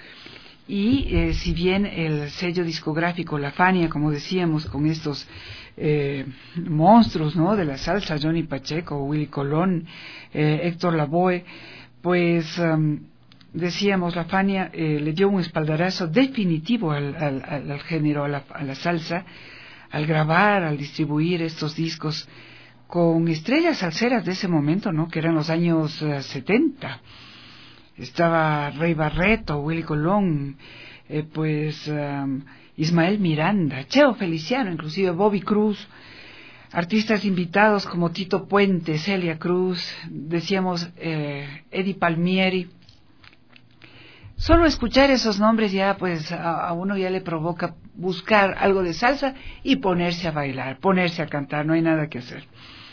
y eh, si bien el sello discográfico La Fania, como decíamos, con estos eh, monstruos, ¿no?, de la salsa, Johnny Pacheco, Willy Colón, eh, Héctor Lavoe, pues um, decíamos, La Fania eh, le dio un espaldarazo definitivo al, al, al, al género, a la, a la salsa, al grabar, al distribuir estos discos con estrellas salseras de ese momento, ¿no?, que eran los años uh, setenta. Estaba Rey Barreto, Willy Colón, eh, pues um, Ismael Miranda, Cheo Feliciano, inclusive Bobby Cruz, artistas invitados como Tito Puente, Celia Cruz, decíamos eh, Eddie Palmieri. Solo escuchar esos nombres ya pues a, a uno ya le provoca buscar algo de salsa y ponerse a bailar, ponerse a cantar, no hay nada que hacer.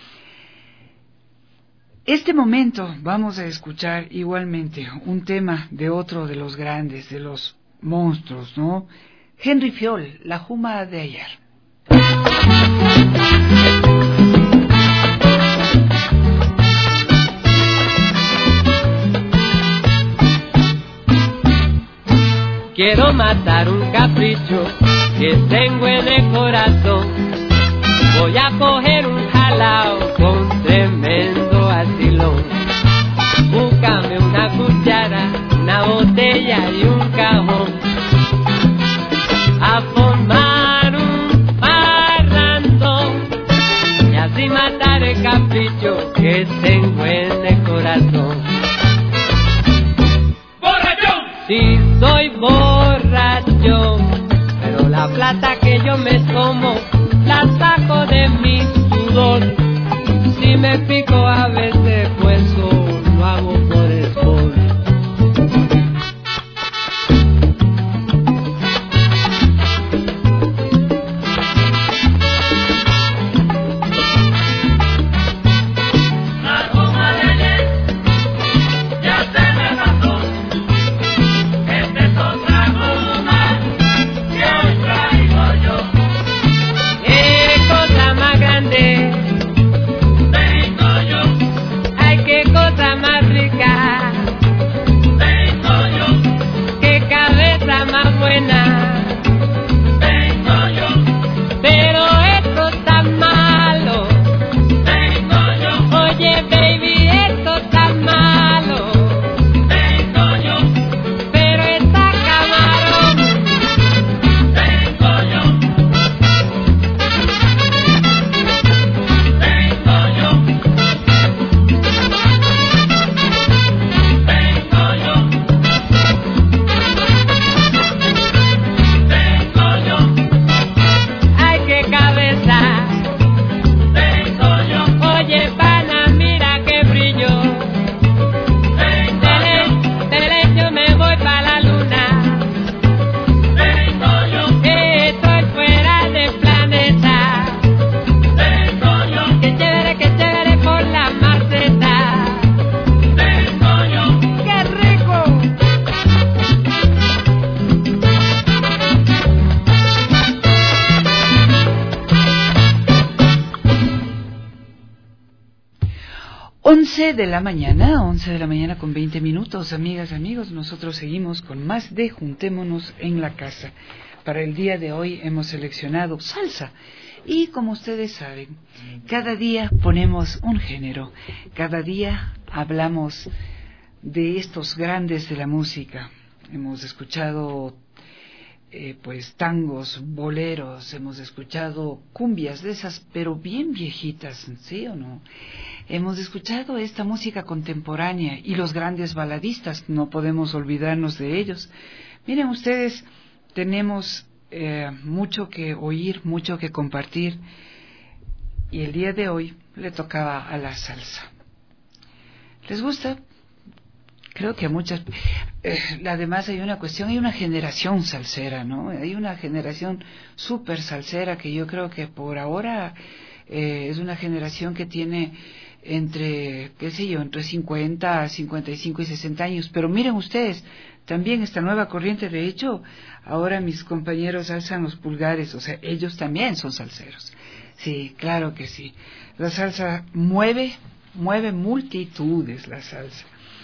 Este momento vamos a escuchar igualmente un tema de otro de los grandes, de los monstruos, ¿no? Henry Fiol, La Juma de ayer. Quiero matar un capricho que tengo en el corazón. Voy a coger un jalao con tremendo asilón. Búscame una cuchara, una botella y un cajón. A formar un parrandón y así matar el capricho que tengo en el corazón. Si soy yo, pero la plata que yo me tomo la saco de mi sudor. Si me pico a veces pues lo hago por esfuerzo. once de la mañana, once de la mañana con veinte minutos, amigas, amigos, nosotros seguimos con más de Juntémonos en la Casa. Para el día de hoy hemos seleccionado salsa y como ustedes saben, cada día ponemos un género, cada día hablamos de estos grandes de la música. Hemos escuchado eh, pues tangos, boleros, hemos escuchado cumbias de esas, pero bien viejitas, ¿sí o no? Hemos escuchado esta música contemporánea y los grandes baladistas, no podemos olvidarnos de ellos. Miren ustedes, tenemos eh, mucho que oír, mucho que compartir, y el día de hoy le tocaba a la salsa. ¿Les gusta? Creo que a muchas. Eh, además hay una cuestión, hay una generación salsera, ¿no? Hay una generación súper salsera que yo creo que por ahora eh, es una generación que tiene entre, qué sé yo, entre cincuenta, cincuenta y cinco y sesenta años. Pero miren ustedes, también esta nueva corriente, de hecho, ahora mis compañeros alzan los pulgares, o sea, ellos también son salseros. Sí, claro que sí. La salsa mueve, mueve multitudes, la salsa.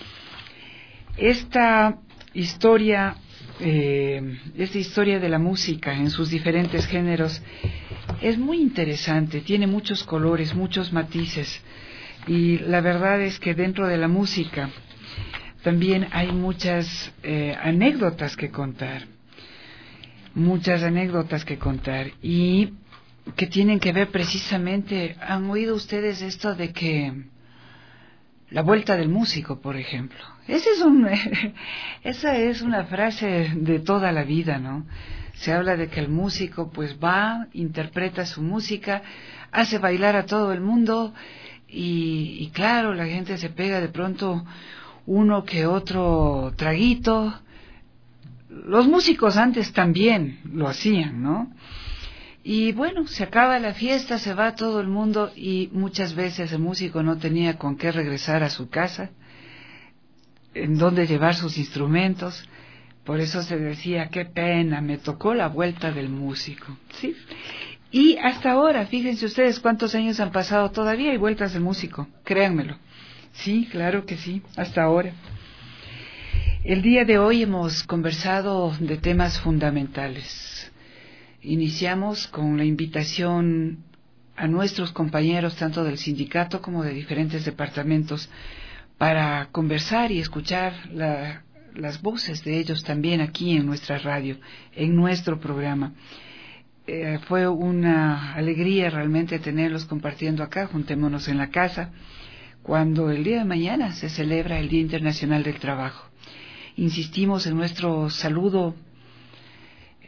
Esta historia, eh, esta historia de la música en sus diferentes géneros es muy interesante, tiene muchos colores, muchos matices. Y la verdad es que dentro de la música también hay muchas eh, anécdotas que contar, muchas anécdotas que contar y que tienen que ver precisamente, ¿han oído ustedes esto de que la vuelta del músico, por ejemplo? Ese es un, esa es una frase de toda la vida, ¿no? Se habla de que el músico pues va, interpreta su música, hace bailar a todo el mundo. Y, y claro, la gente se pega de pronto uno que otro traguito. Los músicos antes también lo hacían, ¿no? Y bueno, se acaba la fiesta, se va todo el mundo y muchas veces el músico no tenía con qué regresar a su casa, en dónde llevar sus instrumentos. Por eso se decía, qué pena, me tocó la vuelta del músico, ¿sí? Y hasta ahora, fíjense ustedes cuántos años han pasado, todavía hay vueltas del músico, créanmelo. Sí, claro que sí, hasta ahora. El día de hoy hemos conversado de temas fundamentales. Iniciamos con la invitación a nuestros compañeros, tanto del sindicato como de diferentes departamentos, para conversar y escuchar la, las voces de ellos también aquí en nuestra radio, en nuestro programa. Eh, fue una alegría realmente tenerlos compartiendo acá, Juntémonos en la Casa, cuando el día de mañana se celebra el Día Internacional del Trabajo. Insistimos en nuestro saludo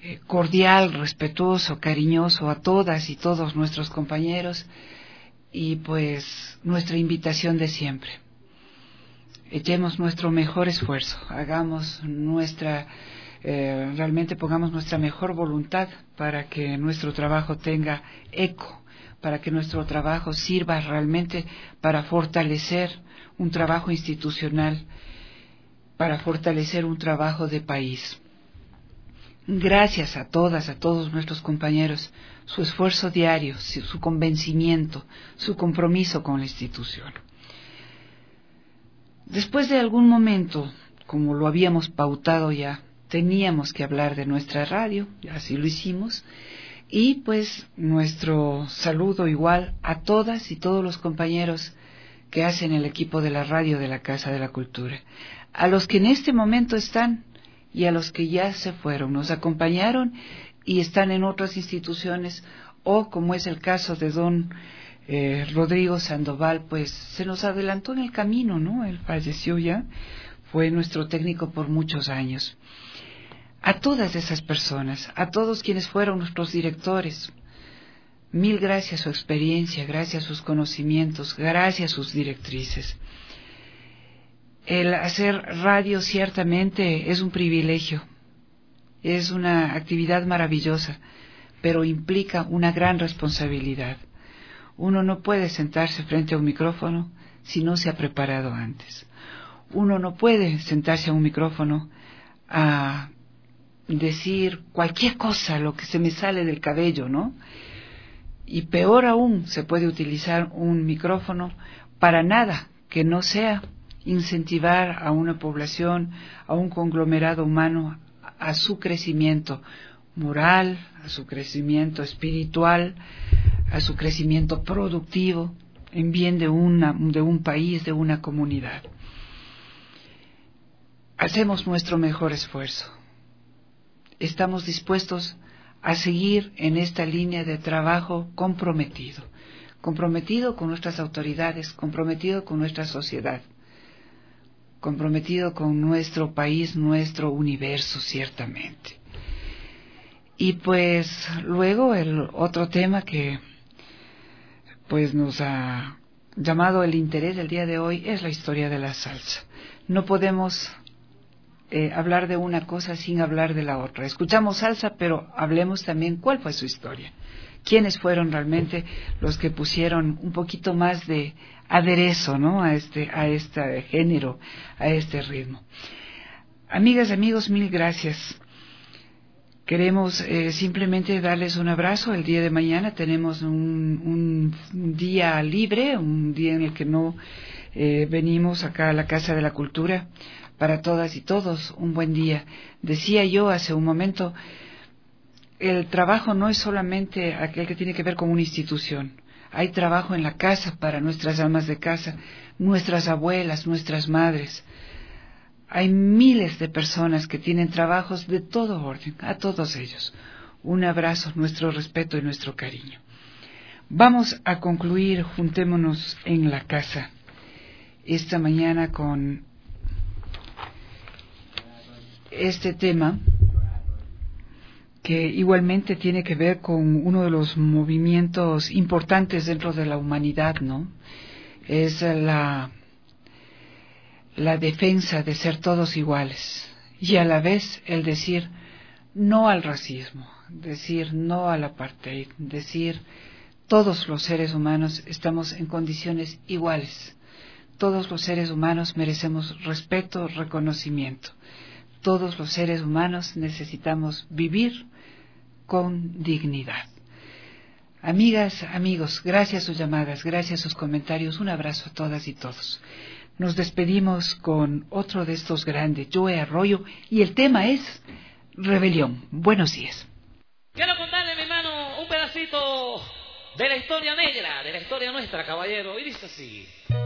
eh, cordial, respetuoso, cariñoso a todas y todos nuestros compañeros, y pues nuestra invitación de siempre. Echemos nuestro mejor esfuerzo, hagamos nuestra, eh, realmente pongamos nuestra mejor voluntad para que nuestro trabajo tenga eco, para que nuestro trabajo sirva realmente para fortalecer un trabajo institucional, para fortalecer un trabajo de país. Gracias a todas, a todos nuestros compañeros, su esfuerzo diario, su convencimiento, su compromiso con la institución. Después de algún momento, como lo habíamos pautado ya, teníamos que hablar de nuestra radio, y así lo hicimos, y pues nuestro saludo igual a todas y todos los compañeros que hacen el equipo de la radio de la Casa de la Cultura, a los que en este momento están y a los que ya se fueron, nos acompañaron y están en otras instituciones, o como es el caso de don eh, Rodrigo Sandoval, pues se nos adelantó en el camino, ¿no? Él falleció ya, fue nuestro técnico por muchos años. A todas esas personas, a todos quienes fueron nuestros directores, mil gracias a su experiencia, gracias a sus conocimientos, gracias a sus directrices. El hacer radio ciertamente es un privilegio, es una actividad maravillosa, pero implica una gran responsabilidad. Uno no puede sentarse frente a un micrófono si no se ha preparado antes. Uno no puede sentarse a un micrófono a decir cualquier cosa, lo que se me sale del cabello, ¿no? Y peor aún, se puede utilizar un micrófono para nada que no sea incentivar a una población, a un conglomerado humano, a su crecimiento moral, a su crecimiento espiritual, a su crecimiento productivo, en bien de, una, de un país, de una comunidad. Hacemos nuestro mejor esfuerzo. Estamos dispuestos a seguir en esta línea de trabajo comprometido, comprometido con nuestras autoridades, comprometido con nuestra sociedad, comprometido con nuestro país, nuestro universo, ciertamente. Y pues luego el otro tema que pues nos ha llamado el interés el día de hoy es la historia de la salsa. No podemos eh, hablar de una cosa sin hablar de la otra. Escuchamos salsa, pero hablemos también cuál fue su historia. ¿Quiénes fueron realmente los que pusieron un poquito más de aderezo, ¿no?, a este, a este género, a este ritmo? Amigas, amigos, mil gracias. Queremos eh, simplemente darles un abrazo. El día de mañana tenemos un, un día libre, un día en el que no eh, venimos acá a la Casa de la Cultura. Para todas y todos, un buen día. Decía yo hace un momento, el trabajo no es solamente aquel que tiene que ver con una institución. Hay trabajo en la casa para nuestras amas de casa, nuestras abuelas, nuestras madres. Hay miles de personas que tienen trabajos de todo orden, a todos ellos. Un abrazo, nuestro respeto y nuestro cariño. Vamos a concluir, juntémonos en la casa esta mañana con este tema que igualmente tiene que ver con uno de los movimientos importantes dentro de la humanidad, ¿no? Es la la defensa de ser todos iguales y a la vez el decir no al racismo, decir no al apartheid, decir todos los seres humanos estamos en condiciones iguales, todos los seres humanos merecemos respeto, reconocimiento, todos los seres humanos necesitamos vivir con dignidad. Amigas, amigos, gracias a sus llamadas, gracias a sus comentarios, un abrazo a todas y todos. Nos despedimos con otro de estos grandes, Joe Arroyo, y el tema es rebelión. Buenos días. Quiero contarle, mi hermano, un pedacito de la historia negra, de la historia nuestra, caballero, y dice así.